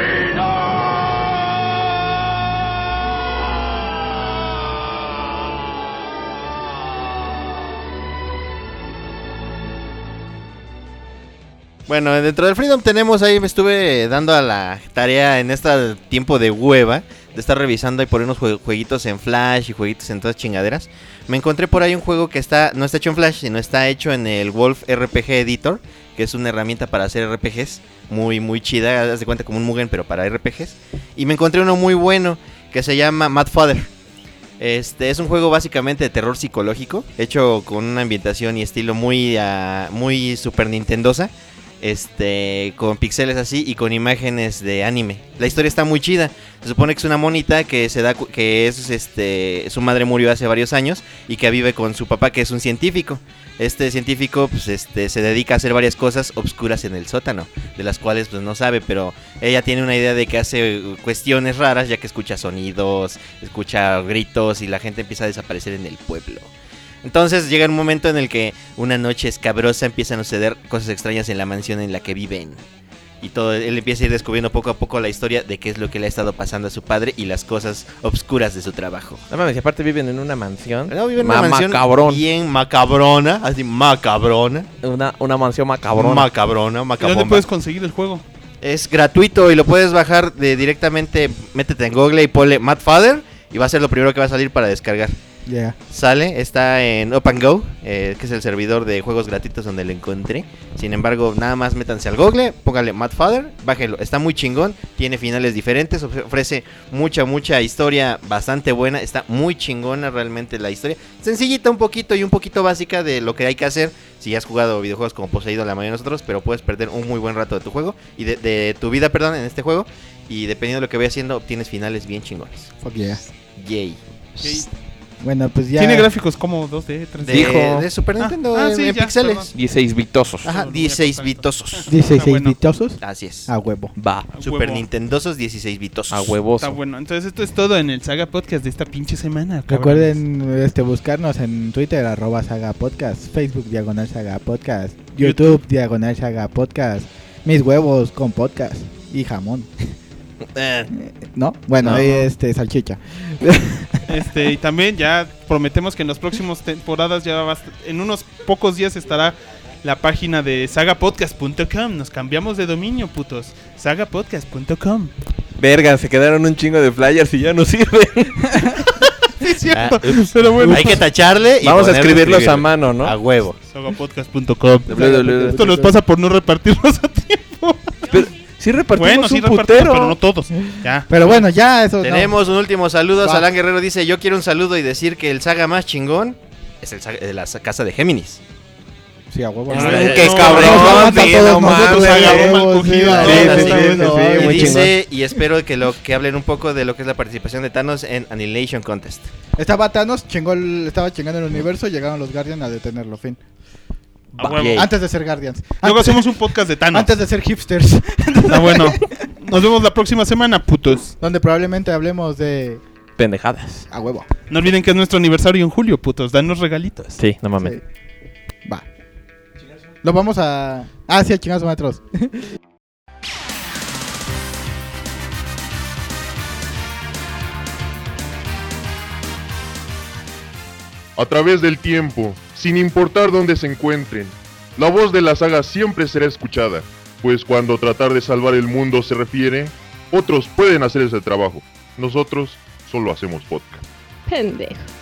Bueno, dentro del Freedom tenemos ahí, me estuve dando a la tarea en este tiempo de hueva de estar revisando ahí por unos jue- jueguitos en Flash y jueguitos en todas chingaderas. Me encontré por ahí un juego que está no está hecho en Flash, sino está hecho en el Wolf R P G Editor, que es una herramienta para hacer R P Gs muy muy chida, haz de cuenta como un Mugen pero para R P Gs. Y me encontré uno muy bueno que se llama Mad Father. Este es un juego básicamente de terror psicológico, hecho con una ambientación y estilo muy uh, muy Super Nintendosa. Este, con pixeles así y con imágenes de anime. La historia está muy chida. Se supone que es una monita que se da cu- que es este su madre murió hace varios años y que vive con su papá que es un científico. Este científico pues este se dedica a hacer varias cosas obscuras en el sótano, de las cuales pues no sabe, pero ella tiene una idea de que hace cuestiones raras ya que escucha sonidos, escucha gritos y la gente empieza a desaparecer en el pueblo. Entonces llega un momento en el que una noche escabrosa empiezan a suceder cosas extrañas en la mansión en la que viven. Y todo, él empieza a ir descubriendo poco a poco la historia de qué es lo que le ha estado pasando a su padre y las cosas obscuras de su trabajo. No mames, y aparte viven en una mansión. No, viven en una Ma- mansión macabrón. bien macabrona, así macabrona. Una, una mansión macabrona. Macabrona, ¿Y macabomba. dónde puedes conseguir el juego? Es gratuito y lo puedes bajar de directamente, métete en Google y ponle Mad Father y va a ser lo primero que va a salir para descargar. Yeah. Sale, está en Up and Go, eh, que es el servidor de juegos gratuitos donde lo encontré. Sin embargo, nada más métanse al Google, póngale Mad Father, bájenlo. Está muy chingón, tiene finales diferentes, ofre- ofrece mucha, mucha historia bastante buena. Está muy chingona realmente la historia. Sencillita un poquito y un poquito básica de lo que hay que hacer si has jugado videojuegos como Poseído la mayoría de nosotros, pero puedes perder un muy buen rato de tu juego y de, de tu vida, perdón, en este juego. Y dependiendo de lo que vayas haciendo, obtienes finales bien chingones. Fuck yeah. Yay. Okay. Bueno, pues ya. Tiene gráficos como dos D, tres D. De, Dijo. de Super Ah, Nintendo ah, en, sí, en ya, píxeles. perdón. dieciséis bitosos. Ajá, dieciséis bitosos. dieciséis Está bueno. bitosos. Así es. A huevo. Va. A Super huevo. Nintendosos dieciséis bitosos. A huevoso. Está bueno. Entonces esto es todo en el Saga Podcast de esta pinche semana. cabrones. Recuerden este buscarnos en Twitter, arroba Saga Podcast, Facebook, diagonal Saga Podcast, YouTube, diagonal Saga Podcast, mis huevos con podcast y jamón. Eh, ¿No? Bueno, No. ahí este, salchicha. Este, y también ya prometemos que en las próximas temporadas ya va a est- en unos pocos días estará la página de saga podcast punto com. Nos cambiamos de dominio, putos. saga podcast punto com. Verga, se quedaron un chingo de flyers y ya no sirven. Es cierto, Ah, ups. pero bueno. hay que tacharle y Vamos a ponerlo escribirlos escribir. a mano, ¿no? A huevo. saga podcast punto com. www. Esto nos pasa por no repartirlos a tiempo. Pero sí repartimos Bueno, sí un repartimos, putero. pero no todos. Ya. Pero bueno, ya eso. no. Tenemos un último saludo. Va. Salán Guerrero dice: yo quiero un saludo y decir que el saga más chingón es el saga de la casa de Géminis. Sí, a huevo. Ay, No, qué no, cabrón, nos vamos a sí, todos no nosotros, mames, a saga huevo, mal sí, cogida. a Sí, huevo, sí, está sí, bueno. sí, y muy dice, y espero que lo que hablen un poco de lo que es la participación de Thanos en Annihilation Contest. Estaba Thanos, chingó el- estaba chingando el universo, llegaron los Guardians a detenerlo, fin. A huevo. Yay. Antes de ser Guardians. Luego Antes, hacemos un podcast de Thanos. antes de ser hipsters. Está bueno. Nos vemos la próxima semana, putos. Donde probablemente hablemos de. Pendejadas. A huevo. No olviden que es nuestro aniversario en julio, putos. Danos regalitos. Sí, no mames. Sí. Va. Lo vamos a. Ah, sí, a chingados maestros. A través del tiempo, sin importar dónde se encuentren, la voz de la saga siempre será escuchada, pues cuando tratar de salvar el mundo se refiere, otros pueden hacer ese trabajo. Nosotros solo hacemos podcast. Pendejo.